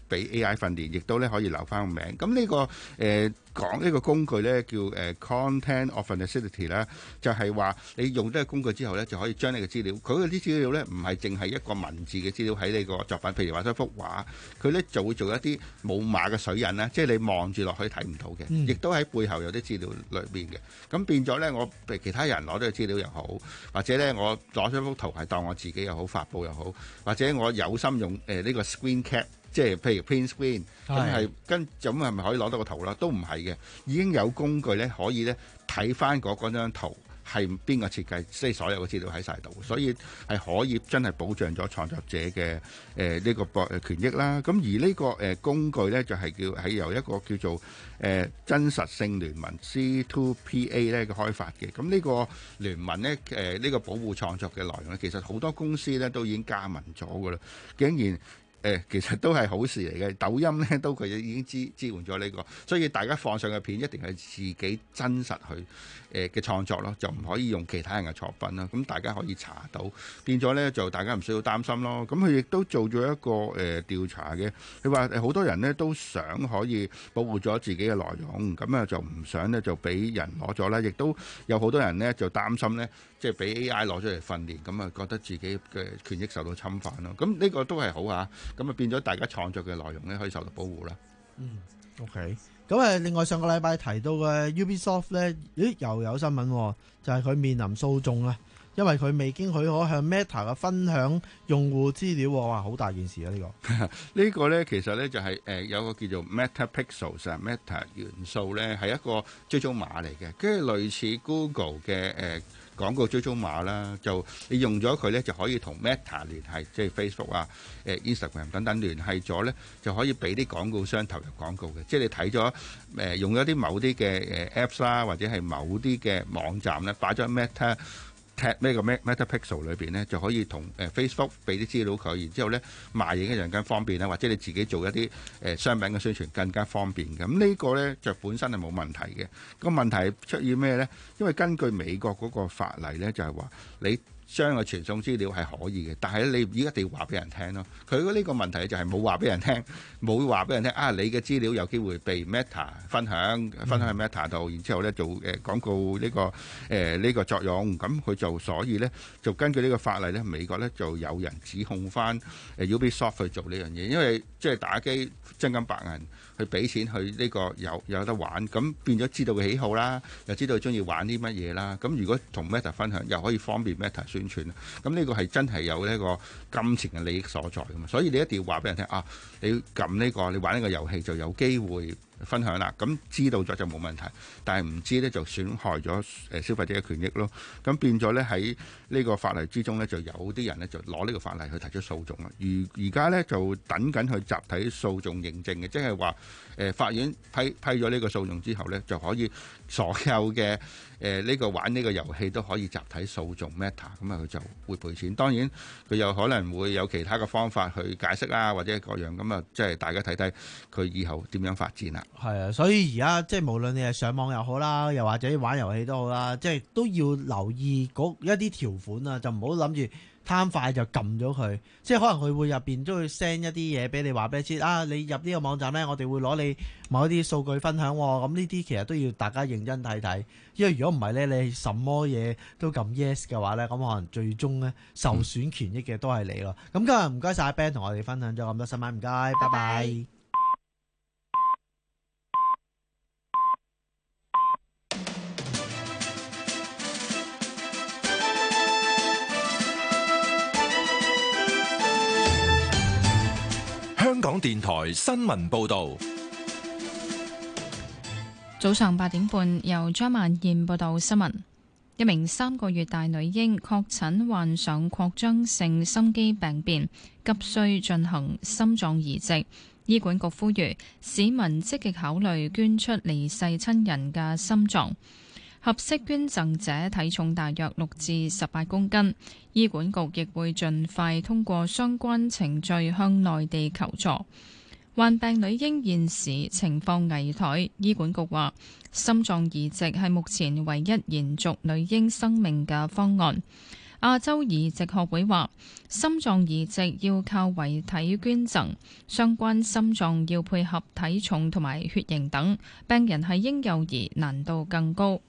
俾 A I 訓練，亦都咧可以留翻個名。咁呢、呢個誒、呃、講呢個工具咧叫誒、呃、Content Authenticity 啦，就係話你用呢個工具之後咧，就可以將你嘅資料，佢嗰啲資料咧唔係淨係一個文字嘅資料喺你個作品，譬如話一幅畫，佢咧就會做一啲冇碼嘅水印啦，即係你望住落去睇唔到嘅，亦、嗯、都喺背後有啲資料裏邊嘅。咁變咗咧，我譬如其他人攞咗個資料又好，或者咧我攞咗幅圖係當我自己又好發布又好，或者我有心用誒呢、呃這個 screen cap。即係譬如 print screen 咁係跟咁係咪可以攞到個圖啦？都唔係嘅，已經有工具咧可以咧睇翻嗰嗰張圖係邊個設計，即係所有嘅資料喺晒度，所以係可以真係保障咗創作者嘅誒呢個博誒權益啦。咁而呢、這個誒、呃、工具咧就係、是、叫係由一個叫做誒、呃、真實性聯盟 C 二 P A 咧嘅開發嘅。咁呢個聯盟咧誒呢個保護創作嘅內容咧，其實好多公司咧都已經加盟咗㗎啦，竟然。誒其實都係好事嚟嘅，抖音咧都佢已經支支援咗呢個，所以大家放上嘅片一定係自己真實去誒嘅創作咯，就唔可以用其他人嘅作品啦。咁大家可以查到，變咗咧就大家唔需要擔心咯。咁佢亦都做咗一個誒調查嘅，佢話好多人咧都想可以保護咗自己嘅內容，咁啊就唔想咧就俾人攞咗啦。亦都有好多人咧就擔心咧，即係俾 A I 攞咗嚟訓練，咁啊覺得自己嘅權益受到侵犯咯。咁呢個都係好啊。咁啊變咗大家創作嘅內容咧可以受到保護啦。 嗯 ，OK。咁誒，另外上個禮拜提到嘅 Ubisoft 咧，咦又有新聞，就係佢面臨訴訟啊，因為佢未經許可向 Meta 嘅分享用戶資料，哇，好大件事啊！呢個呢個咧其實咧就係誒有個叫做 Meta Pixels 啊 Meta 元素咧係一個追蹤碼嚟嘅，跟住類似 Google 嘅誒廣告追蹤碼啦，就你用咗佢咧就可以同 Meta 聯繫，即係 Facebook 啊、誒 Instagram 等等聯繫咗咧，就可以俾啲廣告商投入廣告嘅。即係你睇咗誒用咗啲某啲嘅誒 Apps 啦，或者係某啲嘅網站咧，擺咗 Meta咩個 Meta Pixel 裏邊咧，就可以同誒 Facebook 俾啲資料佢，然之後咧賣嘢一樣更方便啦，或者你自己做一啲誒商品嘅宣傳更加方便嘅。咁呢個咧就本身係冇問題嘅。個問題出現咩咧？因為根據美國嗰個法例咧，就係話你將個傳送資料係可以嘅，但係咧你而家一定要話俾人聽咯。佢呢個問題就係冇話俾人聽，冇話俾人聽啊！你嘅資料有機會被 Meta 分享，分享喺 Meta 度，然之後咧做誒廣告呢個誒呢個作用。咁佢就所以咧就根據呢個法例咧，美國咧就有人指控翻誒 Ubisoft 去做呢樣嘢，因為即係打機真金白銀去俾錢去呢個有有得玩，咁變咗知道佢喜好啦，又知道佢中意玩啲乜嘢啦。咁如果同 Meta 分享，又可以方便 Meta 宣傳，咁呢個係真係有呢個金錢嘅利益所在噶嘛，所以你一定要話俾人聽啊！你撳呢個，你玩呢個遊戲就有機會分享啦。咁知道咗就冇問題，但係唔知呢就損害咗誒消費者嘅權益咯。咁變咗呢喺呢個法例之中呢，就有啲人呢就攞呢個法例去提出訴訟啦。而而家呢，就等緊去集體訴訟認證嘅，即係話誒法院批批咗呢個訴訟之後呢，就可以所有嘅誒呢個玩呢個遊戲都可以集體訴訟 Meta， 咁啊佢就會賠錢。當然佢有可能會有其他嘅方法去解釋啦，或者各樣咁啊，即係大家睇睇佢以後點樣發展啦。 係啊，所以而家即係無論你係上網又好啦，又或者玩遊戲都好啦，即係都要留意嗰一啲條款啊，就唔好諗住貪快就撳咗佢。即係可能佢會入邊都會 send 一啲嘢俾你，話俾你知啊，你入呢個網站咧，我哋會攞你某一啲數據分享。咁呢啲其實都要大家認真睇睇，因為如果唔係咧，你什麼嘢都撳 yes 嘅話咧，咁可能最終咧受損權益嘅都係你咯。咁、嗯、今日唔該晒 Ben 同我哋分享咗咁多新聞，唔該，拜拜。 香港電台新聞報道， 早上八點半由張萬燕報道新聞。一名三個月大女嬰確診患上擴張性心肌病變，急需進行心臟移植。醫管局呼籲市民積極考慮捐出離世親人嘅心臟。合適捐贈者體重大約六至十八公斤，醫管局亦會盡快通過相關程序向內地求助。患病女嬰現時情況危殆，醫管局話心臟移植係目前唯一延續女嬰生命嘅方案。 亞洲移植學會話，心臟移植要靠遺體捐贈，相關心臟要配合體重同埋血型等，病人係嬰幼兒難度更高。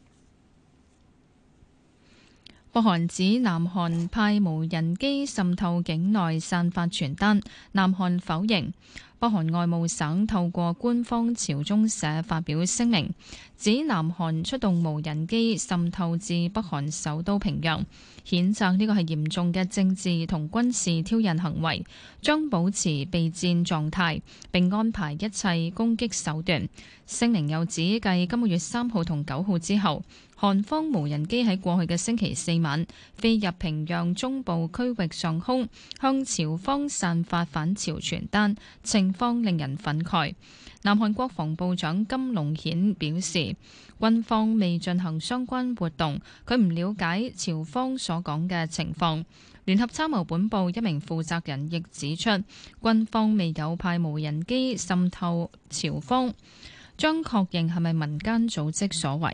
北韓指南韓派無人機滲透境內散發傳單，南韓否認。北韓外務省透過官方朝中社發表聲明，指南韓出動無人機滲透至北韓首都平壤，譴責呢個係嚴重嘅政治同軍事挑釁行為，將保持備戰狀態，並安排一切攻擊手段。聲明又指，繼今個月三號同九號之後，韓方無人機喺過去嘅星期四晚飛入平壤中部區域上空，向朝方散發反朝傳單，情況令人憤慨。南韓國防部長金龍顯表示，軍方未進行相關活動，佢唔了解朝方所講嘅情況。聯合參謀本部一名負責人亦指出，軍方未有派無人機滲透朝方，將確認係咪民間組織所為。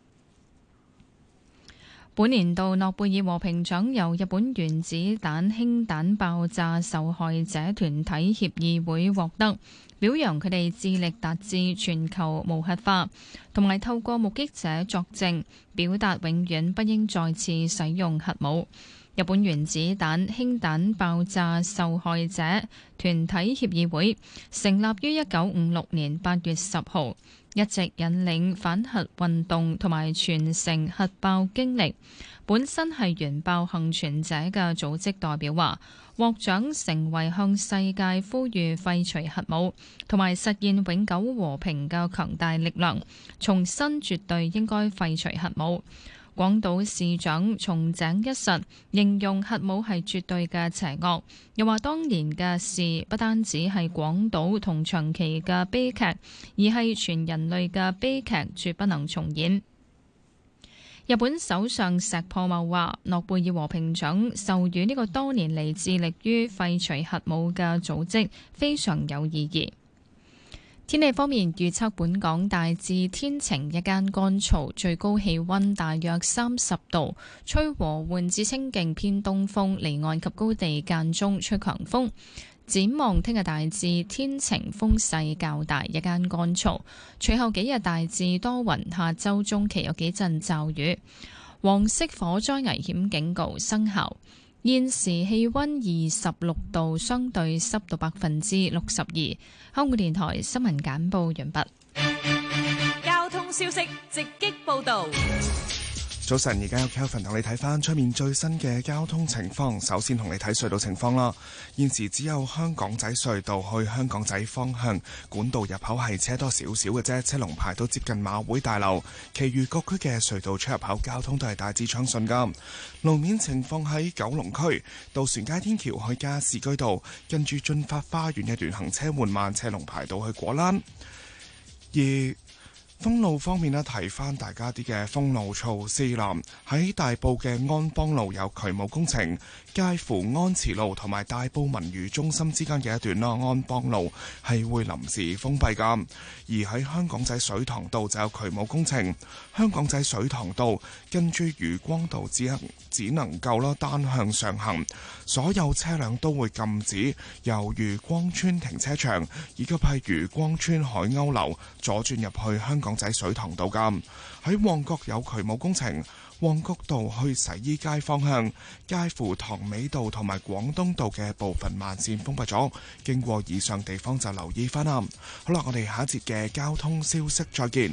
本年度諾貝爾和平獎由日本原子彈氫彈爆炸受害者團體協議會獲得，表揚佢哋致力達至全球無核化，同埋透過目擊者作證，表達永遠不應再次使用核武。日本原子彈氫彈爆炸受害者團體協議會成立於一九五六年八月十號，一直引領反核運動同埋傳承核爆經歷。本身係原爆幸存者嘅組織代表話，獲獎成為向世界呼籲廢除核武同埋實現永久和平嘅強大力量，重申絕對應該廢除核武。廣島市長松井一實形容核武係絕對嘅邪惡，又話當年嘅事不單止係廣島同長崎嘅悲劇，而係全人類嘅悲劇，絕不能重演。日本首相石破茂話，諾貝爾和平獎授予呢個多年嚟致力於廢除核武嘅組織非常有意義。天氣方面預測，本港大致天晴，日間乾燥，最高氣溫大約三十度，吹和緩至清勁偏東風，離岸及高地間中吹強風。展望聽日大致天晴，風勢較大，日間乾燥，隨後幾日大致多雲，下周中期有幾陣驟雨。黃色火災危險警告生效。現時氣溫二十六度，相對濕度百分之六十二。香港電台新聞簡報完畢。 交通消息直擊報道。 早晨，而家有 Kelvin 同你睇翻出面最新嘅交通情況。首先同你睇隧道情況啦。現時只有香港仔隧道去香港仔方向管道入口係車多少少嘅啫，車龍排到接近馬會大樓。其餘各區嘅隧道出入口交通都係大致暢順㗎。路面情況喺九龍區渡船街天橋去加士居道，跟住進發花園一段行車緩慢，車龍排到去果欄。而封路方面呢，提翻大家啲嘅封路措施啦。喺大埔嘅安邦路有渠務工程，介乎安慈路同埋大埔文娛中心之間嘅一段啦，安邦路係會臨時封閉噶。而喺香港仔水塘道就有渠務工程，香港仔水塘道跟住漁光道只只能夠啦單向上行，所有車輛都會禁止由漁光村停車場以及係漁光村海鷗樓左轉入去香港仔水塘道㗎。喺旺角有渠務工程，旺角道去洗衣街方向，介乎塘尾道同埋廣東道嘅部分慢線封閉咗，經過以上地方就留意翻啦。好啦，我哋下一節嘅交通消息再見。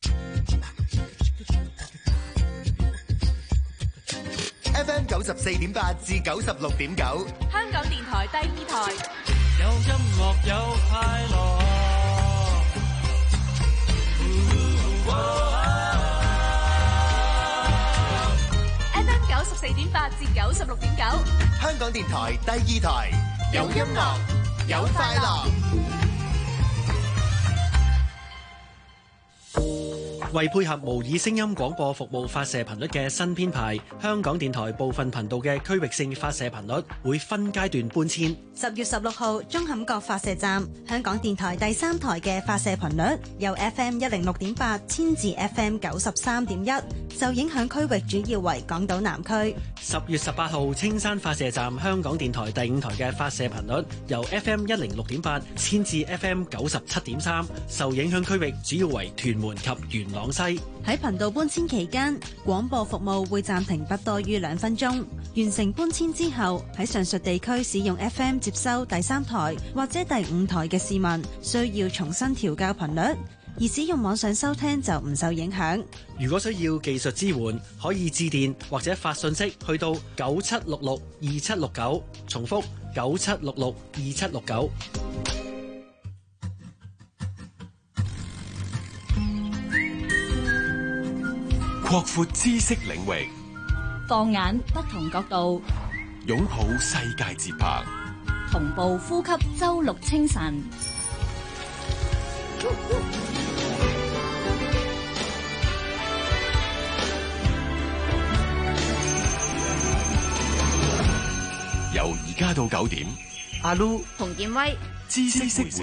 F M 九十四點八至九十六點九， 香港電台第二台， 有音樂有快樂。 F M 九十四點八至九十六點九， 香港電台第二台，有音樂有快樂。 為配合模擬聲音廣播服務發射頻率嘅新編排，香港電台部分頻道嘅區域性發射頻率會分階段搬遷。 十月十六號，舂坎角發射站，香港電台第三台嘅發射頻率由 F M 一零六點八遷至 F M 九十三點一，受影響區域主要為港島南區。 十月十八號，青山發射站，香港電台第五台嘅發射頻率由 F M 一零六點八遷至 F M 九十七點三，受影響區域主要為屯門及元朗西。 喺頻道搬遷期間，廣播服務會暫停不多於兩分鐘。完成搬遷之後，喺上述地區使用 F M 接收第三台或者第五台嘅市民，需要重新調校頻率。而使用網上收聽就唔受影響。 如果需要技術支援，可以致電或者發信息去到九七六六二七六九，重複九七六六二七六九。 擴闊知識領域， 放眼不同角度， 擁抱世界節拍， 同步呼吸周六清晨。 由而家到九點， 阿 Lu 洪建威， 知識會社。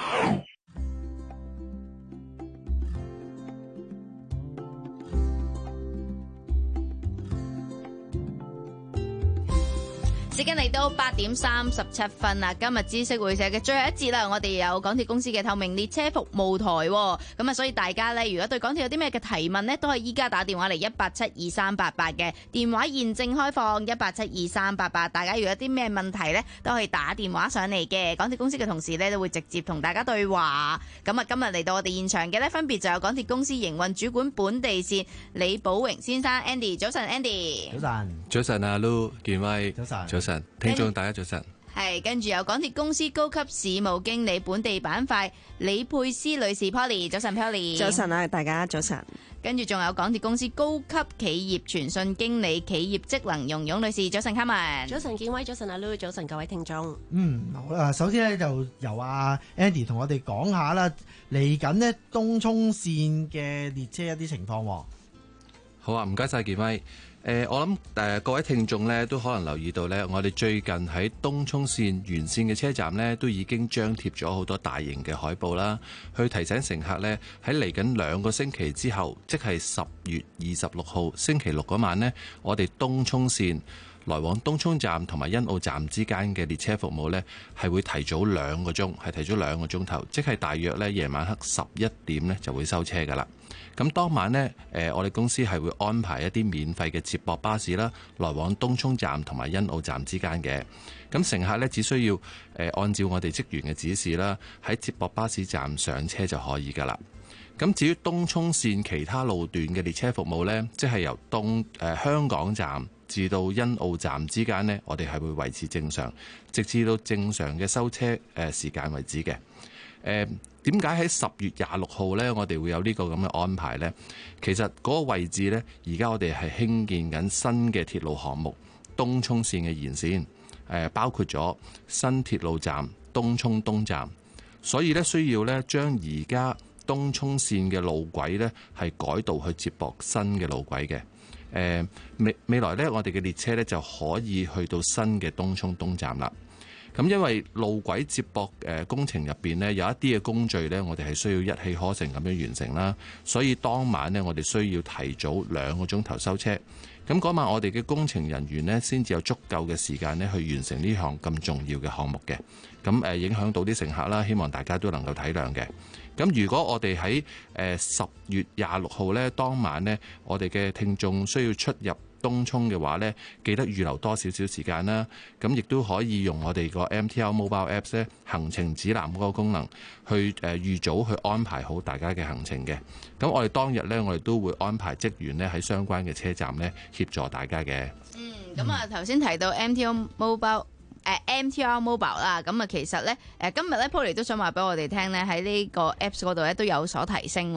時間嚟到八點三十七分啦，今日知識會社嘅最後一節啦，我哋有港鐵公司嘅透明列車服務台，咁啊，所以大家呢，如果對港鐵有啲咩嘅提問呢，都係依家打電話嚟一八七二三八八嘅電話現正開放一八七二三八八，大家如果有啲咩問題呢，都可以打電話上嚟嘅，港鐵公司嘅同事呢，都會直接同大家對話。咁啊，今日嚟到我哋現場嘅呢，分別就有港鐵公司營運主管本地線李寶榮先生 Andy， 早晨 Andy。 早晨。 早晨啊 Lu 建威。 早晨。 早晨。聽眾大家早晨。 係，跟住有港鐵公司高級事務經理本地板塊李佩斯女士 Polly， 早晨 Polly。 早晨啊，大家早晨。 跟住仲有港鐵公司高級企業傳訊經理企業職能蓉蓉女士，早晨 Carmen。 早晨建威，早晨阿 Lu， 早晨各位聽眾。 嗯，好啦，首先咧就由阿 Andy 同我哋講下啦，嚟緊呢東涌線嘅列車一啲情況。 好啊，唔該晒建威。誒、呃，我諗誒、呃、各位聽眾咧都可能留意到咧，我哋最近喺東涌線沿線嘅車站咧都已經張貼咗好多大型嘅海報啦，去提醒乘客咧喺嚟緊兩個星期之後，即係十月二十六號星期六嗰晚呢，我哋東涌線來往東涌站同埋欣澳站之間嘅列車服務呢，係會提早兩個鐘，係提早兩個鐘頭，即係大約咧夜晚黑十一點呢就會收車噶啦。咁當晚呢，誒我哋公司係會安排一啲免費嘅接駁巴士啦，來往東涌站同埋欣澳站之間嘅。咁乘客呢，只需要誒按照我哋職員嘅指示啦，喺接駁巴士站上車就可以噶啦。咁至於東涌線其他路段嘅列車服務呢，即係由東誒、呃、香港站至到欣澳站之間呢，我哋係會維持正常，直至到正常嘅收車誒時間為止嘅。誒點解喺十月廿六號呢，我哋會有呢個咁嘅安排呢？其實嗰個位置呢，而家我哋係興建緊新嘅鐵路項目東涌線嘅延線，誒包括咗新鐵路站東涌東站，所以呢，需要呢將而家東涌線嘅路軌呢係改道去接駁新嘅路軌嘅。誒未未來呢，我哋嘅列車呢就可以去到新嘅東涌東站啦。咁因為路軌接駁誒工程入邊呢，有一啲嘅工序呢，我哋係需要一氣呵成咁樣完成啦，所以當晚呢，我哋需要提早兩個鐘頭收車。咁嗰晚我哋嘅工程人員呢，先至有足夠嘅時間呢去完成呢項咁重要嘅項目嘅。咁誒影響到啲乘客啦，希望大家都能夠體諒嘅。咁如果我哋喺誒十月廿六號呢當晚呢，我哋嘅聽眾需要出入東涌嘅話呢，記得預留多少少時間啦。咁亦都可以用我哋個 M T R Mobile Apps 咧行程指南嗰個功能，去誒預早去安排好大家嘅行程嘅。咁我哋當日呢，我哋都會安排職員呢喺相關嘅車站呢協助大家嘅。 嗯，咁啊頭先提到 M T R Mobile。誒 M T R Mobile 啦，咁啊其實咧誒今日咧 Polly 都想話俾我哋聽咧，喺呢個 Apps 嗰度咧都有所提升喎。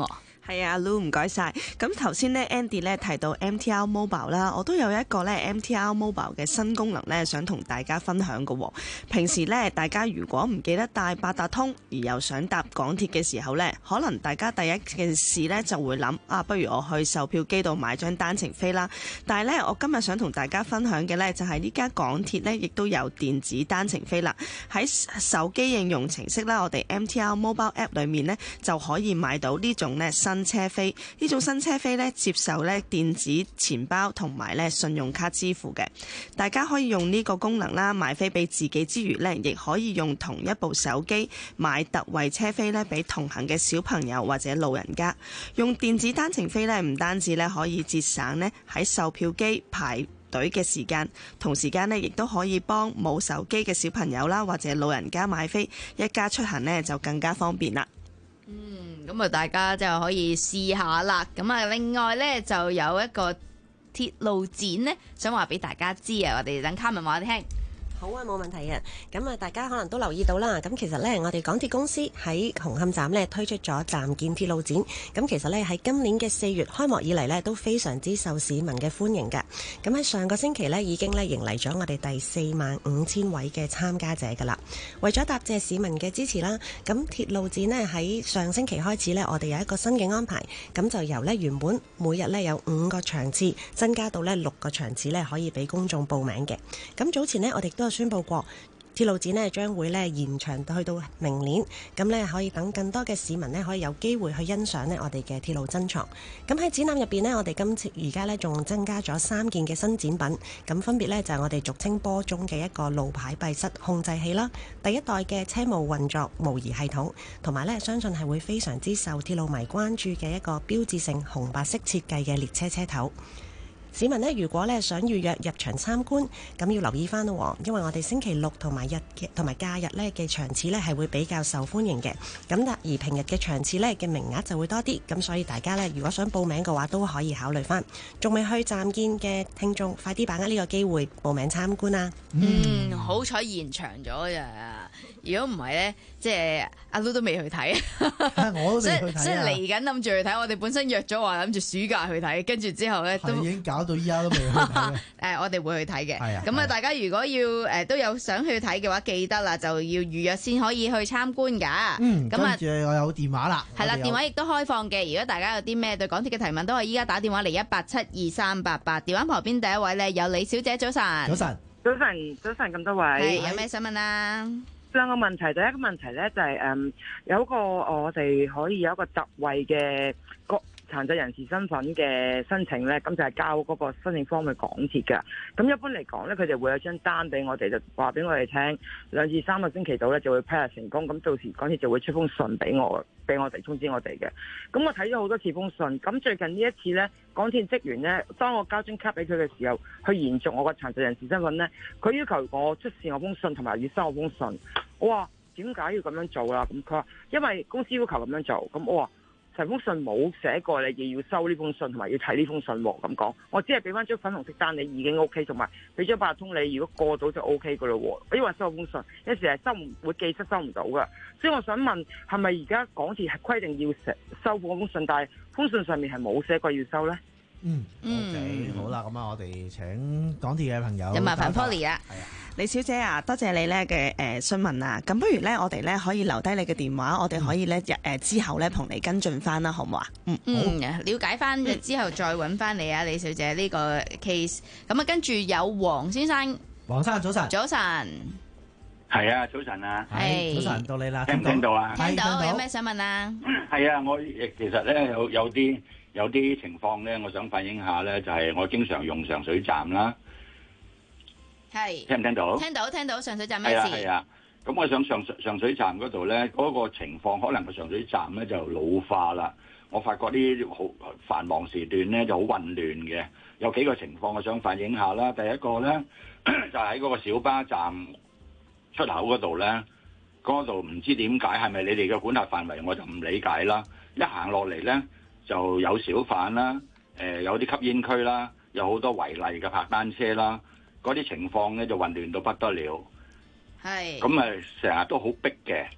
係啊，阿 Lu 唔該晒。咁頭先咧 Andy 咧提到 M T R Mobile 啦，我都有一個咧 M T R Mobile 嘅新功能咧，想同大家分享嘅。平時咧大家如果唔記得帶八達通，而又想搭港鐵嘅時候咧，可能大家第一件事咧就會諗啊，不如我去售票機度買張單程飛啦。但係咧，我今日想同大家分享嘅咧就係呢家港鐵咧亦都有電子單程飛啦。喺手機應用程式啦，我哋 M T R Mobile App 裏面咧就可以買到呢種咧新新車飛，呢種新車飛咧接受咧電子錢包同埋咧信用卡支付嘅，大家可以用呢個功能啦，買飛俾自己之餘咧，亦可以用同一部手機買特惠車飛咧俾同行嘅小朋友或者老人家。用電子單程飛咧，唔單止咧可以節省咧喺售票機排隊嘅時間，同時間咧亦都可以幫冇手機嘅小朋友啦或者老人家買飛，一家出行咧就更加方便啦。 嗯，咁啊，大家就可以試下啦。咁啊，另外呢，就有一個鐵路展呢，想話俾大家知啊。我哋等卡文話你聽。 好啊，冇問題嘅。咁啊，大家可能都留意到啦。咁其實呢，我哋港鐵公司喺紅磡站呢推出咗站建鐵路展。咁其實呢，喺今年嘅四月開幕以嚟呢，都非常之受市民嘅歡迎嘅。咁喺上個星期呢，已經呢迎嚟咗我哋第四萬五千位嘅參加者㗎啦。為咗答謝市民嘅支持啦，咁鐵路展呢喺上星期開始呢，我哋有一個新嘅安排。咁就由呢原本每日呢有五個場次，增加到呢六個場次呢可以俾公眾報名嘅。咁早前呢，我哋都有宣布過鐵路展呢將會呢延長去到明年，咁呢可以等更多嘅市民呢可以有機會去欣賞呢我哋嘅鐵路珍藏。咁喺展覽入邊呢，我哋今次而家呢仲增加咗三件嘅新展品，咁分別呢就係我哋俗稱波鐘嘅一個路牌閉塞控制器啦，第一代嘅車務運作模擬系統，同埋呢相信係會非常之受鐵路迷關注嘅一個標誌性紅白色設計嘅列車車頭。市民呢，如果呢想預約入場參觀，咁要留意翻咯，因為我哋星期六同埋日嘅同埋假日呢嘅場次呢係會比較受歡迎嘅，咁而平日嘅場次呢嘅名額就會多啲，咁所以大家呢，如果想報名嘅話，都可以考慮翻。仲未去站見嘅聽眾，快啲把握呢個機會報名參觀啦！ 嗯，嗯好彩延長咗咋，如果唔係呢，即係阿 Lu 都未去睇， 我都未去睇啊！ 即係嚟緊諗住去睇，我哋本身約咗話諗住暑假去睇，跟住之後呢，都已經搞到依家都未去睇。 誒，我哋會去睇嘅。 係啊， 咁啊，大家如果要誒都有想去睇嘅話，記得啦，就要預約先可以去參觀㗎。 嗯， 咁啊， 跟住我有電話啦。 係啦，電話亦都開放嘅。如果大家有啲咩對港鐵嘅提問，都可以依家打電話嚟一八七二三八八。電話旁邊第一位呢，有李小姐，早晨。 早晨， 早晨，早晨，咁多位。 係有咩想問啊？ 兩個問題，第一個問題咧就係、是、誒、嗯、有一個我哋可以有一個特惠嘅個殘疾人士身份嘅申請咧，咁就係交嗰個申請方去港鐵㗎。咁一般嚟講咧，佢哋會有張單俾我哋，就話俾我哋聽兩至三個星期到咧就會批核成功。咁到時港鐵就會出封信俾我，俾我哋通知我哋嘅。咁我睇咗好多次封信，咁最近呢一次咧，港鐵職員咧，當我交張卡俾佢嘅時候，去延續我個殘疾人士身份咧，佢要求我出示我封信同埋要收我封信。我話點解要咁樣做啦？咁佢話因為公司要求咁樣做。咁我話成封信冇寫過你哋要收呢封信同埋要睇呢封信喎。咁講，我只係俾翻張粉紅色單你已經 O K， 同埋俾張八達通你，如果過到就 O K 噶咯喎。因為收封信有時係收唔會寄失收唔到噶，所以我想問係咪而家港鐵係規定要收封封信，但係封信上面係冇寫過要收呢？ 嗯，OK，好啦，咁啊，我哋請港鐵嘅朋友， 有麻煩 Polly 啊， 係啊， 李小姐啊，多謝你咧嘅誒詢問啊，咁不如咧我哋咧可以留低你嘅電話，我哋可以咧誒之後咧同你跟進翻啦，好唔好啊？嗯， 嗯，了解翻之後再揾翻你啊，李小姐呢個 case，咁啊跟住有黃先生， 黃生早晨， 早晨， 係啊，早晨啊， 係早晨到你啦， 聽唔聽到啊？ 聽到，有咩想問啊？ 係啊，我亦其實咧有有啲。有啲情況咧，我想反映下咧，就係、是、我經常用上水站啦。 係。 聽唔聽到？ 聽到聽到，上水站咩事？ 係啊係啊。咁我想上上水站嗰度咧，嗰、那個情況可能個上水站咧就老化啦。我發覺啲好繁忙時段咧就好混亂嘅。有幾個情況我想反映下啦。第一個咧就喺、是、嗰個小巴站出口嗰度咧，嗰度唔知點解係咪你哋嘅管轄範圍，我就唔理解啦。一行落嚟咧，就有小販啦，誒、呃、有啲吸煙區啦，有好多違例嘅泊單車啦，嗰啲情況咧就混亂到不得了。 係。 咁誒成日都好逼嘅，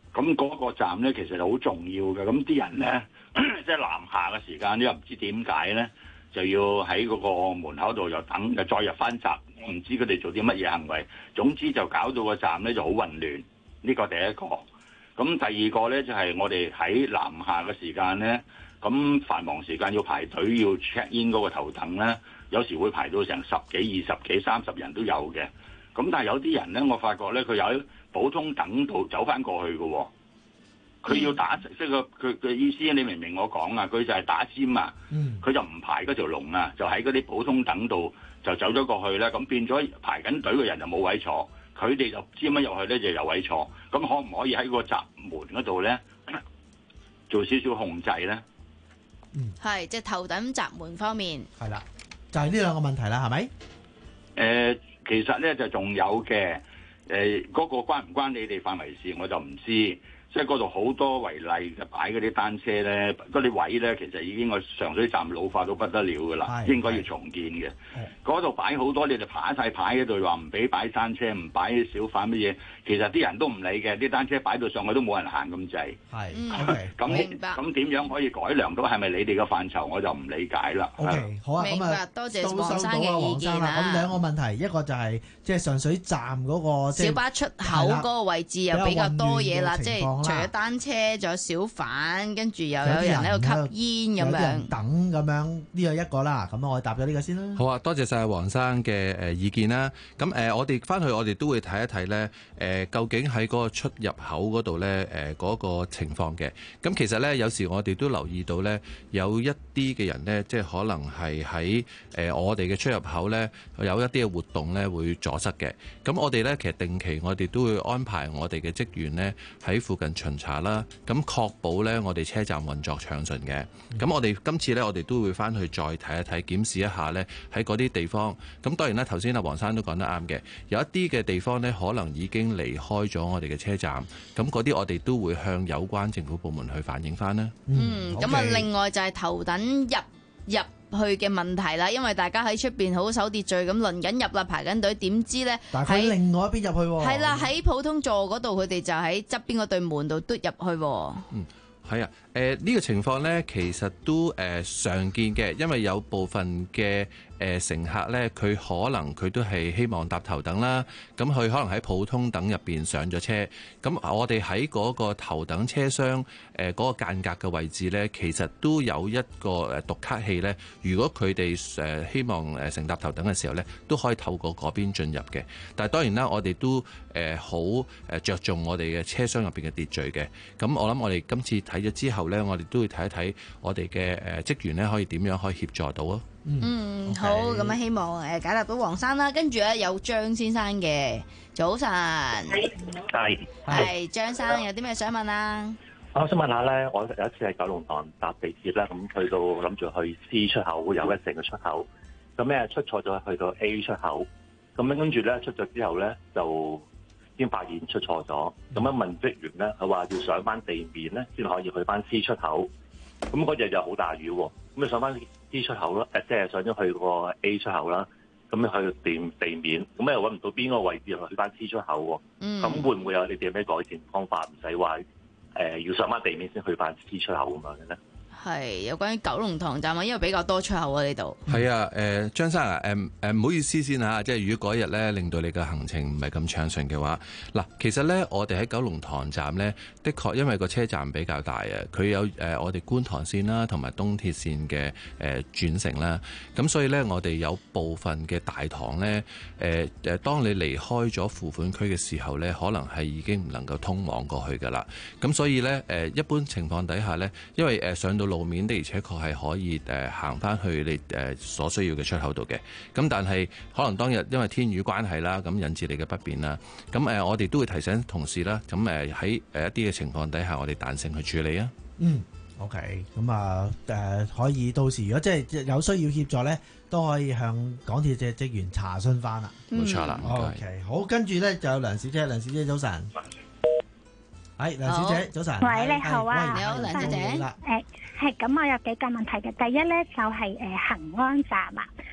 咁嗰個站咧其實係好重要嘅。咁啲人咧即係南下嘅時間，又唔知點解咧，就要喺嗰個門口度又等，又再入翻閘。我唔知佢哋做啲乜嘢行為。總之就搞到個站咧就好混亂。呢個第一個。咁第二個咧就係我哋喺南下嘅時間咧，咁繁忙時間要排隊要 check in 嗰個頭等咧，有時會排到成十幾、二十幾、三十人都有嘅。咁但係有啲人咧，我發覺咧，佢有喺普通等度走翻過去嘅喎。佢要打即係個佢嘅意思，你明唔明我講啊？佢就係打尖啊！佢就唔排嗰條龍啊，就喺嗰啲普通等度就走咗過去咧。咁變咗排緊隊嘅人就冇位坐。佢哋就知乜入去咧就有位坐，咁可唔可以喺個閘門嗰度咧做少少控制咧？ 嗯，係即係頭等閘門方面。 係啦，就係呢兩個問題啦，係咪？ 誒、呃，其實咧就仲有嘅，誒、呃、嗰、嗰個關唔關你哋範圍事我就唔知。即係嗰度好多違例嘅擺嗰啲單車咧，嗰啲位咧其實已經個上水站老化到不得了㗎啦，應該要重建嘅。嗰度擺好多，你哋擺晒牌喺度話唔俾擺單車，唔擺小販乜嘢，其實啲人都唔理嘅，啲單車擺到上去都冇人行咁滯。 係， 咁咁點樣可以改良到係咪你哋嘅範疇？我就唔理解啦。 OK， 好啊，咁啊， 多謝都收到啊，黃生啦。咁兩個問題，一個就係即係上水站嗰個小巴出口嗰個位置又比較多嘢啦，即係。除咗單車，仲有小販，跟住又有人喺度吸煙咁樣， 等咁樣呢個一個啦。咁我答咗呢個先啦。 好啊，多謝晒黃生嘅誒意見啦。咁誒、呃，我哋翻去我哋都會睇一睇咧。誒、呃，究竟喺嗰個出入口嗰度咧，誒、呃、嗰、嗰個情況嘅。咁其實咧，有時我哋都留意到咧，有一啲嘅人咧，即係可能係喺誒我哋嘅出入口咧，有一啲嘅活動咧會阻塞嘅。咁我哋咧其實定期我哋都會安排我哋嘅職員咧喺附近巡查啦，咁確保咧我哋車站運作暢順嘅。咁、嗯、我哋今次咧，我哋都會翻去再睇一睇，檢視一下咧喺嗰啲地方。咁當然啦，頭先阿黃生都講得啱嘅，有一啲嘅地方咧可能已經離開咗我哋嘅車站，咁嗰啲我哋都會向有關政府部門去反映翻啦。 嗯，咁啊，另外就係頭等入入去嘅問題啦，因為大家喺出邊好守秩序咁輪緊入啦，排緊隊，點知咧喺另外一邊入去喎。 係啦，喺普通座嗰度，佢哋就喺側邊嗰對門度嘟入去喎。 嗯，係啊，誒、呃、呢、呢個情況咧，其實都誒、呃、常見嘅，因為有部分嘅誒、呃、乘客咧，佢可能佢都係希望搭頭等啦，咁佢可能喺普通等入邊上咗車，咁我哋喺嗰個頭等車廂誒嗰、呃嗰個間隔嘅位置咧，其實都有一個誒讀卡器咧，如果佢哋誒希望誒乘搭頭等嘅時候咧，都可以透過嗰邊進入嘅。但係當然啦，我哋都誒好誒着重我哋嘅車廂入邊嘅秩序嘅。咁我諗我哋今次睇咗之後咧，我哋都會睇一睇我哋嘅誒職員咧，可以點樣可以協助到啊？ 嗯，好，咁啊，希望誒解答到黃生啦。跟住咧有張先生嘅早晨， 係係張生有啲咩想問啊？ 我想問下咧，我有一次喺九龍塘搭地鐵啦，咁去到諗住去 C 出口，有一成嘅出口，咁咧出錯咗去到 A 出口，咁咧跟住咧出咗之後咧就先發現出錯咗，咁樣問職員咧，佢話要上翻地面咧先可以去翻 C 出口，咁嗰日就好大雨喎，咁你上翻 C 出口啦，誒即係上咗去個 A 出口啦，咁你去地地面，咁又揾唔到邊個位置去翻 C 出口喎，咁、嗯、會唔會有你哋有咩改善方法，唔使話誒要上翻地面先去翻 C 出口咁樣嘅咧？ 係有關於九龍塘站啊，因為比較多出口啊呢度。 係啊，誒、呃、張生啊，誒誒唔好意思先嚇，即係如果嗰日咧令到你嘅行程唔係咁暢順嘅話，嗱，其實咧我哋喺九龍塘站咧，的確因為個車站比較大啊，佢有誒、呃、我哋觀塘線啦，同埋東鐵線嘅誒、呃、轉乘啦，咁所以咧我哋有部分嘅大堂咧，誒、呃、誒當你離開咗付款區嘅時候咧，可能係已經唔能夠通往過去㗎啦，咁所以咧誒、呃、一般情況底下咧，因為誒、呃、上到路面的而且確係可以誒行翻去你誒所需要嘅出口度嘅，咁但係可能當日因為天雨關係啦，咁引致你嘅不便啦，咁誒我哋都會提醒同事啦，咁誒喺誒一啲嘅情況底下，我哋彈性去處理啊。 嗯 ，OK， 咁啊誒可以到時如果即係有需要協助咧，都可以向港鐵嘅職員查詢翻啦。 冇、嗯、錯啦。 OK， 好，跟住咧就有梁小姐，梁小姐早晨。係梁小姐早晨。 喂，你好啊， 你好梁小姐。 誒係咁，我有幾個問題嘅。第一咧就係誒恆安站啊。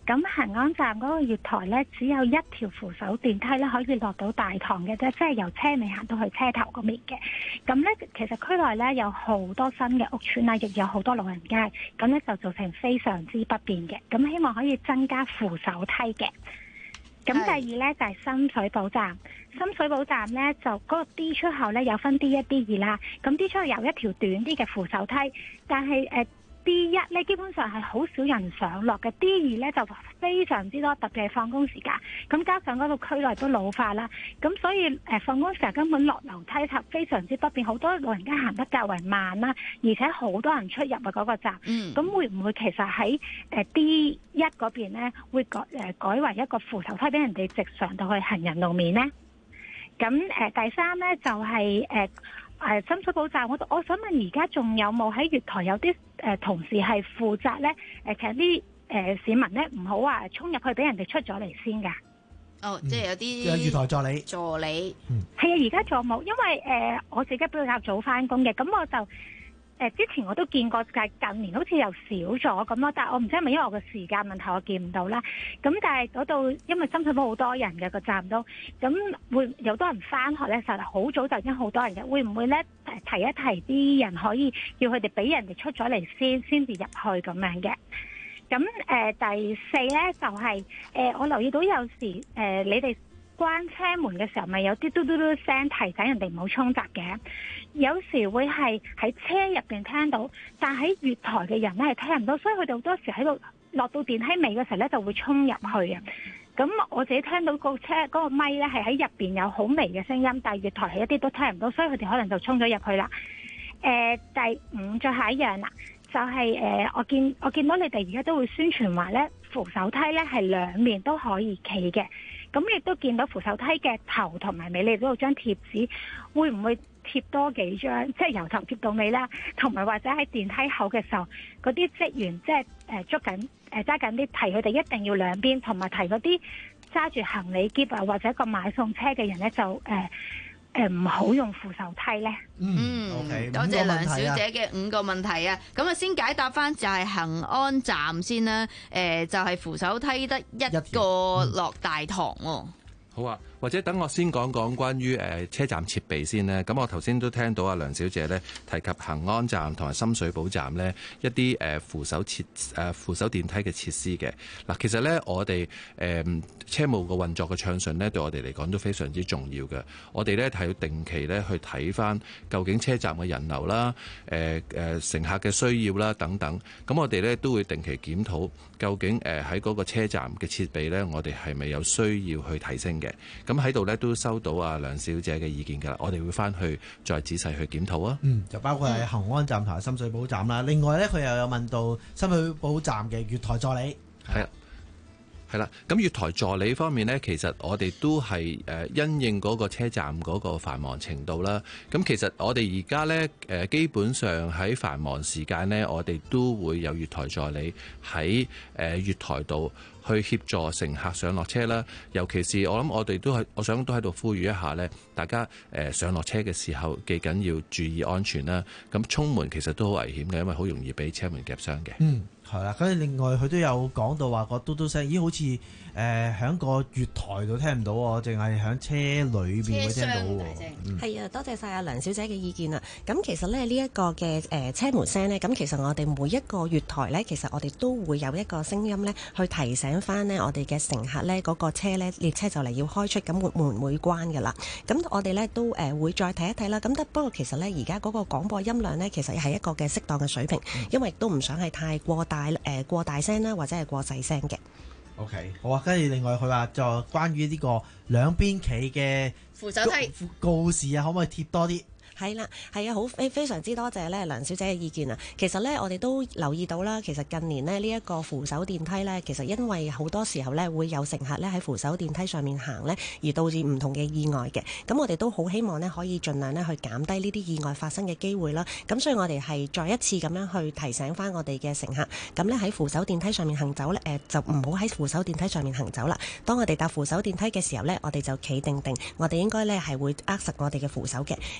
咁恆安站嗰個月台呢，只有一條扶手電梯咧可以落到大堂嘅啫，即係由車尾行到去車頭嗰邊嘅。咁呢，其實區內呢有好多新嘅屋邨啦，亦有好多老人街，咁呢就造成非常之不便嘅。咁希望可以增加扶手梯嘅。咁第二呢，就係、是、深水埗站，深水埗站呢，就嗰個 D 出口呢，有分 D 一 D 二啦。咁 D 出口有一條短啲嘅扶手梯，但係誒。呃 D 一咧基本上係好少人上落嘅 ，D 二咧就非常之多，特別係放工時間。咁加上嗰度區內都老化啦，咁所以誒放工時間根本落樓梯就非常之不便，好多老人家行得較為慢啦，而且好多人出入啊嗰個站。咁、嗯、會唔會其實喺誒 D 一嗰邊咧會改誒改為一個扶手梯俾人哋直上到去行人路面呢？咁誒、呃、第三咧就係、是、誒。呃誒深水埗站，我我想問而家仲有冇喺月台有啲誒、呃、同事係負責咧？誒、呃、其實啲誒、呃、市民咧唔好話衝入去俾人哋出咗嚟先㗎。 哦，即係有啲有月台助理， 助理， 嗯， 係啊，而家仲冇，因為誒、呃、我自己比較早翻工嘅，咁我就。誒之前我都見過，但係近年好似又少咗咁咯。但係我唔知係咪因為我個時間問題，我見唔到啦。咁但係嗰度因為深水埗好多人嘅個站都，咁會有多人翻學咧，實係好早就已經好多人嘅。會唔會咧提一提啲人可以叫佢哋俾人哋出咗嚟先，先至入去咁樣嘅？咁誒、呃、第四咧就係、是、誒、呃、我留意到有時誒、呃、你哋關車門嘅時候，咪有啲嘟嘟嘟聲提醒人哋唔好衝閘嘅。有時會係喺車入邊聽到，但喺月台嘅人咧係聽唔到，所以佢哋好多時喺度落到電梯尾嘅時候咧就會衝入去啊。咁我自己聽到個車嗰、嗰個咪咧係喺入邊有好微嘅聲音，但係月台係一啲都聽唔到，所以佢哋可能就衝咗入去啦。誒、呃，第五再下一樣啦，就係、是、誒、呃，我見我見到你哋而家都會宣傳話咧，扶手梯咧係兩面都可以企嘅。咁亦都見到扶手梯嘅頭同埋尾，你都有張貼紙，會唔會貼多幾張？即係由頭貼到尾啦，同埋或者喺電梯口嘅時候，嗰啲職員即係誒捉緊誒揸緊啲，提佢哋一定要兩邊，同埋提嗰啲揸住行李篋啊或者個買餸車嘅人咧，就誒誒唔好用扶手梯咧。 嗯， okay， 多謝梁小姐嘅五個問題啊！咁啊，先解答翻就係恆安站先啦。誒、呃，就係、是、扶手梯得一個落大堂喎。 好啊，或者等我先講講關於誒車站設備先呢。咁我頭先都聽到阿梁小姐呢提及恆安站同埋深水埗站呢一啲誒扶手設誒扶手電梯嘅設施嘅。嗱，其實呢，我哋誒車務嘅運作嘅暢順呢，對我哋嚟講都非常之重要嘅。我哋呢係要定期呢去睇翻究竟車站嘅人流啦、誒誒乘客嘅需要啦等等。咁我哋呢都會定期檢討究竟誒喺嗰個車站嘅設備呢，我哋係咪有需要去提升嘅？咁喺度咧都收到阿梁小姐嘅意見㗎啦，我哋會翻去再仔細去檢討啊。 嗯，就包括喺恆安站同埋深水埗站啦。另外咧，佢又有問到深水埗站嘅月台助理。 係啊，係啦。咁月台助理方面呢，其實我哋都係誒因應嗰個車站嗰個繁忙程度啦。咁其實我哋而家呢，誒基本上喺繁忙時間呢，我哋都會有月台助理喺誒月台度去協助乘客上落車啦。尤其是我諗我哋都係，我想都喺度呼籲一下呢，大家誒上落車嘅時候記緊要注意安全啦。咁衝門其實都好危險嘅，因為好容易俾車門夾傷嘅。 嗯，係啦。咁另外佢都有講到話個嘟嘟聲，咦好似誒喺個月台度聽唔到喎，淨係喺車裏邊會聽到喎。 係啊，多謝晒阿梁小姐嘅意見啊。咁其實咧呢一個嘅誒車門聲呢，咁其實我哋每一個月台呢，其實我哋都會有一個聲音呢，去提醒翻呢我哋嘅乘客呢，嗰個車呢列車就嚟要開出，咁門會關㗎啦。咁我哋呢都誒會再睇一睇啦。咁不過其實呢，而家嗰個廣播音量呢，其實係一個嘅適當嘅水平，因為都唔想係太過大誒、呃、過大聲啦，或者係過細聲嘅。 OK， 好啊。跟住另外佢話就關於呢個兩邊企嘅扶手梯告示啊，可唔可以貼多啲？ 係啦，係啊，好非非常之多謝咧梁小姐嘅意見啊！其實咧，我哋都留意到啦，其實近年呢，呢一個扶手電梯咧，其實因為好多時候咧會有乘客咧喺扶手電梯上面行咧，而導致唔同嘅意外嘅。咁我哋都好希望咧可以盡量咧去減低呢啲意外發生嘅機會啦。咁所以我哋係再一次咁樣去提醒翻我哋嘅乘客，咁咧喺扶手電梯上面行走咧，誒就唔好喺扶手電梯上面行走啦。當我哋搭扶手電梯嘅時候咧，我哋就企定定，我哋應該咧係會握實我哋嘅扶手嘅。咁當然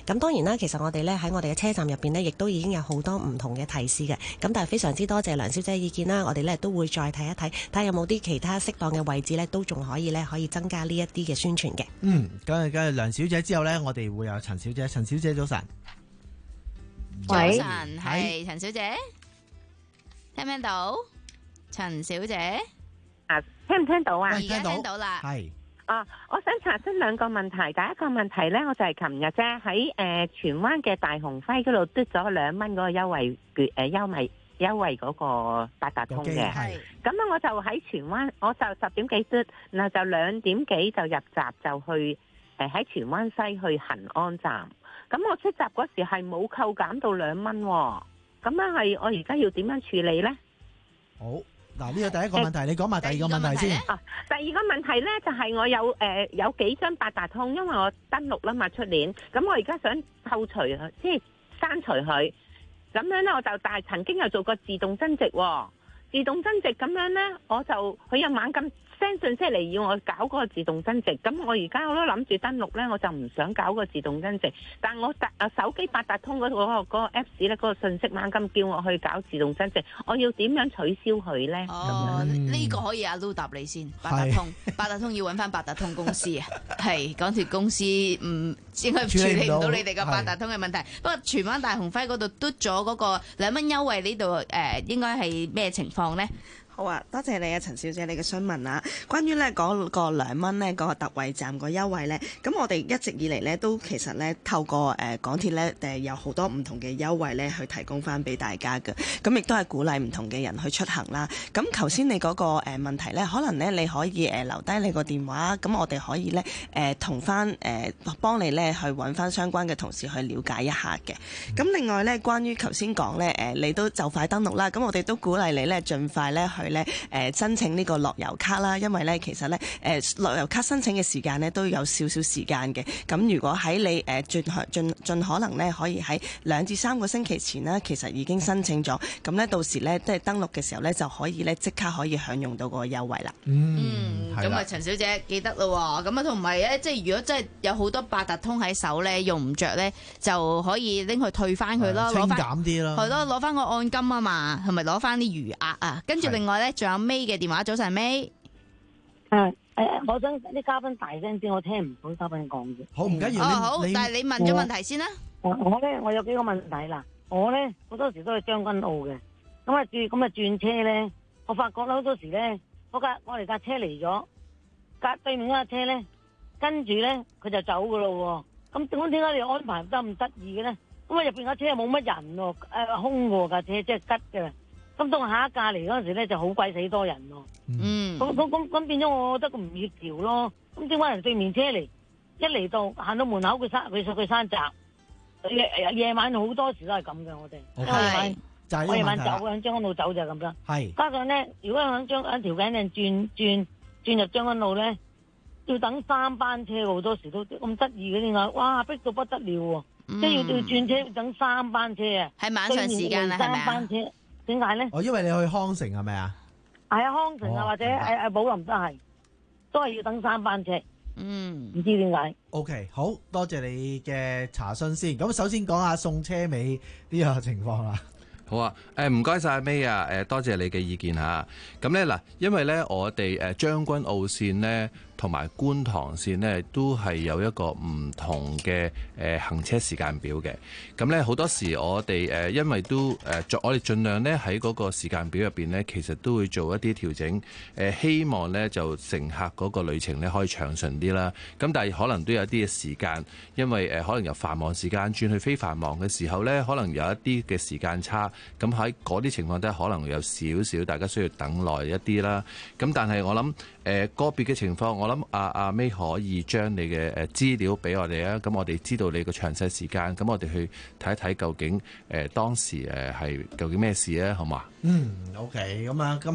啦，其實我哋咧喺我哋嘅車站入邊呢，亦都已經有好多唔同嘅提示嘅。咁但係非常之多謝梁小姐嘅意見啦，我哋咧都會再睇一睇，睇下有冇啲其他適當嘅位置咧，都仲可以咧可以增加呢一啲嘅宣傳嘅。 嗯，咁啊，跟住梁小姐之後咧，我哋會有陳小姐。陳小姐早晨。 早晨，係陳小姐，聽唔聽到？陳小姐， 啊，聽唔聽到啊？ 而家聽到啦。 係。 啊，我想查詢兩個問題。第一個問題咧，我就係琴日啫喺誒荃灣嘅大鴻輝嗰度嘟咗兩蚊嗰個優惠券誒優惠優惠嗰個八達通嘅。係。咁咧我就喺荃灣，我就十點幾嘟，然後就兩點幾就入閘就去誒喺荃灣西去恒安站。咁我出閘嗰時係冇扣減到兩蚊喎。咁樣係我而家要點樣處理咧？ 好。嗱，呢個第一個問題，你講埋第二個問題先。 啊，第二個問題咧就係我有誒有幾張八達通，因為我登錄啦嘛出年，咁我而家想扣除佢，即係刪除佢。咁樣咧我就但係曾經有做過自動增值喎，自動增值咁樣咧我就佢有猛咁send信息嚟要我搞嗰個自動增值，咁我而家我都諗住登錄咧，我就唔想搞個自動增值，但我達啊手機八達通嗰、嗰個嗰、嗰個 Apps 咧，嗰個信息猛咁叫我去搞自動增值，我要點樣取消佢咧？ 哦，呢、呢個可以阿 Lu 答你先，八達通，八達通要揾翻八達通公司啊，係港鐵公司唔應該處理唔到你哋嘅八達通嘅問題。不過荃灣大鴻輝嗰度嘟咗嗰個兩蚊優惠呢度誒，應該係咩情況咧？ 好啊，多謝你啊，陳小姐，你嘅詢問啊。關於咧嗰個兩蚊咧嗰個特惠站個優惠咧，咁我哋一直以嚟咧都其實咧透過誒、呃、港鐵咧誒有好多唔同嘅優惠咧去提供翻俾大家嘅，咁亦都係鼓勵唔同嘅人去出行啦。咁頭先你嗰、那個誒、呃、問題咧，可能咧你可以誒、呃、留低你個電話，咁我哋可以咧誒同翻誒幫你咧去揾翻相關嘅同事去了解一下嘅。咁、嗯、另外咧，關於頭先講咧誒，你都就快登錄啦，咁我哋都鼓勵你咧盡快咧去咧誒申請呢個樂悠卡啦，因為咧其實咧誒樂悠卡申請嘅時間咧都有少少時間嘅。咁如果喺你誒盡盡盡可能咧可以喺兩至三個星期前呢，其實已經申請咗，咁咧到時咧即係登錄嘅時候咧就可以咧即刻可以享用到嗰個優惠啦。 嗯， 咁啊陳小姐記得咯，咁啊同埋咧即係如果真係有好多八達通喺手咧用唔着咧，就可以拎去退翻佢咯， 清攞翻減啲咯， 係咯，攞翻個按金啊嘛，同埋攞翻啲餘額啊。跟住另外咧仲有 May 嘅電話，早晨 May。 誒誒，我想啲嘉賓大聲啲，我聽唔到嘉賓講嘅。 好唔緊要， 哦好，但係你問咗問題先啦。 我我咧，我有幾個問題啦。我咧好多時都係將軍澳嘅，咁啊轉咁啊轉車咧，我發覺咧好多時咧，我架我哋架車嚟咗，隔對面嗰架車咧，跟住咧佢就走噶咯喎。咁咁點解你安排得咁得意嘅咧？咁啊入邊架車又冇乜人喎，誒空喎架車，即係吉嘅。咁到下一架嚟嗰陣時咧，就好鬼死多人咯。 嗯。 咁咁咁咁變咗，我覺得佢唔協調咯。咁點解人對面車嚟，一嚟到行到門口佢閂佢佢閂閘，夜夜晚好多時都係咁嘅，我哋。因為夜晚就係呢個問題啦。 我夜晚走響將軍澳走就係咁樣。 係。加上咧，如果響將響條頸嶺轉轉轉入將軍澳咧，要等三班車，好多時都咁得意嘅點解？哇，逼到不得了喎！即係要要轉車要等三班車啊。 係晚上時間啊，係咪啊？ 三班車。點解咧？ 哦，因為你去康城係咪啊？ 係啊，康城啊，或者誒誒寶林都係，都係要等三班車。 嗯， 唔知點解。 OK，好多謝你嘅查詢先。咁首先講下送車尾呢個情況啦。 好啊，誒唔該晒 May 啊，誒多謝你嘅意見嚇。咁咧嗱，因為咧我哋誒將軍澳線咧同埋觀塘線咧都係有一個唔同嘅誒行車時間表嘅。咁咧好多時我哋誒因為都誒作我哋盡量咧喺嗰個時間表入邊咧，其實都會做一啲調整。誒希望咧就乘客嗰個旅程咧可以暢順啲啦。咁但係可能都有啲嘅時間，因為誒可能由繁忙時間轉去非繁忙嘅時候咧，可能有一啲嘅時間差。咁喺嗰啲情況底下，可能有少少大家需要等耐一啲啦。咁但係我諗誒、呃、個別嘅情況，我諗阿阿 May 可以將你嘅誒資料俾我哋啊。咁我哋知道你個詳細時間，咁我哋去睇一睇究竟誒、呃、當時誒係究竟咩事啊？好嘛？ 嗯 ，OK，咁啊，今日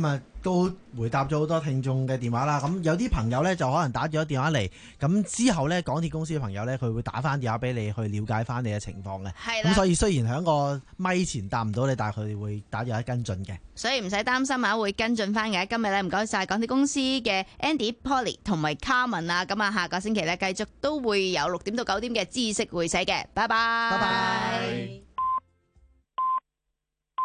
都回答咗好多聽眾嘅電話啦。咁有啲朋友呢，就可能打咗電話嚟，咁之後呢，港鐵公司嘅朋友呢，佢會打翻電話俾你去了解翻你嘅情況嘅。 係啦。 咁所以雖然喺個咪前答唔到你，但係佢哋會打電話跟進嘅。 所以唔使擔心啊，會跟進翻嘅。今日咧唔該晒港鐵公司嘅 Andy、Polly 同埋 Carmen 啊，咁啊下個星期咧繼續都會有六點到九點嘅知識會寫嘅。拜拜。 拜拜。